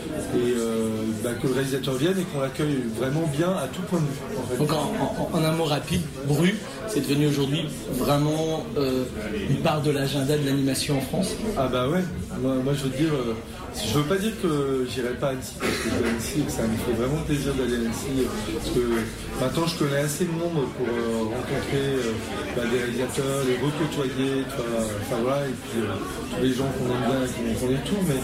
et euh, bah, que le réalisateur vienne et qu'on l'accueille vraiment bien à tout point de vue. En fait. Donc en, en, en un mot rapide, Bru, c'est devenu aujourd'hui vraiment euh, une part de l'agenda de l'animation en France. Ah bah ouais, moi, moi je veux dire, euh, je veux pas dire que j'irai pas à Annecy, parce que je vais à Annecy et que ça me fait vraiment plaisir d'aller à Annecy, parce que maintenant je connais assez de monde pour euh, rencontrer euh, bah, des réalisateurs, les recôtoyer, enfin voilà, et puis euh, tous les gens qu'on aime bien et qu'on connaît tout, mais,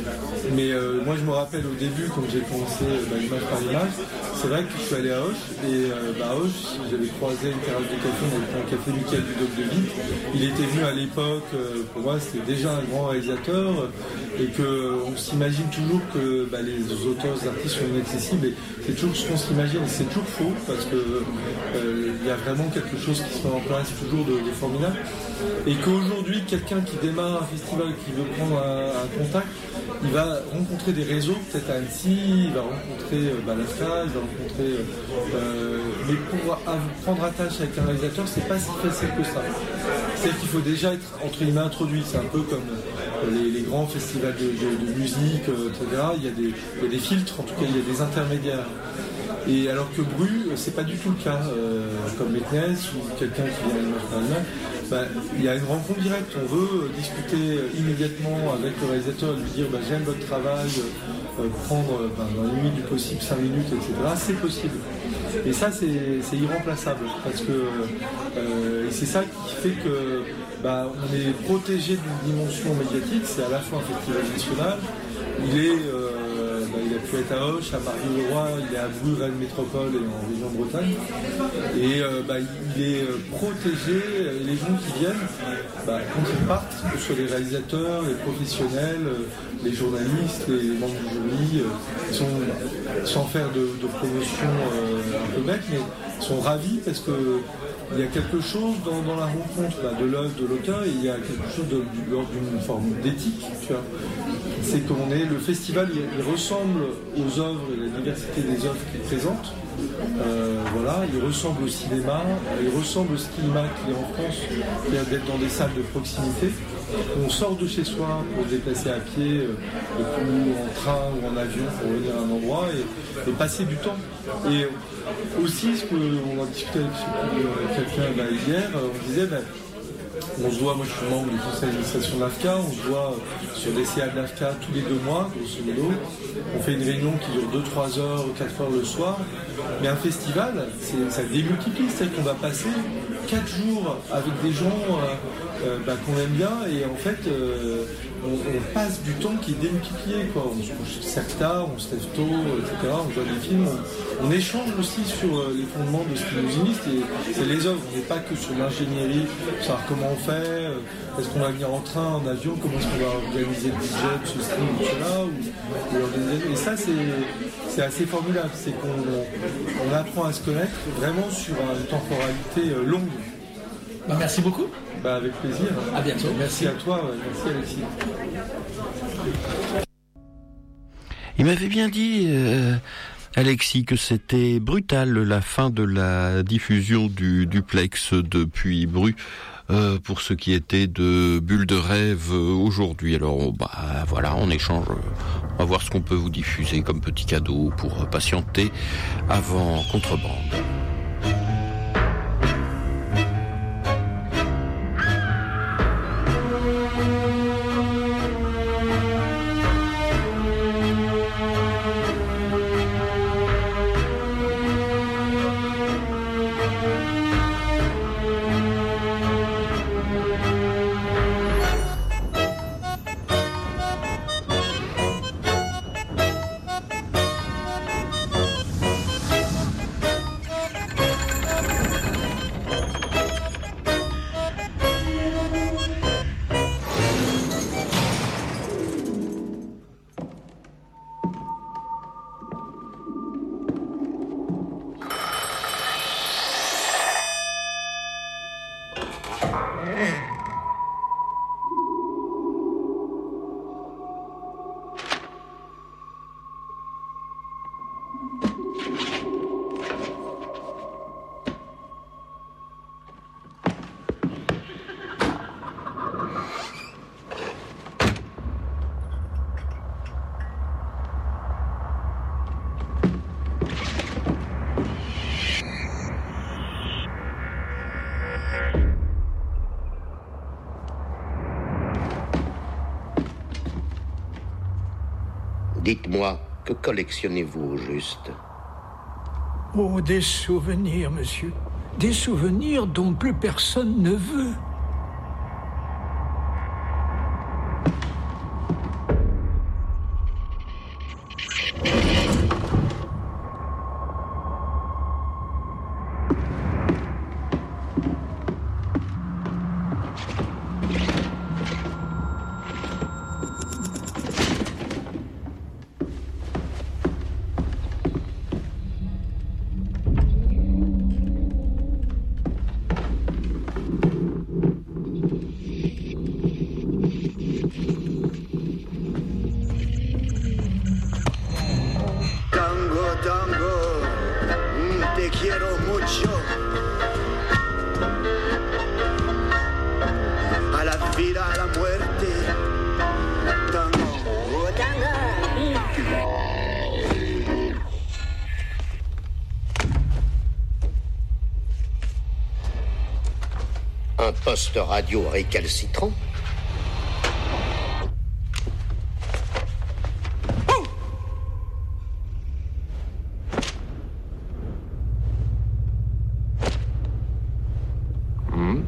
mais euh, moi je me rappelle au début, quand j'ai commencé bah, image par image, c'est vrai que je suis allé à Auch, et euh, bah, à Auch, j'avais croisé une terrasse de café, on avait pris un café Michael Dudoc de Ville, il était venu à l'époque, euh, pour moi c'était déjà un grand réalisateur, et qu'on s'imagine toujours que bah, les auteurs, les artistes sont inaccessibles, et c'est toujours ce qu'on s'imagine, et c'est toujours faux, parce que euh, il y a vraiment quelque chose qui se met en place, toujours de, de formidable, et qu'aujourd'hui, quelqu'un qui démarre un festival, qui veut prendre un, un contact, il va rencontrer des réseaux, peut-être à Annecy, il va rencontrer euh, bah, l'A F C A, il va rencontrer... Euh, mais pour à, prendre attache avec un réalisateur, c'est pas si facile que ça. C'est qu'il faut déjà être, entre guillemets, introduit. C'est un peu comme euh, les, les grands festivals de, de, de musique, euh, et cetera. Il y, a des, il y a des filtres, en tout cas, il y a des intermédiaires. Et alors que Bru, c'est pas du tout le cas. Euh, comme Meknes ou quelqu'un qui vient à l'image par l'image, bah, il y a une rencontre directe. On veut discuter immédiatement avec le réalisateur et lui dire bah, j'aime votre travail, euh, prendre bah, dans la limite du possible cinq minutes, et cetera. C'est possible. Et ça, c'est, c'est irremplaçable. Parce que euh, et c'est ça qui fait que bah, on est protégé d'une dimension médiatique. C'est à la fois un festival national. Il est, euh, bah, il a pu être à Auch, à Marville-le-Roi, il est à Bruges, Rennes Métropole et en région Bretagne. Et euh, bah, il est protégé, et les gens qui viennent, bah, quand ils partent, que ce soit les réalisateurs, les professionnels, les journalistes, les membres du jury, euh, ils sont, sans faire de, de promotion euh, un peu bête, mais ils sont ravis parce que il y a quelque chose dans, dans la rencontre bah, de l'œuvre de l'auteur, et il y a quelque chose de, de l'ordre d'une forme d'éthique, tu vois. C'est qu'on est, le festival, il, il ressemble aux œuvres et la diversité des œuvres qu'il présente. Euh, voilà, il ressemble au cinéma, il ressemble au cinéma qui est en France, qui a d'être dans des salles de proximité. On sort de chez soi pour se déplacer à pied, euh, ou en train ou en avion pour venir à un endroit et, et passer du temps. Et aussi, ce qu'on a discuté avec euh, quelqu'un bah, hier, on disait, bah, on se voit, moi je suis membre du conseil d'administration de l'A F C A, on se voit sur des C A de l'A F C A tous les deux mois, grosso modo. On fait une réunion qui dure deux trois heures, quatre heures le soir. Mais un festival, c'est, ça démultiplie, c'est-à-dire qu'on va passer quatre jours avec des gens euh, euh, bah, qu'on aime bien, et en fait euh, on, on passe du temps qui est démultiplié, quoi. On se couche certes tard, on se lève tôt, et cetera. On voit des films, on, on échange aussi sur euh, les fondements de ce qui nous unit, et c'est les œuvres, on n'est pas que sur l'ingénierie, savoir comment on fait, euh, est-ce qu'on va venir en train, en avion, comment est-ce qu'on va organiser le budget de ce stream ou cela, ou, ou organiser... et ça c'est, c'est assez formidable, c'est qu'on on apprend à se connaître vraiment sur une temporalité euh, longue. Bah, merci beaucoup. Bah, avec plaisir. À bientôt. Merci, merci à toi, ouais. Merci Alexis. Il m'avait bien dit, euh, Alexis, que c'était brutal la fin de la diffusion du duplex depuis Bru. Euh, pour ce qui était de Bulles de rêve euh, aujourd'hui. Alors on, bah voilà, on échange, euh, on va voir ce qu'on peut vous diffuser comme petit cadeau pour euh, patienter avant Contrebande. Dites-moi, que collectionnez-vous au juste? Oh, des souvenirs, monsieur. Des souvenirs dont plus personne ne veut. Un poste radio récalcitrant? Hmm?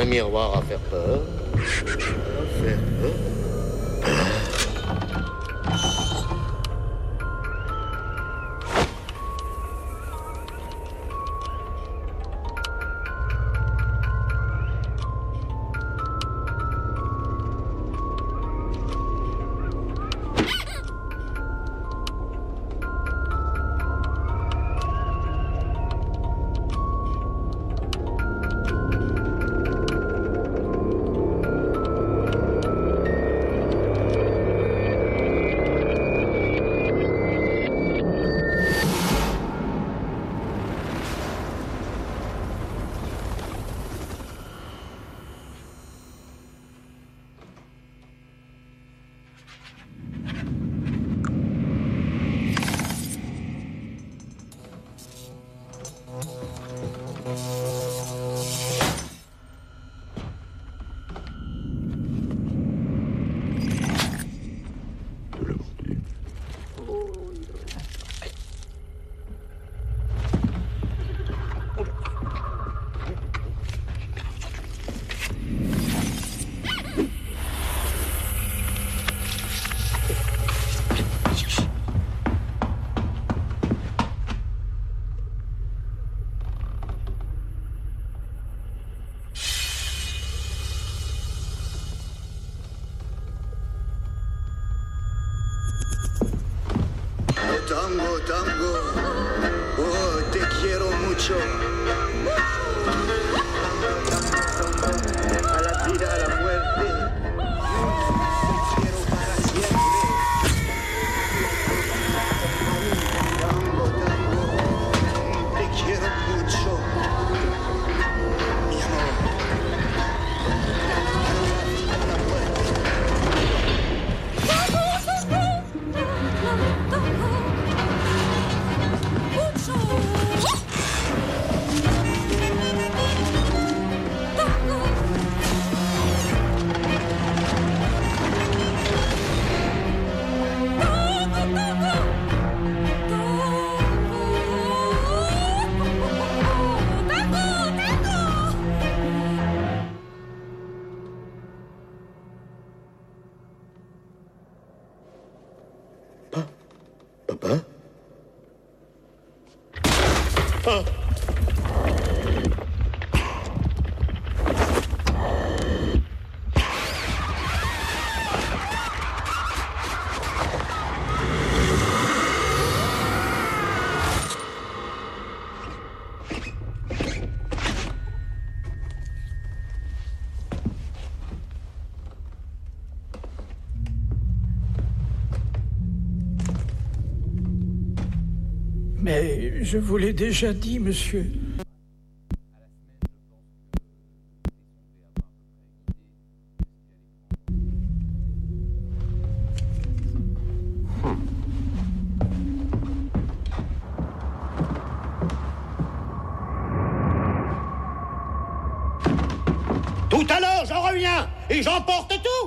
Un miroir à faire peur. À faire peur. Tango, tango, oh, te quiero mucho. A la vida, a la muerte. Te quiero para siempre. Tango, tango, te quiero mucho. Mi amor. A la muerte. Papa? Ah. Mais je vous l'ai déjà dit, monsieur. Tout à l'heure, j'en reviens et j'emporte tout.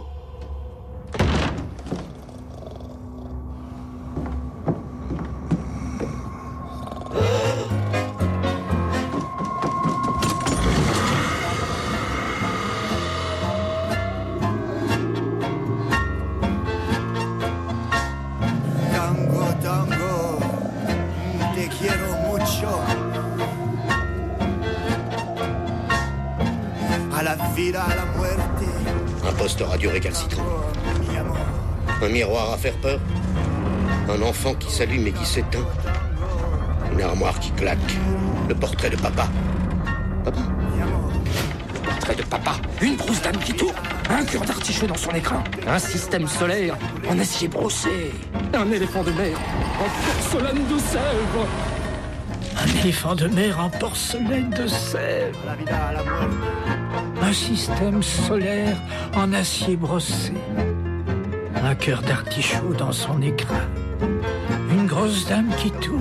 Un poste radio récalcitrant. Un miroir à faire peur. Un enfant qui s'allume et qui s'éteint. Une armoire qui claque. Le portrait de papa. Papa? Le portrait de papa. Une brousse d'âme qui tourne. Un cœur d'artichaut dans son écran. Un système solaire en acier brossé. Un éléphant de mer en porcelaine de Sèvres. Un éléphant de mer en porcelaine de Sèvres. Un système solaire en acier brossé. Un cœur d'artichaut dans son écran. Une grosse dame qui tourne.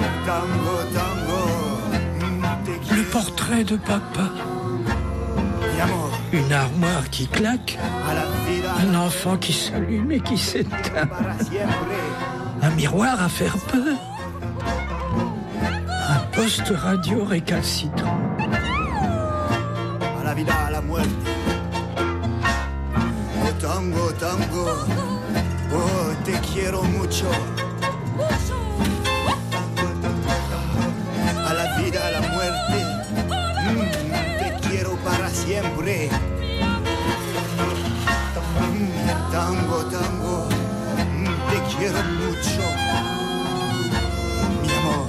Le portrait de papa. Une armoire qui claque. Un enfant qui s'allume et qui s'éteint. Un miroir à faire peur. Un poste radio récalcitrant. vida, a la muerte. Oh, tango, tango, oh, te quiero mucho. A la vida, a la muerte, mm, te quiero para siempre. Mm, tango, tango, mm, te quiero mucho. Mi amor,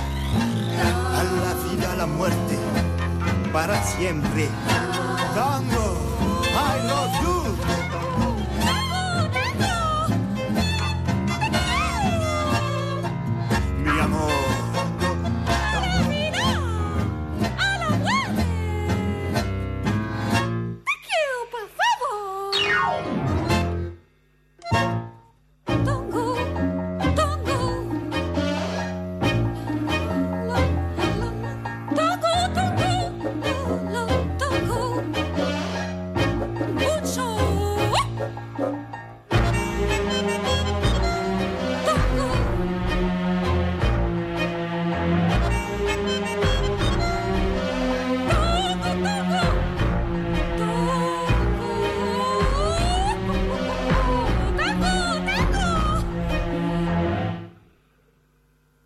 a la vida, a la muerte, para siempre. Tango.